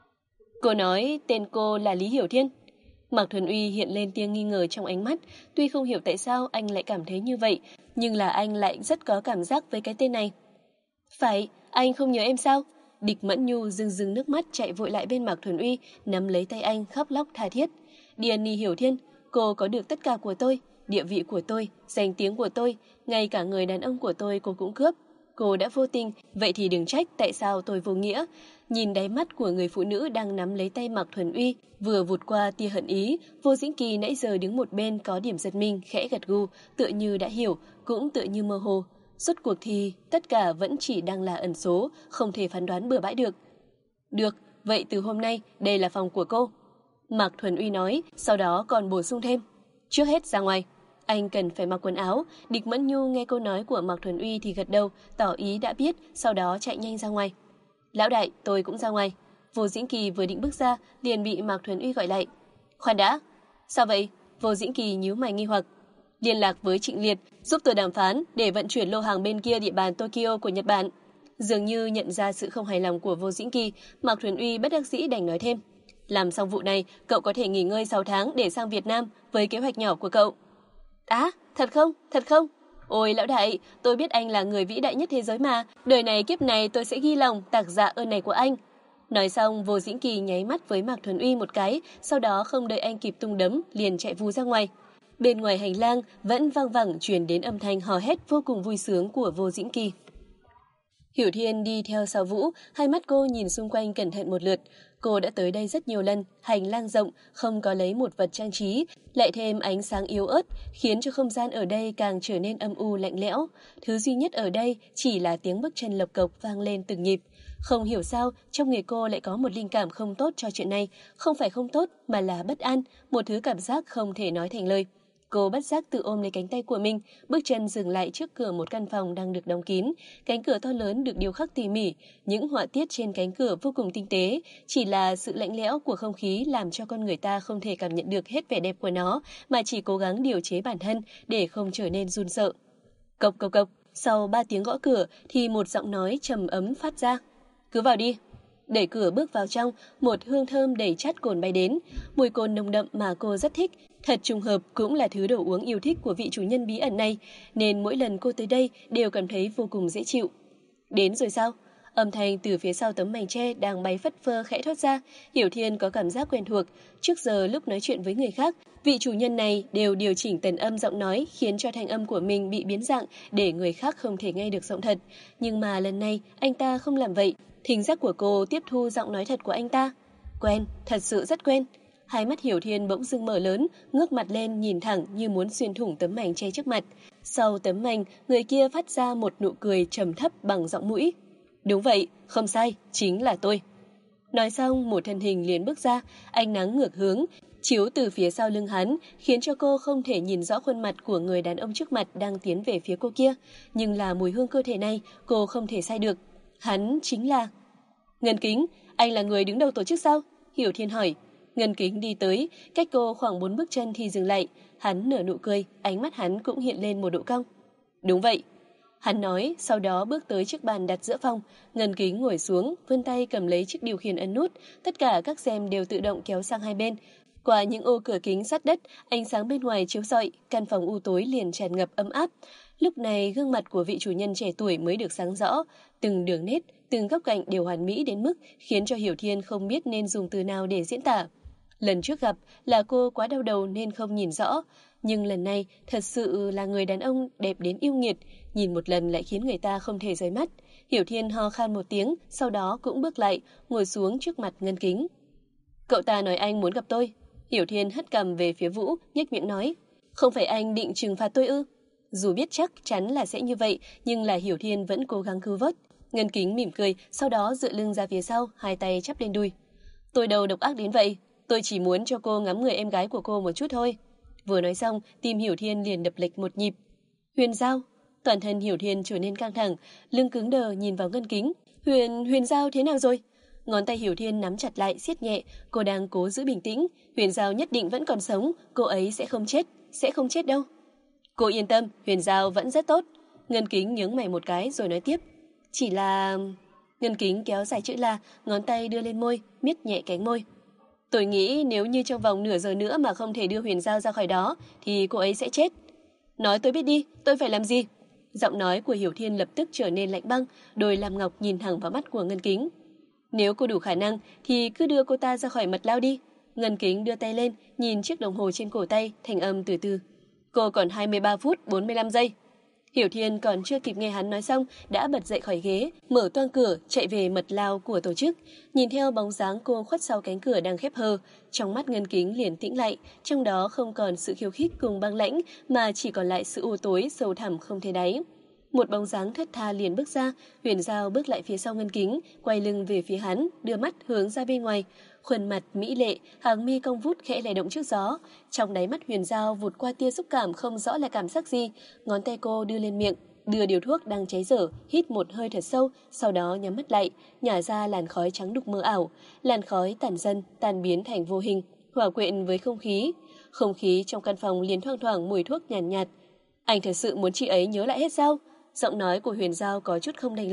Cô nói tên cô là Lý Hiểu Thiên. Mạc Thuần Uy hiện lên tia nghi ngờ trong ánh mắt, tuy không hiểu tại sao anh lại cảm thấy như vậy, nhưng là anh lại rất có cảm giác với cái tên này. Phải, anh không nhớ em sao? Địch Mẫn Nhu rưng nước mắt chạy vội lại bên Mạc Thuần Uy, nắm lấy tay anh khóc lóc tha thiết. Diany Hiểu Thiên, cô có được tất cả của tôi, địa vị của tôi, danh tiếng của tôi, ngay cả người đàn ông của tôi cô cũng cướp. Cô đã vô tình, vậy thì đừng trách tại sao tôi vô nghĩa. Nhìn đáy mắt của người phụ nữ đang nắm lấy tay Mạc Thuần Uy, vừa vụt qua tia hận ý, Vô Dĩnh Kỳ nãy giờ đứng một bên có điểm giật mình, khẽ gật gù, tựa như đã hiểu, cũng tựa như mơ hồ. Rốt cuộc thì tất cả vẫn chỉ đang là ẩn số, không thể phán đoán bừa bãi được. Được, vậy từ hôm nay đây là phòng của cô. Mạc Thuần Uy nói, sau đó còn bổ sung thêm. Trước hết ra ngoài. Anh cần phải mặc quần áo. Địch Mẫn Nhu nghe câu nói của Mạc Thuần Uy thì gật đầu, tỏ ý đã biết, sau đó chạy nhanh ra ngoài. Lão đại, tôi cũng ra ngoài. Vô Dĩnh Kỳ vừa định bước ra, liền bị Mạc Thuần Uy gọi lại. Khoan đã. Sao vậy? Vô Dĩnh Kỳ nhíu mày nghi hoặc. Liên lạc với Trịnh Liệt, giúp tôi đàm phán để vận chuyển lô hàng bên kia địa bàn Tokyo của Nhật Bản. Dường như nhận ra sự không hài lòng của Vô Dĩnh Kỳ, Mạc Thuần Uy bất đắc dĩ đành nói thêm. Làm xong vụ này, cậu có thể nghỉ ngơi 6 tháng để sang Việt Nam với kế hoạch nhỏ của cậu. Á, thật không? Thật không? Ôi lão đại, tôi biết anh là người vĩ đại nhất thế giới mà. Đời này kiếp này tôi sẽ ghi lòng tạc dạ ơn này của anh. Nói xong, Vô Dĩnh Kỳ nháy mắt với Mạc Thuần Uy một cái, sau đó không đợi anh kịp tung đấm, liền chạy vù ra ngoài. Bên ngoài hành lang vẫn vang vẳng truyền đến âm thanh hò hét vô cùng vui sướng của Vô Dĩnh Kỳ. Hiểu Thiên đi theo sau Vũ, hai mắt cô nhìn xung quanh cẩn thận một lượt. Cô đã tới đây rất nhiều lần, hành lang rộng, không có lấy một vật trang trí, lại thêm ánh sáng yếu ớt, khiến cho không gian ở đây càng trở nên âm u lạnh lẽo. Thứ duy nhất ở đây chỉ là tiếng bước chân lộc cộc vang lên từng nhịp. Không hiểu sao, trong người cô lại có một linh cảm không tốt cho chuyện này, không phải không tốt mà là bất an, một thứ cảm giác không thể nói thành lời. Cô bất giác tự ôm lấy cánh tay của mình, bước chân dừng lại trước cửa một căn phòng đang được đóng kín. Cánh cửa to lớn được điêu khắc tỉ mỉ, những họa tiết trên cánh cửa vô cùng tinh tế. Chỉ là sự lạnh lẽo của không khí làm cho con người ta không thể cảm nhận được hết vẻ đẹp của nó, mà chỉ cố gắng điều chế bản thân để không trở nên run sợ. Cộc cộc cộc, sau 3 tiếng gõ cửa thì một giọng nói trầm ấm phát ra. Cứ vào đi. Đẩy cửa bước vào trong, một hương thơm đầy chát cồn bay đến. Mùi cồn nồng đậm mà cô rất thích. Thật trùng hợp cũng là thứ đồ uống yêu thích của vị chủ nhân bí ẩn này, nên mỗi lần cô tới đây đều cảm thấy vô cùng dễ chịu. Đến rồi sao? Âm thanh từ phía sau tấm màn tre đang bay phất phơ khẽ thoát ra. Hiểu Thiên có cảm giác quen thuộc. Trước giờ lúc nói chuyện với người khác, vị chủ nhân này đều điều chỉnh tần âm giọng nói, khiến cho thanh âm của mình bị biến dạng để người khác không thể nghe được giọng thật. Nhưng mà lần này anh ta không làm vậy. Thính giác của cô tiếp thu giọng nói thật của anh ta. Quen, thật sự rất quen. Hai mắt Hiểu Thiên bỗng dưng mở lớn, ngước mặt lên nhìn thẳng như muốn xuyên thủng tấm mảnh che trước mặt. Sau tấm mảnh, người kia phát ra một nụ cười trầm thấp bằng giọng mũi. Đúng vậy, không sai, chính là tôi. Nói xong, một thân hình liền bước ra, ánh nắng ngược hướng, chiếu từ phía sau lưng hắn, khiến cho cô không thể nhìn rõ khuôn mặt của người đàn ông trước mặt đang tiến về phía cô kia. Nhưng là mùi hương cơ thể này, cô không thể sai được. Hắn chính là... Ngân Kính, anh là người đứng đầu tổ chức sao? Hiểu Thiên hỏi. Ngân Kính đi tới, cách cô khoảng 4 bước chân thì dừng lại. Hắn nở nụ cười, ánh mắt hắn cũng hiện lên một độ cong. Đúng vậy. Hắn nói, sau đó bước tới chiếc bàn đặt giữa phòng. Ngân Kính ngồi xuống, vươn tay cầm lấy chiếc điều khiển ấn nút. Tất cả các rèm đều tự động kéo sang hai bên. Qua những ô cửa kính sắt đất, ánh sáng bên ngoài chiếu rọi, căn phòng u tối liền tràn ngập ấm áp. Lúc này gương mặt của vị chủ nhân trẻ tuổi mới được sáng rõ, từng đường nét, từng góc cạnh đều hoàn mỹ đến mức khiến cho Hiểu Thiên không biết nên dùng từ nào để diễn tả. Lần trước gặp là cô quá đau đầu nên không nhìn rõ, nhưng lần này thật sự là người đàn ông đẹp đến yêu nghiệt, nhìn một lần lại khiến người ta không thể rời mắt. Hiểu Thiên ho khan một tiếng, sau đó cũng bước lại, ngồi xuống trước mặt Ngân Kính. Cậu ta nói anh muốn gặp tôi. Hiểu Thiên hất cằm về phía Vũ, nhếch miệng nói. Không phải anh định trừng phạt tôi ư? Dù biết chắc chắn là sẽ như vậy, nhưng là Hiểu Thiên vẫn cố gắng cứu vớt. Ngân Kính mỉm cười, sau đó dựa lưng ra phía sau, hai tay chắp lên đùi. Tôi đâu độc ác đến vậy, tôi chỉ muốn cho cô ngắm người em gái của cô một chút thôi. Vừa nói xong, tim Hiểu Thiên liền đập lệch một nhịp. Huyền Giao, toàn thân Hiểu Thiên trở nên căng thẳng, lưng cứng đờ nhìn vào Ngân Kính. Huyền Giao thế nào rồi? Ngón tay Hiểu Thiên nắm chặt lại, siết nhẹ, cô đang cố giữ bình tĩnh. Huyền Giao nhất định vẫn còn sống, cô ấy sẽ không chết đâu. Cô yên tâm, Huyền Giao vẫn rất tốt. Ngân Kính nhướng mày một cái rồi nói tiếp. Chỉ là... Ngân Kính kéo dài chữ là, ngón tay đưa lên môi, miết nhẹ cánh môi. Tôi nghĩ nếu như trong vòng nửa giờ nữa mà không thể đưa Huyền Giao ra khỏi đó, thì cô ấy sẽ chết. Nói tôi biết đi, tôi phải làm gì? Giọng nói của Hiểu Thiên lập tức trở nên lạnh băng, đôi làm ngọc nhìn thẳng vào mắt của Ngân Kính. Nếu cô đủ khả năng, thì cứ đưa cô ta ra khỏi mật lao đi. Ngân Kính đưa tay lên, nhìn chiếc đồng hồ trên cổ tay, thành âm từ từ. Cô còn 23 phút 45 giây. Hiểu Thiên còn chưa kịp nghe hắn nói xong, đã bật dậy khỏi ghế, mở toang cửa, chạy về mật lao của tổ chức. Nhìn theo bóng dáng cô khuất sau cánh cửa đang khép hờ, trong mắt Ngân Kính liền tĩnh lại, trong đó không còn sự khiêu khích cùng băng lãnh, mà chỉ còn lại sự u tối sâu thẳm không thể đáy. Một bóng dáng thướt tha liền bước ra, Huyền Giao bước lại phía sau Ngân Kính, quay lưng về phía hắn, đưa mắt hướng ra bên ngoài. Khuôn mặt mỹ lệ, hàng mi cong vút khẽ lay động trước gió. Trong đáy mắt Huyền Giao vụt qua tia xúc cảm không rõ là cảm giác gì. Ngón tay cô đưa lên miệng, đưa điều thuốc đang cháy dở, hít một hơi thật sâu, sau đó nhắm mắt lại, nhả ra làn khói trắng đục mơ ảo. Làn khói tản dần, tan biến thành vô hình, hòa quyện với không khí. Không khí trong căn phòng liền thoang thoảng mùi thuốc nhàn nhạt. Anh thật sự muốn chị ấy nhớ lại hết sao? Giọng nói của Huyền Giao có chút không đành lòng.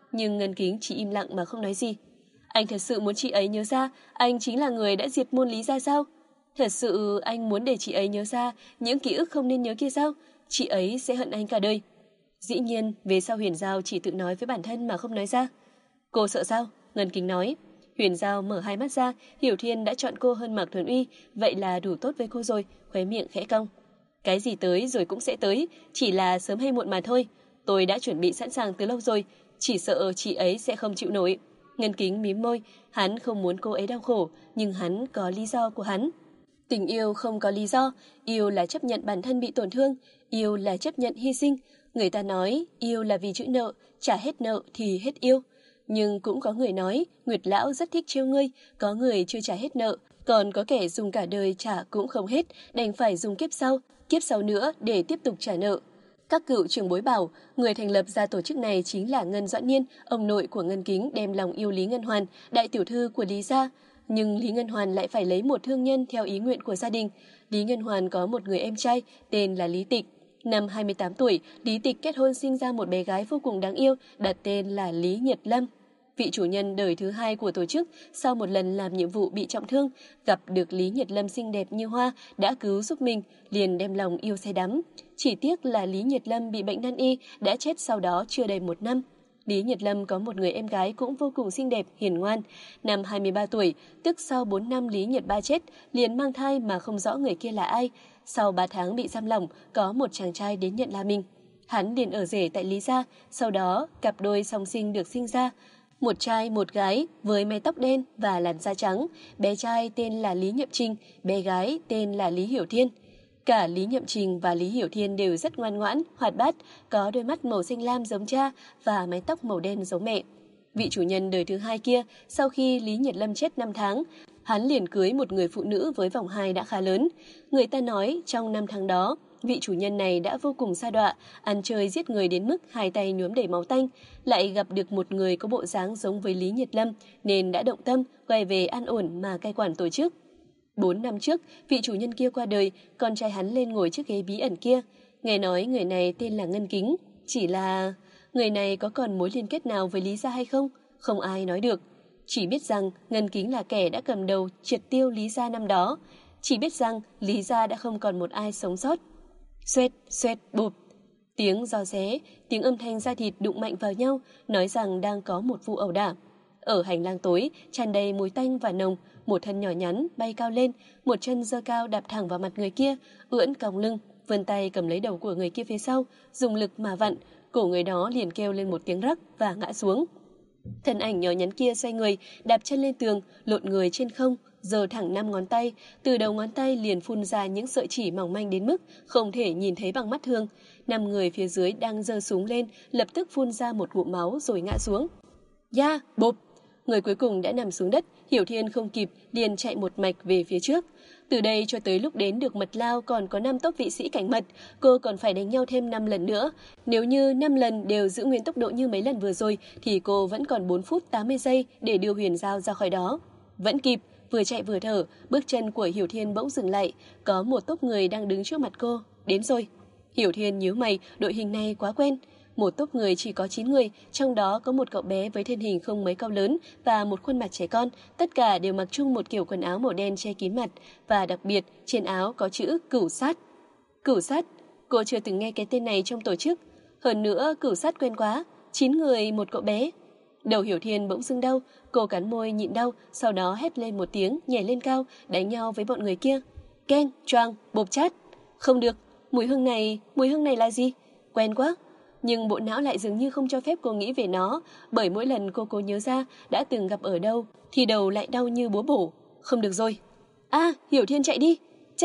Nhưng Ngân Kính chỉ im lặng mà không nói gì. Anh thật sự muốn chị ấy nhớ ra anh chính là người đã diệt môn Lý gia sao? Thật sự anh muốn để chị ấy nhớ ra những ký ức không nên nhớ kia sao? Chị ấy sẽ hận anh cả đời. Dĩ nhiên, về sau Huyền Giao chỉ tự nói với bản thân mà không nói ra. Cô sợ sao? Ngân Kính nói. Huyền Giao mở hai mắt ra, Hiểu Thiên đã chọn cô hơn Mạc Thuần Uy, vậy là đủ tốt với cô rồi, khóe miệng khẽ cong. Cái gì tới rồi cũng sẽ tới, chỉ là sớm hay muộn mà thôi. Tôi đã chuẩn bị sẵn sàng từ lâu rồi, chỉ sợ chị ấy sẽ không chịu nổi. Ngân Kính mím môi, hắn không muốn cô ấy đau khổ, nhưng hắn có lý do của hắn. Tình yêu không có lý do, yêu là chấp nhận bản thân bị tổn thương, yêu là chấp nhận hy sinh. Người ta nói yêu là vì chữ nợ, trả hết nợ thì hết yêu. Nhưng cũng có người nói Nguyệt Lão rất thích trêu ngươi, có người chưa trả hết nợ, còn có kẻ dùng cả đời trả cũng không hết, đành phải dùng kiếp sau nữa để tiếp tục trả nợ. Các cựu trưởng bối bảo, người thành lập ra tổ chức này chính là Ngân Doãn Niên, ông nội của Ngân Kính đem lòng yêu Lý Ngân Hoàn, đại tiểu thư của Lý gia. Nhưng Lý Ngân Hoàn lại phải lấy một thương nhân theo ý nguyện của gia đình. Lý Ngân Hoàn có một người em trai tên là Lý Tịch. Năm 28 tuổi, Lý Tịch kết hôn sinh ra một bé gái vô cùng đáng yêu, đặt tên là Lý Nhiệt Lâm. Vị chủ nhân đời thứ hai của tổ chức, sau một lần làm nhiệm vụ bị trọng thương, gặp được Lý Nhiệt Lâm xinh đẹp như hoa, đã cứu giúp mình, liền đem lòng yêu say đắm. Chỉ tiếc là Lý Nhiệt Lâm bị bệnh nan y, đã chết sau đó chưa đầy 1 năm. Lý Nhiệt Lâm có một người em gái cũng vô cùng xinh đẹp, hiền ngoan. Năm 23 tuổi, tức sau 4 năm Lý Nhiệt Ba chết, liền mang thai mà không rõ người kia là ai. Sau 3 tháng bị giam lỏng, có một chàng trai đến nhận là mình. Hắn liền ở rể tại Lý gia, sau đó cặp đôi song sinh được sinh ra. Một trai một gái với mái tóc đen và làn da trắng, bé trai tên là Lý Nhậm Trình, bé gái tên là Lý Hiểu Thiên. Cả Lý Nhậm Trình và Lý Hiểu Thiên đều rất ngoan ngoãn, hoạt bát, có đôi mắt màu xanh lam giống cha và mái tóc màu đen giống mẹ. Vị chủ nhân đời thứ hai kia, sau khi Lý Nhiệt Lâm chết 5 tháng, hắn liền cưới một người phụ nữ với vòng hai đã khá lớn. Người ta nói trong 5 tháng đó, vị chủ nhân này đã vô cùng sa đọa, ăn chơi giết người đến mức hai tay nhuốm đầy máu tanh, lại gặp được một người có bộ dáng giống với Lý Nhiệt Lâm nên đã động tâm quay về an ổn mà cai quản tổ chức. 4 năm trước, vị chủ nhân kia qua đời, con trai hắn lên ngồi chiếc ghế bí ẩn kia. Nghe nói người này tên là Ngân Kính, chỉ là người này có còn mối liên kết nào với Lý gia hay không? Không ai nói được. Chỉ biết rằng Ngân Kính là kẻ đã cầm đầu triệt tiêu Lý gia năm đó. Chỉ biết rằng Lý gia đã không còn một ai sống sót. Xoẹt, xoẹt, bụp. Tiếng gió ré, tiếng âm thanh da thịt đụng mạnh vào nhau, nói rằng đang có một vụ ẩu đả. Ở hành lang tối, tràn đầy mùi tanh và nồng, một thân nhỏ nhắn bay cao lên, một chân giơ cao đạp thẳng vào mặt người kia, ưỡn còng lưng, vươn tay cầm lấy đầu của người kia phía sau, dùng lực mà vặn, cổ người đó liền kêu lên một tiếng rắc và ngã xuống. Thân ảnh nhỏ nhắn kia xoay người, đạp chân lên tường, lộn người trên không, giơ thẳng 5 ngón tay, từ đầu ngón tay liền phun ra những sợi chỉ mỏng manh đến mức không thể nhìn thấy bằng mắt thường. 5 người phía dưới đang giơ súng lên, lập tức phun ra một ngụm máu rồi ngã xuống. Ya, bộp! Người cuối cùng đã nằm xuống đất, Hiểu Thiên không kịp, liền chạy một mạch về phía trước. Từ đây cho tới lúc đến được Mật Lao còn có 5 tốc vị sĩ cảnh mật, cô còn phải đánh nhau thêm 5 lần nữa. Nếu như 5 lần đều giữ nguyên tốc độ như mấy lần vừa rồi, thì cô vẫn còn 4 phút 80 giây để đưa Huyền Giao ra khỏi đó. Vẫn kịp, vừa chạy vừa thở, bước chân của Hiểu Thiên bỗng dừng lại, có một tốp người đang đứng trước mặt cô. Đến rồi. Hiểu Thiên nhíu mày, đội hình này quá quen. Một tốp người chỉ có 9 người, trong đó có một cậu bé với thân hình không mấy cao lớn và một khuôn mặt trẻ con, tất cả đều mặc chung một kiểu quần áo màu đen che kín mặt, và đặc biệt trên áo có chữ Cửu Sát. Cửu Sát, cô chưa từng nghe cái tên này trong tổ chức, hơn nữa Cửu Sát quen quá, 9 người một cậu bé. Đầu Hiểu Thiên bỗng dưng đau, cô cắn môi nhịn đau, sau đó hét lên một tiếng, nhảy lên cao, đánh nhau với bọn người kia. Keng, choang, bộp chát. Không được, mùi hương này là gì? Quen quá. Nhưng bộ não lại dường như không cho phép cô nghĩ về nó, bởi mỗi lần cô nhớ ra đã từng gặp ở đâu thì đầu lại đau như búa bổ. Không được rồi. Hiểu Thiên chạy đi.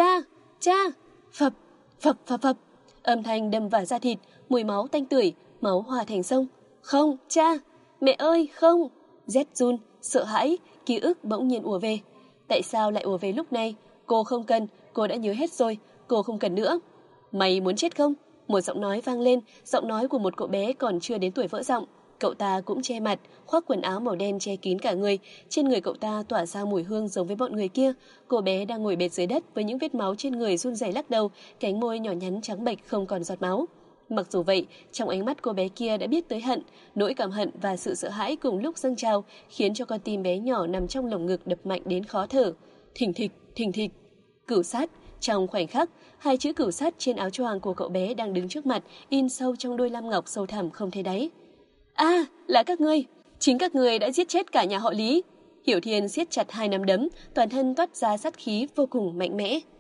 Cha. Phập, phập phập phập. Âm thanh đâm vào da thịt, mùi máu tanh tưởi, máu hòa thành sông. Không, cha. Mẹ ơi, không. Rét run, sợ hãi, ký ức bỗng nhiên ùa về. Tại sao lại ùa về lúc này? Cô không cần, cô đã nhớ hết rồi, cô không cần nữa. Mày muốn chết không? Một giọng nói vang lên, giọng nói của một cậu bé còn chưa đến tuổi vỡ giọng. Cậu ta cũng che mặt, khoác quần áo màu đen che kín cả người, trên người cậu ta tỏa ra mùi hương giống với bọn người kia. Cô bé đang ngồi bệt dưới đất với những vết máu trên người run rẩy lắc đầu, cánh môi nhỏ nhắn trắng bệch không còn giọt máu. Mặc dù vậy, trong ánh mắt cô bé kia đã biết tới hận, nỗi cảm hận và sự sợ hãi cùng lúc dâng trào, khiến cho con tim bé nhỏ nằm trong lồng ngực đập mạnh đến khó thở. Thình thịch, thình thịch. Cửu sát. Trong khoảnh khắc, hai chữ cửu sát trên áo choàng của cậu bé đang đứng trước mặt, in sâu trong đôi lam ngọc sâu thẳm không thấy đáy. À, là các ngươi, chính các ngươi đã giết chết cả nhà họ Lý. Hiểu Thiên siết chặt hai nắm đấm, toàn thân toát ra sát khí vô cùng mạnh mẽ.